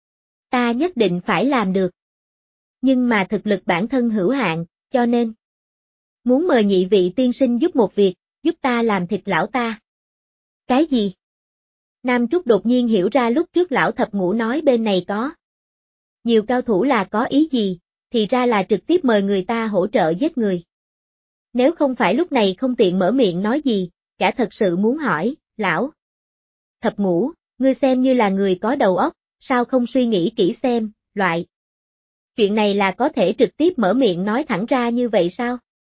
ta nhất định phải làm được. Nhưng mà thực lực bản thân hữu hạn, cho nên muốn mời nhị vị tiên sinh giúp một việc, giúp ta làm thịt lão ta. Cái gì? Nam Trúc đột nhiên hiểu ra lúc trước lão thập ngũ nói bên này có nhiều cao thủ là có ý gì, thì ra là trực tiếp mời người ta hỗ trợ giết người. Nếu không phải lúc này không tiện mở miệng nói gì, cả thật sự muốn hỏi, lão thập ngũ, ngươi xem như là người có đầu óc, sao không suy nghĩ kỹ xem, loại chuyện này là có thể trực tiếp mở miệng nói thẳng ra như vậy sao?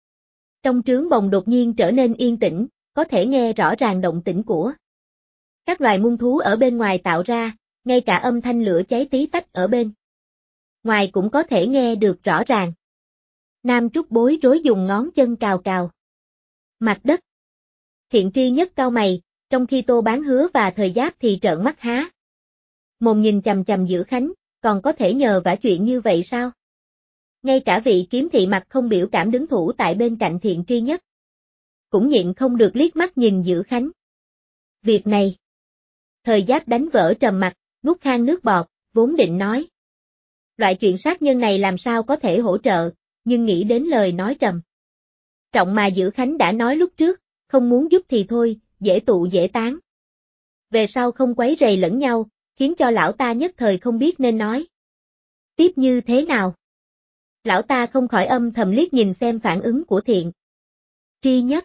Trong trướng bồng đột nhiên trở nên yên tĩnh, có thể nghe rõ ràng động tĩnh của các loài muôn thú ở bên ngoài tạo ra, ngay cả âm thanh lửa cháy tí tách ở bên ngoài cũng có thể nghe được rõ ràng. Nam Trúc bối rối dùng ngón chân cào cào mặt đất. Thiện Tri Nhất cau mày, trong khi Tô Bán Hứa và Thời Giáp thì trợn mắt há mồm nhìn chằm chằm Dữ Khánh, còn có thể nhờ vả chuyện như vậy sao? Ngay cả vị kiếm thị mặt không biểu cảm đứng thủ tại bên cạnh Thiện Tri Nhất cũng nhịn không được liếc mắt nhìn Dữ Khánh. Việc này, Thời Giáp đánh vỡ trầm mặc, nuốt khan nước bọt, vốn định nói. Loại chuyện sát nhân này làm sao có thể hỗ trợ, nhưng nghĩ đến lời nói trầm trọng mà Dữ Khánh đã nói lúc trước, không muốn giúp thì thôi, dễ tụ dễ tán. Về sau không quấy rầy lẫn nhau, khiến cho lão ta nhất thời không biết nên nói tiếp như thế nào. Lão ta không khỏi âm thầm liếc nhìn xem phản ứng của Thiện Tri Nhất.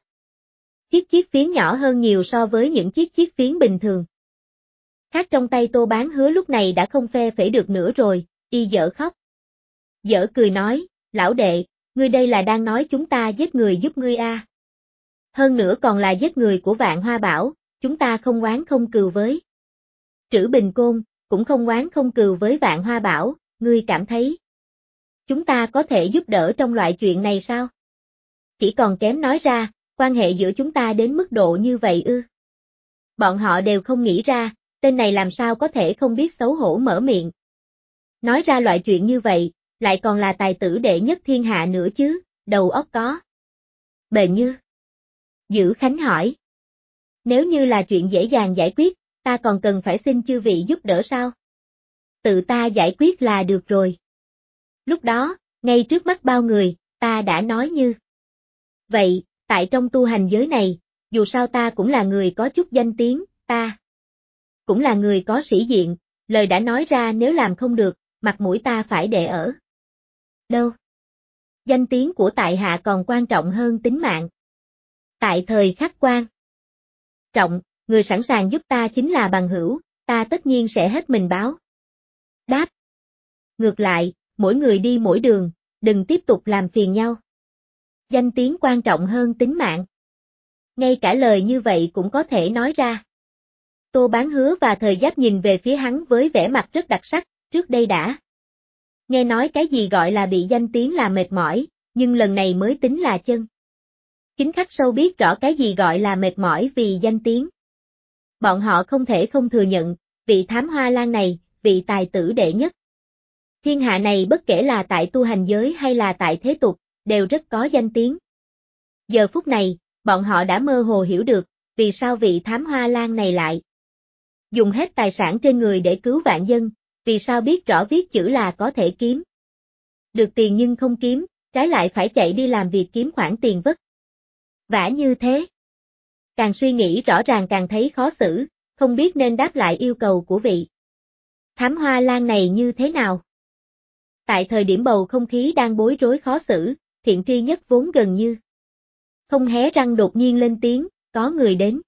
Chiếc phiến nhỏ hơn nhiều so với những chiếc phiến bình thường. Khác trong tay Tô Bán Hứa lúc này đã không phe phẩy được nữa rồi, y dở khóc dở cười nói, lão đệ, ngươi đây là đang nói chúng ta giết người giúp ngươi a? Hơn nữa còn là giết người của Vạn Hoa Bảo, chúng ta không oán không cừu với Trữ Bình Côn, cũng không oán không cừu với Vạn Hoa Bảo, ngươi cảm thấy chúng ta có thể giúp đỡ trong loại chuyện này sao? Chỉ còn kém nói ra, quan hệ giữa chúng ta đến mức độ như vậy ư? Bọn họ đều không nghĩ ra, tên này làm sao có thể không biết xấu hổ mở miệng. Nói ra loại chuyện như vậy, lại còn là tài tử đệ nhất thiên hạ nữa chứ, đầu óc có bền như. Dữ Khánh hỏi. Nếu như là chuyện dễ dàng giải quyết, ta còn cần phải xin chư vị giúp đỡ sao? Tự ta giải quyết là được rồi. Lúc đó, ngay trước mắt bao người, ta đã nói như vậy, tại trong tu hành giới này, dù sao ta cũng là người có chút danh tiếng, ta cũng là người có sĩ diện, lời đã nói ra nếu làm không được, mặt mũi ta phải để ở đâu? Danh tiếng của tại hạ còn quan trọng hơn tính mạng. Tại thời khắc quan trọng, người sẵn sàng giúp ta chính là bằng hữu, ta tất nhiên sẽ hết mình báo đáp. Ngược lại, mỗi người đi mỗi đường, đừng tiếp tục làm phiền nhau. Danh tiếng quan trọng hơn tính mạng. Ngay cả lời như vậy cũng có thể nói ra. Tô Bán Hứa và Thời Giáp nhìn về phía hắn với vẻ mặt rất đặc sắc, trước đây đã Nghe nói cái gì gọi là bị danh tiếng là mệt mỏi, nhưng lần này mới tính là chân. Chính khách sâu biết rõ cái gì gọi là mệt mỏi vì danh tiếng. Bọn họ không thể không thừa nhận, vị thám hoa lan này, vị tài tử đệ nhất. Thiên hạ này bất kể là tại tu hành giới hay là tại thế tục, đều rất có danh tiếng. Giờ phút này, bọn họ đã mơ hồ hiểu được, vì sao vị thám hoa lan này lại dùng hết tài sản trên người để cứu vạn dân, vì sao biết rõ viết chữ là có thể kiếm. Được tiền nhưng không kiếm, trái lại phải chạy đi làm việc kiếm khoản tiền vất vả như thế. Càng suy nghĩ rõ ràng càng thấy khó xử, không biết nên đáp lại yêu cầu của vị thám hoa lan này như thế nào. Tại thời điểm bầu không khí đang bối rối khó xử, Thiện Tri Nhất vốn gần như không hé răng đột nhiên lên tiếng, có người đến.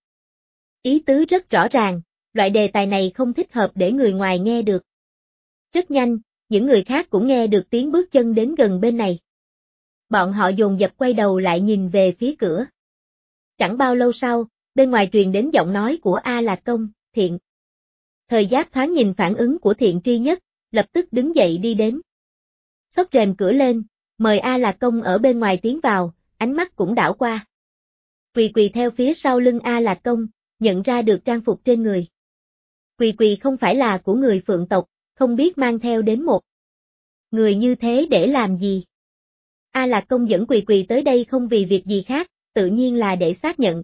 Ý tứ rất rõ ràng, loại đề tài này không thích hợp để người ngoài nghe được. Rất nhanh, những người khác cũng nghe được tiếng bước chân đến gần bên này. Bọn họ dồn dập quay đầu lại nhìn về phía cửa. Chẳng bao lâu sau, bên ngoài truyền đến giọng nói của A Lạc Công, Thiện. Thời Giáp thoáng nhìn phản ứng của Thiện Tri Nhất, lập tức đứng dậy đi đến. Xốc rèm cửa lên, mời A Lạc Công ở bên ngoài tiến vào, ánh mắt cũng đảo qua. Quỳ quỳ theo phía sau lưng A Lạc Công, nhận ra được trang phục trên người. Quỳ quỳ không phải là của người Phượng tộc, không biết mang theo đến một người như thế để làm gì. A Lạc Công dẫn quỳ quỳ tới đây không vì việc gì khác, tự nhiên là để xác nhận.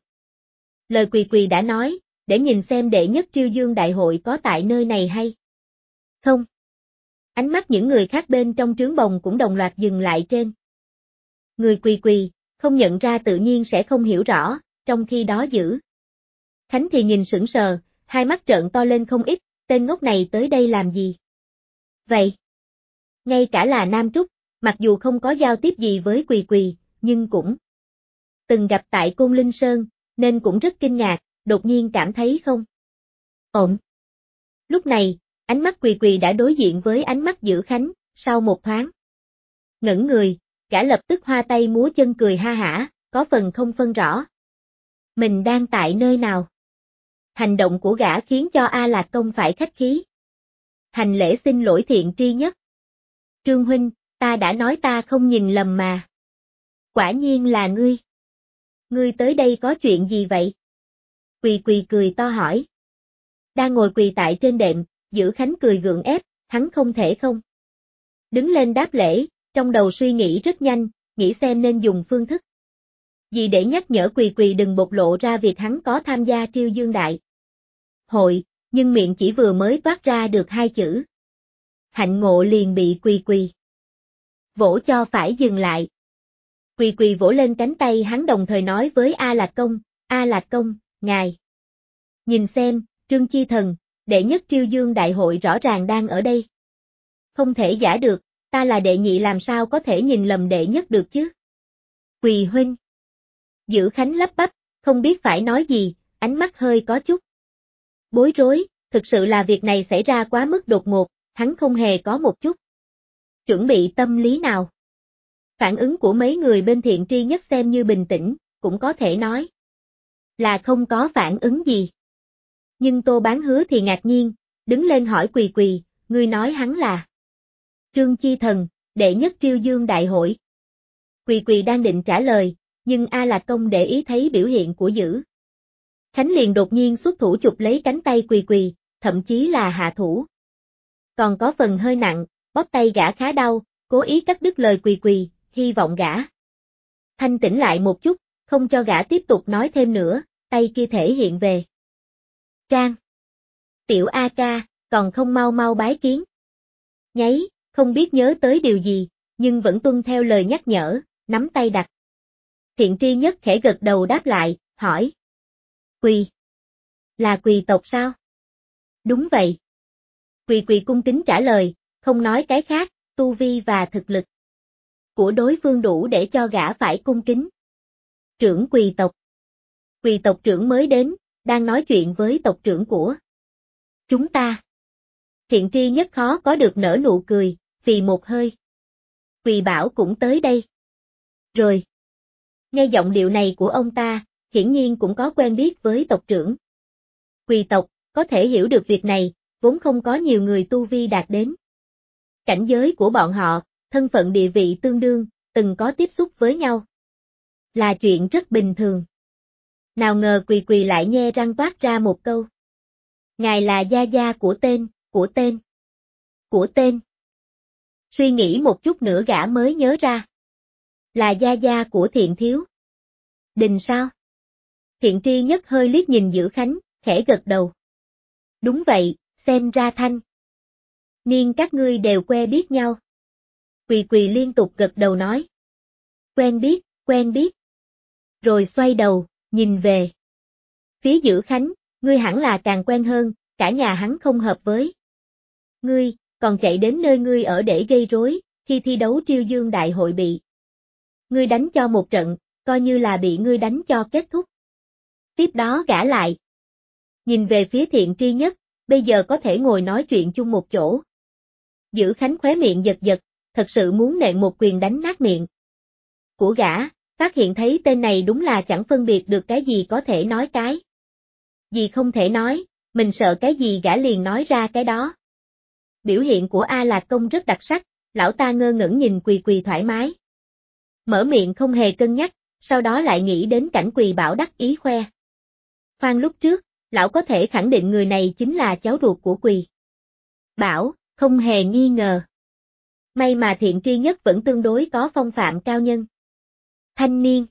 Lời quỳ quỳ đã nói, để nhìn xem đệ nhất Triêu Dương Đại hội có tại nơi này hay không. Ánh mắt những người khác bên trong trướng bồng cũng đồng loạt dừng lại trên người quỳ quỳ, không nhận ra tự nhiên sẽ không hiểu rõ, trong khi đó Dữ Khánh thì nhìn sững sờ, hai mắt trợn to lên không ít, tên ngốc này tới đây làm gì? Vậy, ngay cả là Nam Trúc, mặc dù không có giao tiếp gì với quỳ quỳ, nhưng cũng từng gặp tại Côn Linh Sơn, nên cũng rất kinh ngạc, đột nhiên cảm thấy không ổn. Lúc này, ánh mắt quỳ quỳ đã đối diện với ánh mắt Dữ Khánh, sau một thoáng ngẩn người, gã lập tức hoa tay múa chân cười ha hả, có phần không phân rõ. Mình đang tại nơi nào? Hành động của gã khiến cho A Lạc Công phải khách khí. Hành lễ xin lỗi Thiện Tri Nhất. Trương huynh, ta đã nói ta không nhìn lầm mà. Quả nhiên là ngươi. Ngươi tới đây có chuyện gì vậy? Quỳ quỳ cười to hỏi. Đang ngồi quỳ tại trên đệm, Dữ Khánh cười gượng ép, hắn không thể không đứng lên đáp lễ, trong đầu suy nghĩ rất nhanh, nghĩ xem nên dùng phương thức gì để nhắc nhở quỳ quỳ đừng bộc lộ ra việc hắn có tham gia Triêu Dương Đại hội, nhưng miệng chỉ vừa mới toát ra được hai chữ. Hạnh ngộ liền bị quỳ quỳ vỗ cho phải dừng lại. Quỳ quỳ vỗ lên cánh tay hắn đồng thời nói với A Lạc Công, ngài nhìn xem, Trương Chi Thần, đệ nhất Triêu Dương Đại hội rõ ràng đang ở đây. Không thể giả được, ta là đệ nhị làm sao có thể nhìn lầm đệ nhất được chứ? Quỳ huynh. Dữ Khánh lắp bắp, không biết phải nói gì, ánh mắt hơi có chút bối rối, thực sự là việc này xảy ra quá mức đột ngột, hắn không hề có một chút chuẩn bị tâm lý nào. Phản ứng của mấy người bên Thiện Tri Nhất xem như bình tĩnh, cũng có thể nói là không có phản ứng gì. Nhưng Tô Bán Hứa thì ngạc nhiên, đứng lên hỏi quỳ quỳ, ngươi nói hắn là Trương Chi Thần, đệ nhất Triêu Dương Đại hội. Quỳ quỳ đang định trả lời, nhưng A Lạc Công để ý thấy biểu hiện của Dữ Khánh liền đột nhiên xuất thủ chụp lấy cánh tay quỳ quỳ, thậm chí là hạ thủ. Còn có phần hơi nặng, bóp tay gã khá đau, cố ý cắt đứt lời quỳ quỳ, hy vọng gã thanh tĩnh lại một chút, không cho gã tiếp tục nói thêm nữa, tay kia thể hiện về. Trang. Tiểu A ca, còn không mau mau bái kiến. Nháy, không biết nhớ tới điều gì, nhưng vẫn tuân theo lời nhắc nhở, nắm tay đặt. Thiện Tri Nhất khẽ gật đầu đáp lại, hỏi. Quỳ. Là quỳ tộc sao? Đúng vậy. Quỳ quỳ cung kính trả lời, không nói cái khác, tu vi và thực lực của đối phương đủ để cho gã phải cung kính. Trưởng quỳ tộc. Quỳ tộc trưởng mới đến, đang nói chuyện với tộc trưởng của chúng ta. Thiện Tri Nhất khó có được nở nụ cười, phì một hơi. Quỳ bảo cũng tới đây. Rồi. Nghe giọng điệu này của ông ta, hiển nhiên cũng có quen biết với tộc trưởng. Quỳ tộc, có thể hiểu được việc này, vốn không có nhiều người tu vi đạt đến cảnh giới của bọn họ, thân phận địa vị tương đương, từng có tiếp xúc với nhau. Là chuyện rất bình thường. Nào ngờ Quỳ Quỳ lại nhe răng toát ra một câu. Ngài là gia gia của tên, của tên. Của tên. Suy nghĩ một chút nữa gã mới nhớ ra. Là gia gia của Thiện Thiếu. Đình sao? Thiện Tri Nhất hơi liếc nhìn Dữ Khánh, khẽ gật đầu. Đúng vậy, xem ra Thanh niên các ngươi đều quen biết nhau. Quỳ Quỳ liên tục gật đầu nói. Quen biết, quen biết. Rồi xoay đầu, nhìn về phía Dữ Khánh, ngươi hẳn là càng quen hơn, cả nhà hắn không hợp với ngươi, còn chạy đến nơi ngươi ở để gây rối, khi thi đấu Triêu Dương Đại hội bị ngươi đánh cho một trận, coi như là bị ngươi đánh cho kết thúc. Tiếp đó gã lại nhìn về phía Thiện Tri Nhất, bây giờ có thể ngồi nói chuyện chung một chỗ. Dữ Khánh khóe miệng giật giật, thật sự muốn nện một quyền đánh nát miệng của gã, phát hiện thấy tên này đúng là chẳng phân biệt được cái gì có thể nói cái gì không thể nói, mình sợ cái gì gã liền nói ra cái đó. Biểu hiện của A Lạc Công rất đặc sắc, lão ta ngơ ngẩn nhìn Quỳ Quỳ thoải mái. Mở miệng không hề cân nhắc, sau đó lại nghĩ đến cảnh Quỳ Bảo đắc ý khoe. Khoan lúc trước, lão có thể khẳng định người này chính là cháu ruột của Quỳ Bảo, không hề nghi ngờ. May mà Thiện Tri Nhất vẫn tương đối có phong phạm cao nhân. Thanh niên.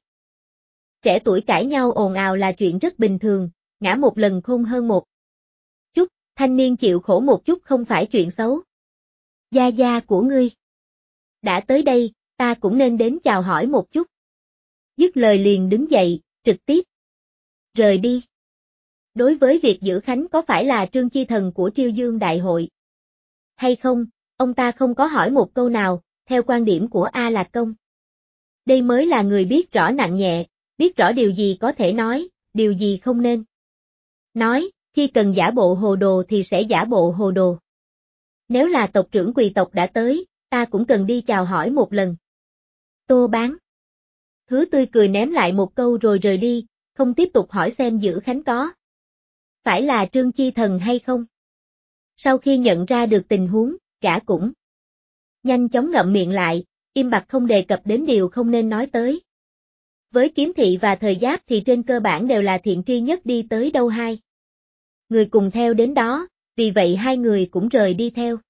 Trẻ tuổi cãi nhau ồn ào là chuyện rất bình thường, ngã một lần khôn hơn một chút, thanh niên chịu khổ một chút không phải chuyện xấu. Gia gia của ngươi đã tới đây, ta cũng nên đến chào hỏi một chút. Dứt lời liền đứng dậy, trực tiếp rời đi. Đối với việc Dữ Khánh có phải là Trương Chi Thần của Triêu Dương Đại hội hay không, ông ta không có hỏi một câu nào, theo quan điểm của A Lạc Công. Đây mới là người biết rõ nặng nhẹ, biết rõ điều gì có thể nói, điều gì không nên nói, khi cần giả bộ hồ đồ thì sẽ giả bộ hồ đồ. Nếu là tộc trưởng Quỳ tộc đã tới, ta cũng cần đi chào hỏi một lần. Tô Bán Hứa tươi cười ném lại một câu rồi rời đi, không tiếp tục hỏi xem Dữ Khánh có phải là Trương Chi Thần hay không. Sau khi nhận ra được tình huống, gã cũng nhanh chóng ngậm miệng lại, im bặt không đề cập đến điều không nên nói tới. Với Kiếm Thị và Thời Giáp thì trên cơ bản đều là Thiện Tri Nhất đi tới đâu hai người cùng theo đến đó, vì vậy hai người cũng rời đi theo.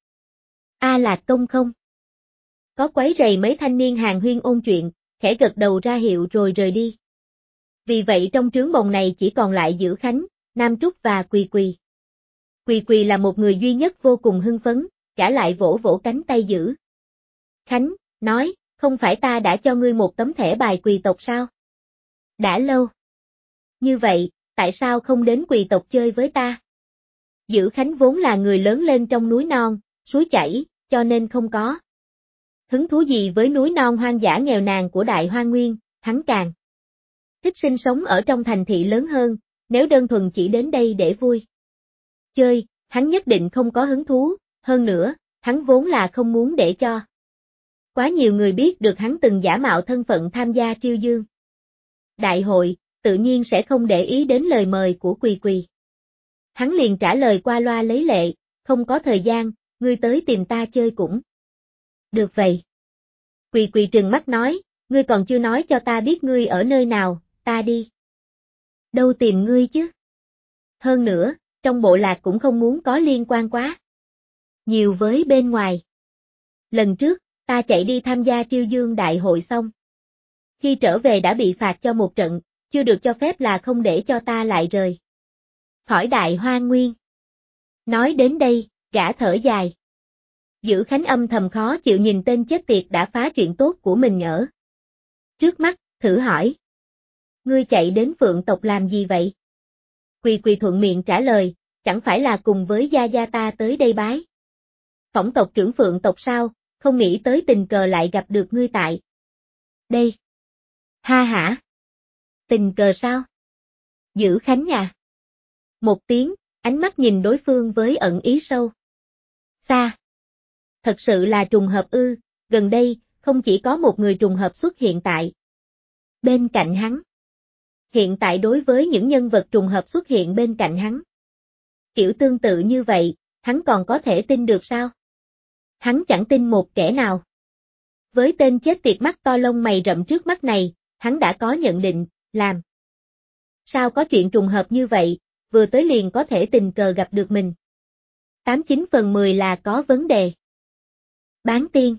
A Lạc Công không có quấy rầy mấy thanh niên hàng huyên ôn chuyện, khẽ gật đầu ra hiệu rồi rời đi. Vì vậy trong trướng bồng này chỉ còn lại Dữ Khánh, Nam Trúc và Quỳ Quỳ. Quỳ Quỳ là một người duy nhất vô cùng hưng phấn, gã lại vỗ vỗ cánh tay Dữ Khánh, nói, không phải ta đã cho ngươi một tấm thẻ bài Quỳ tộc sao? Đã lâu. Như vậy, tại sao không đến Quỳ tộc chơi với ta? Dữ Khánh vốn là người lớn lên trong núi non, suối chảy, cho nên không có hứng thú gì với núi non hoang dã nghèo nàn của Đại Hoang Nguyên, hắn càng thích sinh sống ở trong thành thị lớn hơn, nếu đơn thuần chỉ đến đây để vui chơi, hắn nhất định không có hứng thú, hơn nữa, hắn vốn là không muốn để cho quá nhiều người biết được hắn từng giả mạo thân phận tham gia Triêu Dương Đại hội, tự nhiên sẽ không để ý đến lời mời của Quỳ Quỳ. Hắn liền trả lời qua loa lấy lệ, không có thời gian, ngươi tới tìm ta chơi cũng được vậy. Quỳ Quỳ trừng mắt nói, ngươi còn chưa nói cho ta biết ngươi ở nơi nào, ta đi đâu tìm ngươi chứ? Hơn nữa, trong bộ lạc cũng không muốn có liên quan quá nhiều với bên ngoài. Lần trước, ta chạy đi tham gia Triêu Dương Đại hội xong. Khi trở về đã bị phạt cho một trận, chưa được cho phép là không để cho ta lại rời khỏi Đại Hoang Nguyên. Nói đến đây, gã thở dài. Dữ Khánh âm thầm khó chịu nhìn tên chết tiệt đã phá chuyện tốt của mình ở trước mắt, thử hỏi. Ngươi chạy đến Phượng tộc làm gì vậy? Quỳ Quỳ thuận miệng trả lời, chẳng phải là cùng với gia gia ta tới đây bái phỏng tộc trưởng Phượng tộc sao, không nghĩ tới tình cờ lại gặp được ngươi tại đây. Ha hả? Tình cờ sao? Dữ Khánh nhà. Một tiếng, ánh mắt nhìn đối phương với ẩn ý sâu xa. Thật sự là trùng hợp ư, gần đây, không chỉ có một người trùng hợp xuất hiện tại bên cạnh hắn. Hiện tại đối với những nhân vật trùng hợp xuất hiện bên cạnh hắn. Kiểu tương tự như vậy, hắn còn có thể tin được sao? Hắn chẳng tin một kẻ nào. Với tên chết tiệt mắt to lông mày rậm trước mắt này, hắn đã có nhận định, làm. Sao có chuyện trùng hợp như vậy, vừa tới liền có thể tình cờ gặp được mình. 89/10 là có vấn đề. Bán tiên.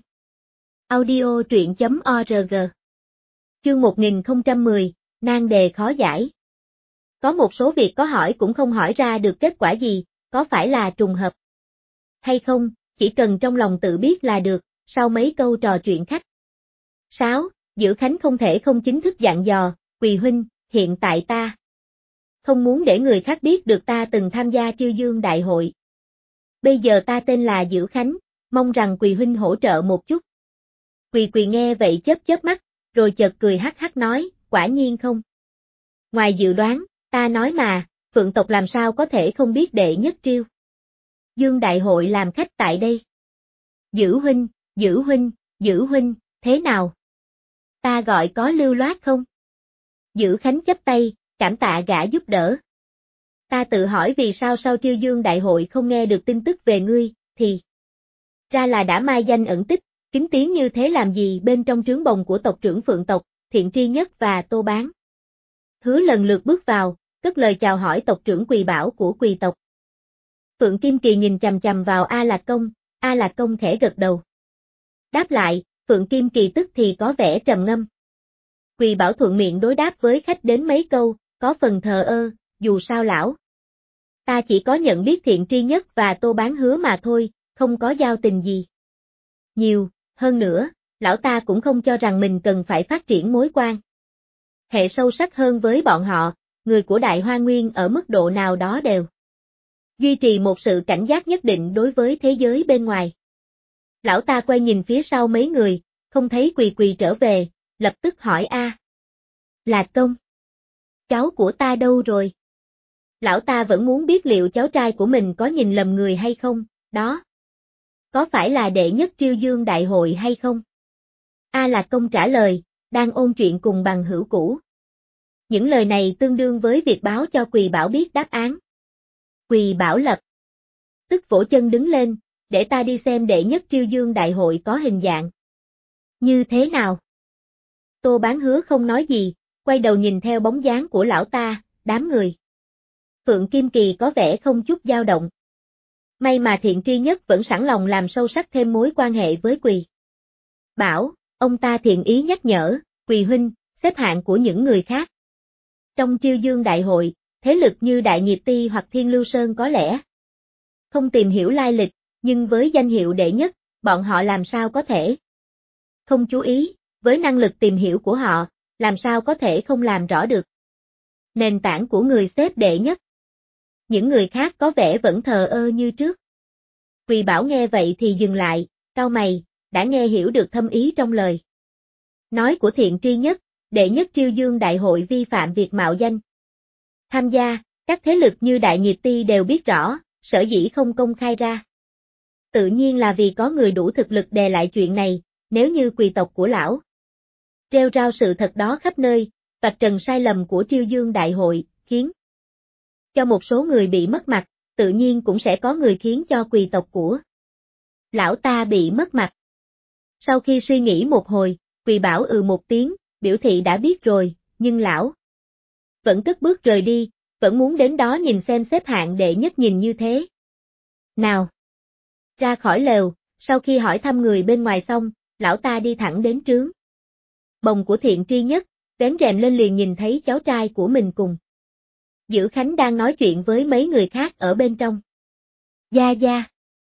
Audio truyện.org. Chương 1010, nan đề khó giải. Có một số việc có hỏi cũng không hỏi ra được kết quả gì, có phải là trùng hợp hay không, chỉ cần trong lòng tự biết là được, sau mấy câu trò chuyện khách. 6. Giữ Khánh không thể không chính thức dặn dò, Quỳ huynh, hiện tại ta không muốn để người khác biết được ta từng tham gia Triêu Dương Đại hội. Bây giờ ta tên là Giữ Khánh, mong rằng Quỳ huynh hỗ trợ một chút. Quỳ nghe vậy chớp chớp mắt, rồi chợt cười hắc hắc nói, quả nhiên không. Ngoài dự đoán, ta nói mà, Phượng tộc làm sao có thể không biết đệ nhất Triêu Dương Đại hội làm khách tại đây. Giữ huynh, Giữ huynh, Giữ huynh, thế nào? Ta gọi có lưu loát không? Giữ Khánh chắp tay, cảm tạ gã giúp đỡ. Ta tự hỏi vì sao sau Triêu Dương Đại hội không nghe được tin tức về ngươi, thì ra là đã mai danh ẩn tích, kính tiếng như thế làm gì bên trong trướng bồng của tộc trưởng Phượng tộc, Thiện Tri Nhất và Tô Bán. Hứa lần lượt bước vào, cất lời chào hỏi tộc trưởng Quỳ Bảo của Quỳ tộc. Phượng Kim Kỳ nhìn chằm chằm vào A Lạc Công khẽ gật đầu. Đáp lại, Phượng Kim Kỳ tức thì có vẻ trầm ngâm. Quỳ Bảo thuận miệng đối đáp với khách đến mấy câu, có phần thờ ơ, dù sao lão. Ta chỉ có nhận biết Thiện Tri Nhất và Tô Bán Hứa mà thôi, không có giao tình gì nhiều, hơn nữa, lão ta cũng không cho rằng mình cần phải phát triển mối quan hệ sâu sắc hơn với bọn họ, người của Đại Hoa Nguyên ở mức độ nào đó đều duy trì một sự cảnh giác nhất định đối với thế giới bên ngoài. Lão ta quay nhìn phía sau mấy người, không thấy Quỳ trở về, lập tức hỏi Lạc Công, cháu của ta đâu rồi? Lão ta vẫn muốn biết liệu cháu trai của mình có nhìn lầm người hay không, đó. Có phải là đệ nhất Triêu Dương Đại hội hay không? Lạc Công trả lời, đang ôn chuyện cùng bằng hữu cũ. Những lời này tương đương với việc báo cho Quỳ Bảo biết đáp án. Quỳ Bảo lập tức vỗ chân đứng lên, để ta đi xem đệ nhất Triêu Dương Đại hội có hình dạng như thế nào. Tô Bán Hứa không nói gì, quay đầu nhìn theo bóng dáng của lão ta, đám người. Phượng Kim Kỳ có vẻ không chút dao động. May mà Thiện Tri Nhất vẫn sẵn lòng làm sâu sắc thêm mối quan hệ với Quỳ Bảo, ông ta thiện ý nhắc nhở, Quỳ huynh, xếp hạng của những người khác. Trong Triêu Dương Đại hội, thế lực như Đại Nghiệp Ti hoặc Thiên Lưu Sơn có lẽ không tìm hiểu lai lịch, nhưng với danh hiệu đệ nhất, bọn họ làm sao có thể không chú ý, với năng lực tìm hiểu của họ, làm sao có thể không làm rõ được nền tảng của người xếp đệ nhất. Những người khác có vẻ vẫn thờ ơ như trước. Quỳ Bảo nghe vậy thì dừng lại, cau mày, đã nghe hiểu được thâm ý trong lời nói của Thiện Tri Nhất, đệ nhất Triêu Dương Đại hội vi phạm việc mạo danh tham gia, các thế lực như Đại Nghiệp Ti đều biết rõ, sở dĩ không công khai ra. Tự nhiên là vì có người đủ thực lực đè lại chuyện này, nếu như Quỳ tộc của lão rêu rao sự thật đó khắp nơi, vạch trần sai lầm của Triêu Dương Đại hội, khiến cho một số người bị mất mặt, tự nhiên cũng sẽ có người khiến cho Quỳ tộc của lão ta bị mất mặt. Sau khi suy nghĩ một hồi, Quỳ Bảo một tiếng, biểu thị đã biết rồi, nhưng lão vẫn cất bước rời đi, vẫn muốn đến đó nhìn xem xếp hạng đệ nhất nhìn như thế nào. Ra khỏi lều, sau khi hỏi thăm người bên ngoài xong, lão ta đi thẳng đến trướng bồng của Thiện Tri Nhất, vén rèm lên liền nhìn thấy cháu trai của mình cùng Giữ Khánh đang nói chuyện với mấy người khác ở bên trong. Gia.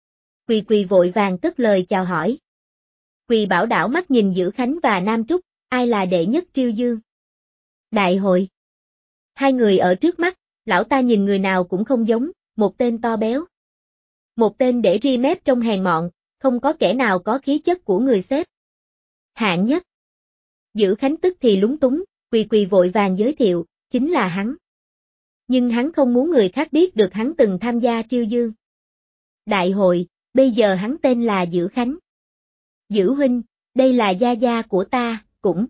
Quỳ vội vàng cất lời chào hỏi. Quỳ Bảo đảo mắt nhìn Giữ Khánh và Nam Trúc, ai là đệ nhất Triêu Dương Đại hội. Hai người ở trước mắt, lão ta nhìn người nào cũng không giống, một tên to béo, một tên để ri mép trông hèn mọn, không có kẻ nào có khí chất của người xếp hạng nhất. Giữ Khánh tức thì lúng túng, Quỳ vội vàng giới thiệu, chính là hắn. Nhưng hắn không muốn người khác biết được hắn từng tham gia Triêu Dương Đại hội, bây giờ hắn tên là Giữ Khánh. Giữ huynh, đây là gia của ta, cũng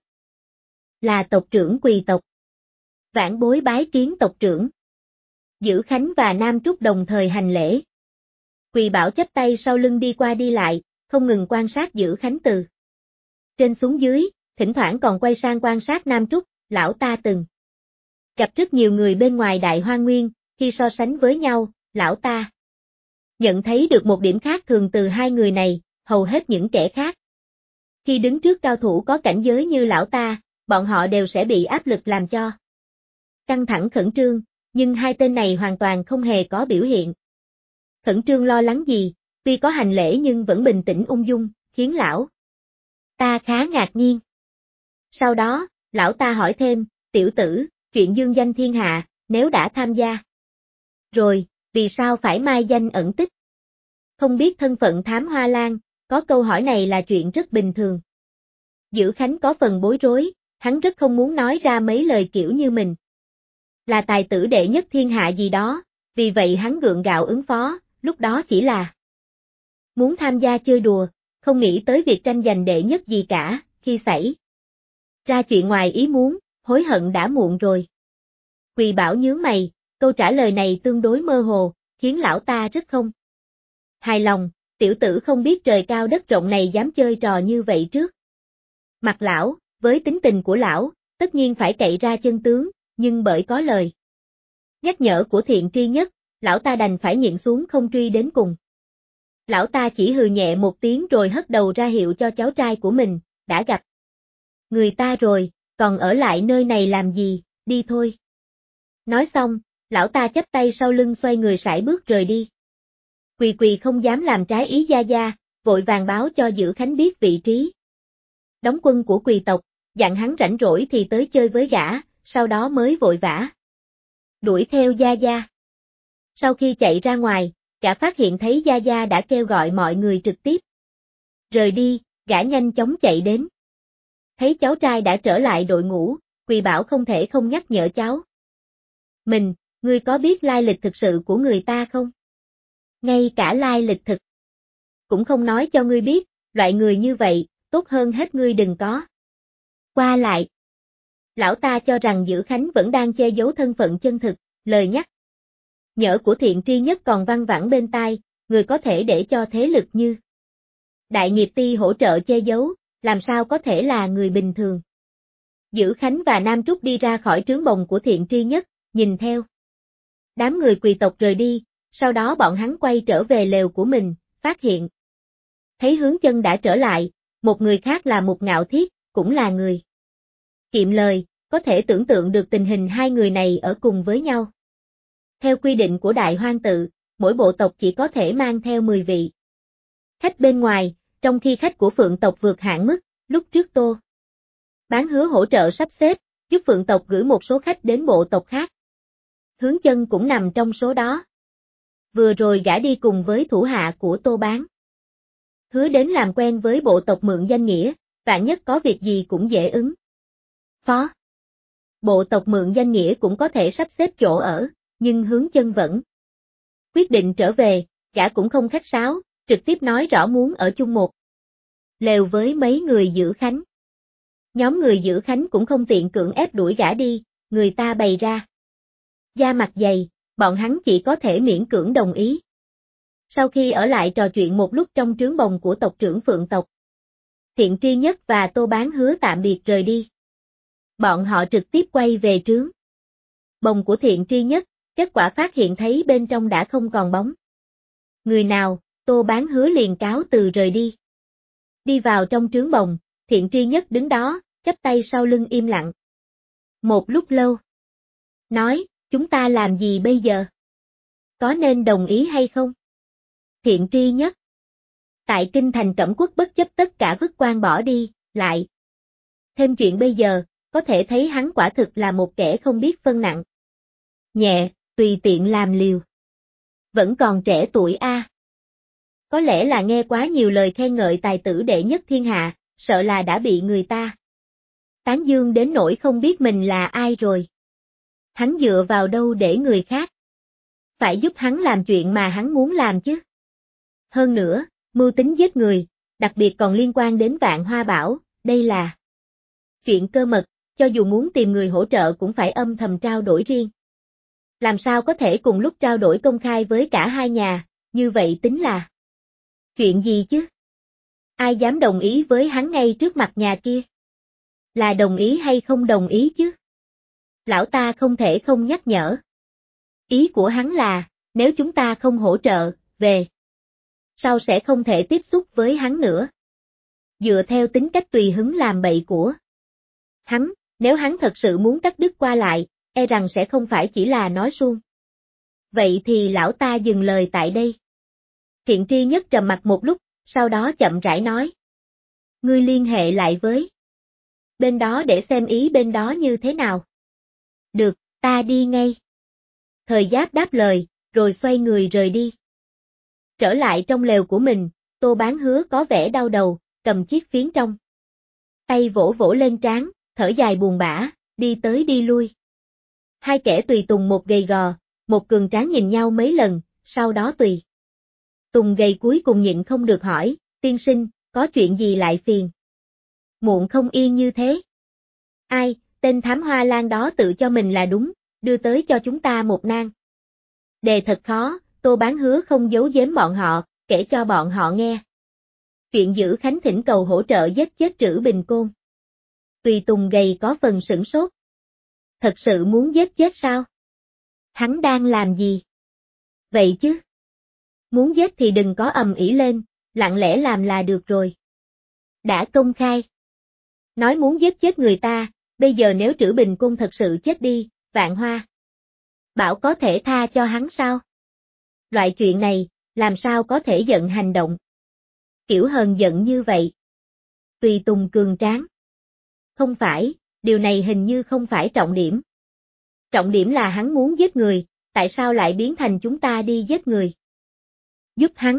là tộc trưởng Quỳ tộc. Vãn bối bái kiến tộc trưởng. Giữ Khánh và Nam Trúc đồng thời hành lễ. Quỳ Bảo chắp tay sau lưng đi qua đi lại, không ngừng quan sát Dữ Khánh từ trên xuống dưới, thỉnh thoảng còn quay sang quan sát Nam Trúc, lão ta từng gặp rất nhiều người bên ngoài Đại Hoa Nguyên, khi so sánh với nhau, lão ta nhận thấy được một điểm khác thường từ hai người này, hầu hết những kẻ khác. Khi đứng trước cao thủ có cảnh giới như lão ta, bọn họ đều sẽ bị áp lực làm cho căng thẳng khẩn trương, nhưng hai tên này hoàn toàn không hề có biểu hiện khẩn trương lo lắng gì, tuy có hành lễ nhưng vẫn bình tĩnh ung dung, khiến lão ta khá ngạc nhiên. Sau đó, lão ta hỏi thêm, tiểu tử, chuyện dương danh thiên hạ, nếu đã tham gia rồi, vì sao phải mai danh ẩn tích? Không biết thân phận Thám Hoa Lan, có câu hỏi này là chuyện rất bình thường. Dữ Khánh có phần bối rối, hắn rất không muốn nói ra mấy lời kiểu như mình là tài tử đệ nhất thiên hạ gì đó, vì vậy hắn gượng gạo ứng phó, lúc đó chỉ là muốn tham gia chơi đùa, không nghĩ tới việc tranh giành đệ nhất gì cả, khi xảy ra chuyện ngoài ý muốn, hối hận đã muộn rồi. Quỳ Bảo nhướng mày, câu trả lời này tương đối mơ hồ, khiến lão ta rất không hài lòng, tiểu tử không biết trời cao đất rộng này dám chơi trò như vậy trước mặt lão, với tính tình của lão, tất nhiên phải cậy ra chân tướng, nhưng bởi có lời nhắc nhở của Thiện Tri Nhất, lão ta đành phải nhịn xuống không truy đến cùng. Lão ta chỉ hừ nhẹ một tiếng rồi hất đầu ra hiệu cho cháu trai của mình, đã gặp người ta rồi, còn ở lại nơi này làm gì, đi thôi. Nói xong, lão ta chắp tay sau lưng xoay người sải bước rời đi. Quỳ không dám làm trái ý gia gia, vội vàng báo cho Dữ Khánh biết vị trí đóng quân của Quỳ tộc, dặn hắn rảnh rỗi thì tới chơi với gã, sau đó mới vội vã đuổi theo gia gia. Sau khi chạy ra ngoài, gã phát hiện thấy gia gia đã kêu gọi mọi người trực tiếp rời đi, gã nhanh chóng chạy đến. Thấy cháu trai đã trở lại đội ngũ, Quỳ Bảo không thể không nhắc nhở cháu mình, ngươi có biết lai lịch thực sự của người ta không? Ngay cả lai lịch thực cũng không nói cho ngươi biết, loại người như vậy, tốt hơn hết ngươi đừng có qua lại. Lão ta cho rằng Dữ Khánh vẫn đang che giấu thân phận chân thực, lời nhắc nhở của Thiện Tri Nhất còn văng vẳng bên tai, người có thể để cho thế lực như Đại Nghiệp Ti hỗ trợ che giấu, làm sao có thể là người bình thường. Dữ Khánh và Nam Trúc đi ra khỏi trướng bồng của Thiện Tri Nhất, nhìn theo đám người Quỳ tộc rời đi, sau đó bọn hắn quay trở về lều của mình, phát hiện thấy Hướng Chân đã trở lại, một người khác là Mục Ngạo Thiết, cũng là người kiệm lời, có thể tưởng tượng được tình hình hai người này ở cùng với nhau. Theo quy định của Đại Hoang Tự, mỗi bộ tộc chỉ có thể mang theo 10 vị khách bên ngoài, trong khi khách của Phượng tộc vượt hạn mức, lúc trước Tô Bán hứa hỗ trợ sắp xếp, giúp Phượng tộc gửi một số khách đến bộ tộc khác. Hướng Chân cũng nằm trong số đó. Vừa rồi gã đi cùng với thủ hạ của Tô Bán hứa đến làm quen với bộ tộc mượn danh nghĩa, vạn nhất có việc gì cũng dễ ứng phó. Bộ tộc mượn danh nghĩa cũng có thể sắp xếp chỗ ở, nhưng Hướng Chân vẫn quyết định trở về, gã cũng không khách sáo, trực tiếp nói rõ muốn ở chung một lều với mấy người Dữ Khánh. Nhóm người Dữ Khánh cũng không tiện cưỡng ép đuổi gã đi, người ta bày ra da mặt dày, bọn hắn chỉ có thể miễn cưỡng đồng ý. Sau khi ở lại trò chuyện một lúc trong trướng bồng của tộc trưởng Phượng tộc, Thiện Tri Nhất và Tô Bán hứa tạm biệt rời đi. Bọn họ trực tiếp quay về trướng bồng của Thiện Tri Nhất, kết quả phát hiện thấy bên trong đã không còn bóng người nào, Tô Bán hứa liền cáo từ rời đi. Đi vào trong trướng bồng, Thiện Tri Nhất đứng đó, chắp tay sau lưng im lặng. Một lúc lâu, nói, chúng ta làm gì bây giờ? Có nên đồng ý hay không? Thiện Tri Nhất. Tại kinh thành Cẩm Quốc bất chấp tất cả vứt quan bỏ đi, lại. Thêm chuyện bây giờ, có thể thấy hắn quả thực là một kẻ không biết phân nặng nhẹ, tùy tiện làm liều. Vẫn còn trẻ tuổi a. Có lẽ là nghe quá nhiều lời khen ngợi tài tử đệ nhất thiên hạ, sợ là đã bị người ta tán dương đến nỗi không biết mình là ai rồi. Hắn dựa vào đâu để người khác phải giúp hắn làm chuyện mà hắn muốn làm chứ? Hơn nữa, mưu tính giết người, đặc biệt còn liên quan đến Vạn Hoa Bảo, đây là chuyện cơ mật, cho dù muốn tìm người hỗ trợ cũng phải âm thầm trao đổi riêng. Làm sao có thể cùng lúc trao đổi công khai với cả hai nhà, như vậy tính là chuyện gì chứ? Ai dám đồng ý với hắn ngay trước mặt nhà kia? Là đồng ý hay không đồng ý chứ? Lão ta không thể không nhắc nhở. Ý của hắn là, nếu chúng ta không hỗ trợ, về sau sẽ không thể tiếp xúc với hắn nữa. Dựa theo tính cách tùy hứng làm bậy của hắn, nếu hắn thật sự muốn cắt đứt qua lại, e rằng sẽ không phải chỉ là nói suông. Vậy thì lão ta dừng lời tại đây. Thiện tri nhất trầm mặt một lúc, sau đó chậm rãi nói. Ngươi liên hệ lại với bên đó để xem ý bên đó như thế nào. Được, ta đi ngay. Thời Giáp đáp lời, rồi xoay người rời đi. Trở lại trong lều của mình, Tô Bán Hứa có vẻ đau đầu, cầm chiếc phiến trong tay vỗ vỗ lên trán, thở dài buồn bã, đi tới đi lui. Hai kẻ tùy tùng, một gầy gò, một cường tráng nhìn nhau mấy lần, sau đó tùy tùng gầy cuối cùng nhịn không được hỏi, tiên sinh, có chuyện gì lại phiền muộn không yên như thế? Ai, tên thám hoa lan đó tự cho mình là đúng, đưa tới cho chúng ta một nan đề thật khó. Tô Bán Hứa không giấu giếm bọn họ, kể cho bọn họ nghe. Chuyện Dữ Khánh thỉnh cầu hỗ trợ giết chết Trữ Bình Côn. Tùy tùng gầy có phần sửng sốt. Thật sự muốn giết chết sao? Hắn đang làm gì? Vậy chứ? Muốn giết thì đừng có ầm ĩ lên, lặng lẽ làm là được rồi. Đã công khai nói muốn giết chết người ta, bây giờ nếu Trữ Bình Côn thật sự chết đi, Vạn Hoa Bảo có thể tha cho hắn sao? Loại chuyện này, làm sao có thể giận hành động kiểu hờn giận như vậy? Tùy tùng cường tráng. Không phải, điều này hình như không phải trọng điểm. Trọng điểm là hắn muốn giết người, tại sao lại biến thành chúng ta đi giết người? Giúp hắn.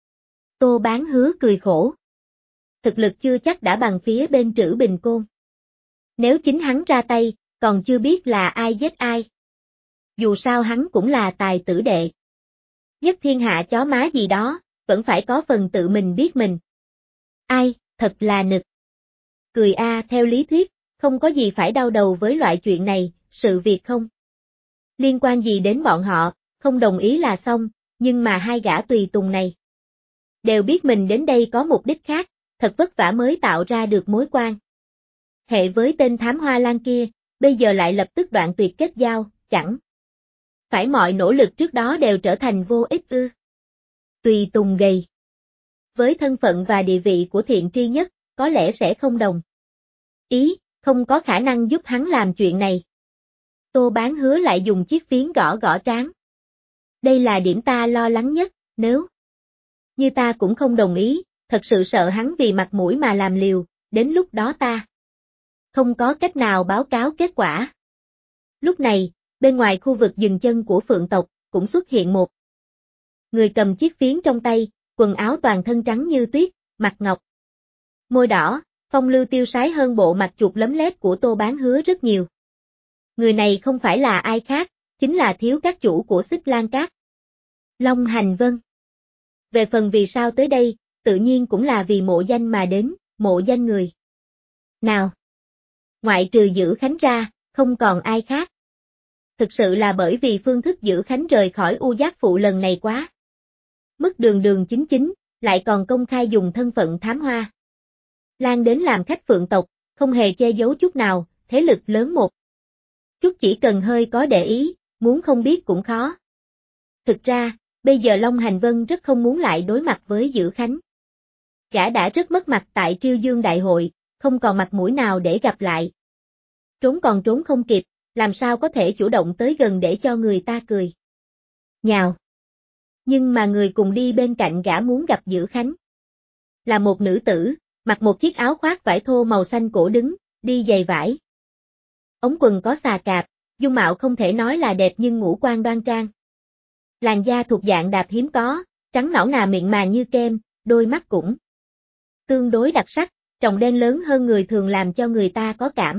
Tô Bán Hứa cười khổ. Thực lực chưa chắc đã bằng phía bên Trữ Bình Côn. Nếu chính hắn ra tay, còn chưa biết là ai giết ai. Dù sao hắn cũng là tài tử đệ. Nhất thiên hạ chó má gì đó, vẫn phải có phần tự mình biết mình. Ai, thật là nực. Cười theo lý thuyết, không có gì phải đau đầu với loại chuyện này, sự việc không liên quan gì đến bọn họ, không đồng ý là xong, nhưng mà hai gã tùy tùng này đều biết mình đến đây có mục đích khác, thật vất vả mới tạo ra được mối quan hệ với tên thám hoa lan kia, bây giờ lại lập tức đoạn tuyệt kết giao, chẳng phải mọi nỗ lực trước đó đều trở thành vô ích ư? Tùy tùng gầy với thân phận và địa vị của Thiện Tri Nhất, có lẽ sẽ không đồng ý, không có khả năng giúp hắn làm chuyện này. Tô Bán Hứa lại dùng chiếc phiến gõ gõ trán. Đây là điểm ta lo lắng nhất, nếu như ta cũng không đồng ý, thật sự sợ hắn vì mặt mũi mà làm liều, đến lúc đó ta không có cách nào báo cáo kết quả. Lúc này, bên ngoài khu vực dừng chân của Phượng tộc, cũng xuất hiện một người cầm chiếc phiến trong tay, quần áo toàn thân trắng như tuyết, mặt ngọc môi đỏ, phong lưu tiêu sái hơn bộ mặt chuột lấm lét của Tô Bán Hứa rất nhiều. Người này không phải là ai khác, chính là thiếu các chủ của Xích Lan Các. Long Hành Vân. Về phần vì sao tới đây, tự nhiên cũng là vì mộ danh mà đến, mộ danh người nào? Ngoại trừ Dữ Khánh ra, không còn ai khác. Thực sự là bởi vì phương thức Dữ Khánh rời khỏi U Giác Phụ lần này quá mức đường đường chính chính, lại còn công khai dùng thân phận thám hoa lan đến làm khách Phượng tộc, không hề che giấu chút nào, thế lực lớn một chút chỉ cần hơi có để ý, muốn không biết cũng khó. Thực ra, bây giờ Long Hành Vân rất không muốn lại đối mặt với Dữ Khánh. Gã đã rất mất mặt tại Triêu Dương Đại hội, không còn mặt mũi nào để gặp lại. Trốn còn trốn không kịp, làm sao có thể chủ động tới gần để cho người ta cười nhào. Nhưng mà người cùng đi bên cạnh gã muốn gặp Dữ Khánh là một nữ tử, mặc một chiếc áo khoác vải thô màu xanh cổ đứng, đi giày vải. Ống quần có xà cạp, dung mạo không thể nói là đẹp nhưng ngũ quan đoan trang. Làn da thuộc dạng đạp hiếm có, trắng nõn nà miệng màng như kem, đôi mắt cũng tương đối đặc sắc, tròng đen lớn hơn người thường làm cho người ta có cảm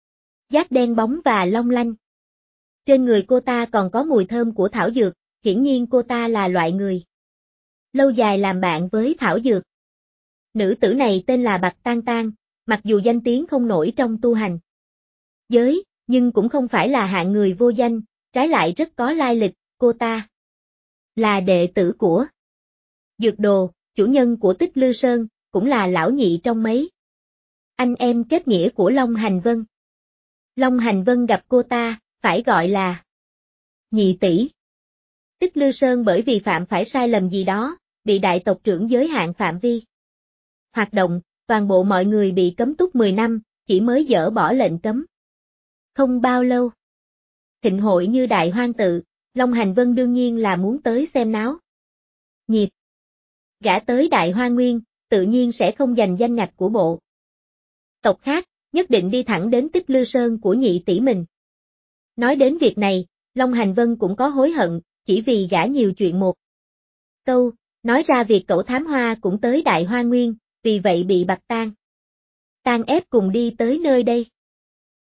giác đen bóng và long lanh. Trên người cô ta còn có mùi thơm của thảo dược, hiển nhiên cô ta là loại người lâu dài làm bạn với thảo dược. Nữ tử này tên là Bạch Tan Tan, mặc dù danh tiếng không nổi trong tu hành giới, nhưng cũng không phải là hạng người vô danh, trái lại rất có lai lịch, cô ta là đệ tử của Dược Đồ, chủ nhân của Tích Lư Sơn, cũng là lão nhị trong mấy anh em kết nghĩa của Long Hành Vân. Long Hành Vân gặp cô ta, phải gọi là nhị tỷ. Tích Lư Sơn bởi vì phạm phải sai lầm gì đó, bị đại tộc trưởng giới hạn phạm vi hoạt động, toàn bộ mọi người bị cấm túc 10 năm, chỉ mới dỡ bỏ lệnh cấm. Không bao lâu, thịnh hội như đại hoang tự, Long Hành Vân đương nhiên là muốn tới xem náo nhiệt. Gã tới đại hoa nguyên, tự nhiên sẽ không giành danh ngạch của bộ tộc khác, nhất định đi thẳng đến Tích Lư Sơn của nhị tỷ mình. Nói đến việc này, Long Hành Vân cũng có hối hận, chỉ vì gã nhiều chuyện một câu, nói ra việc cẩu thám hoa cũng tới đại hoa nguyên, vì vậy bị Bạch Tang ép cùng đi tới nơi đây.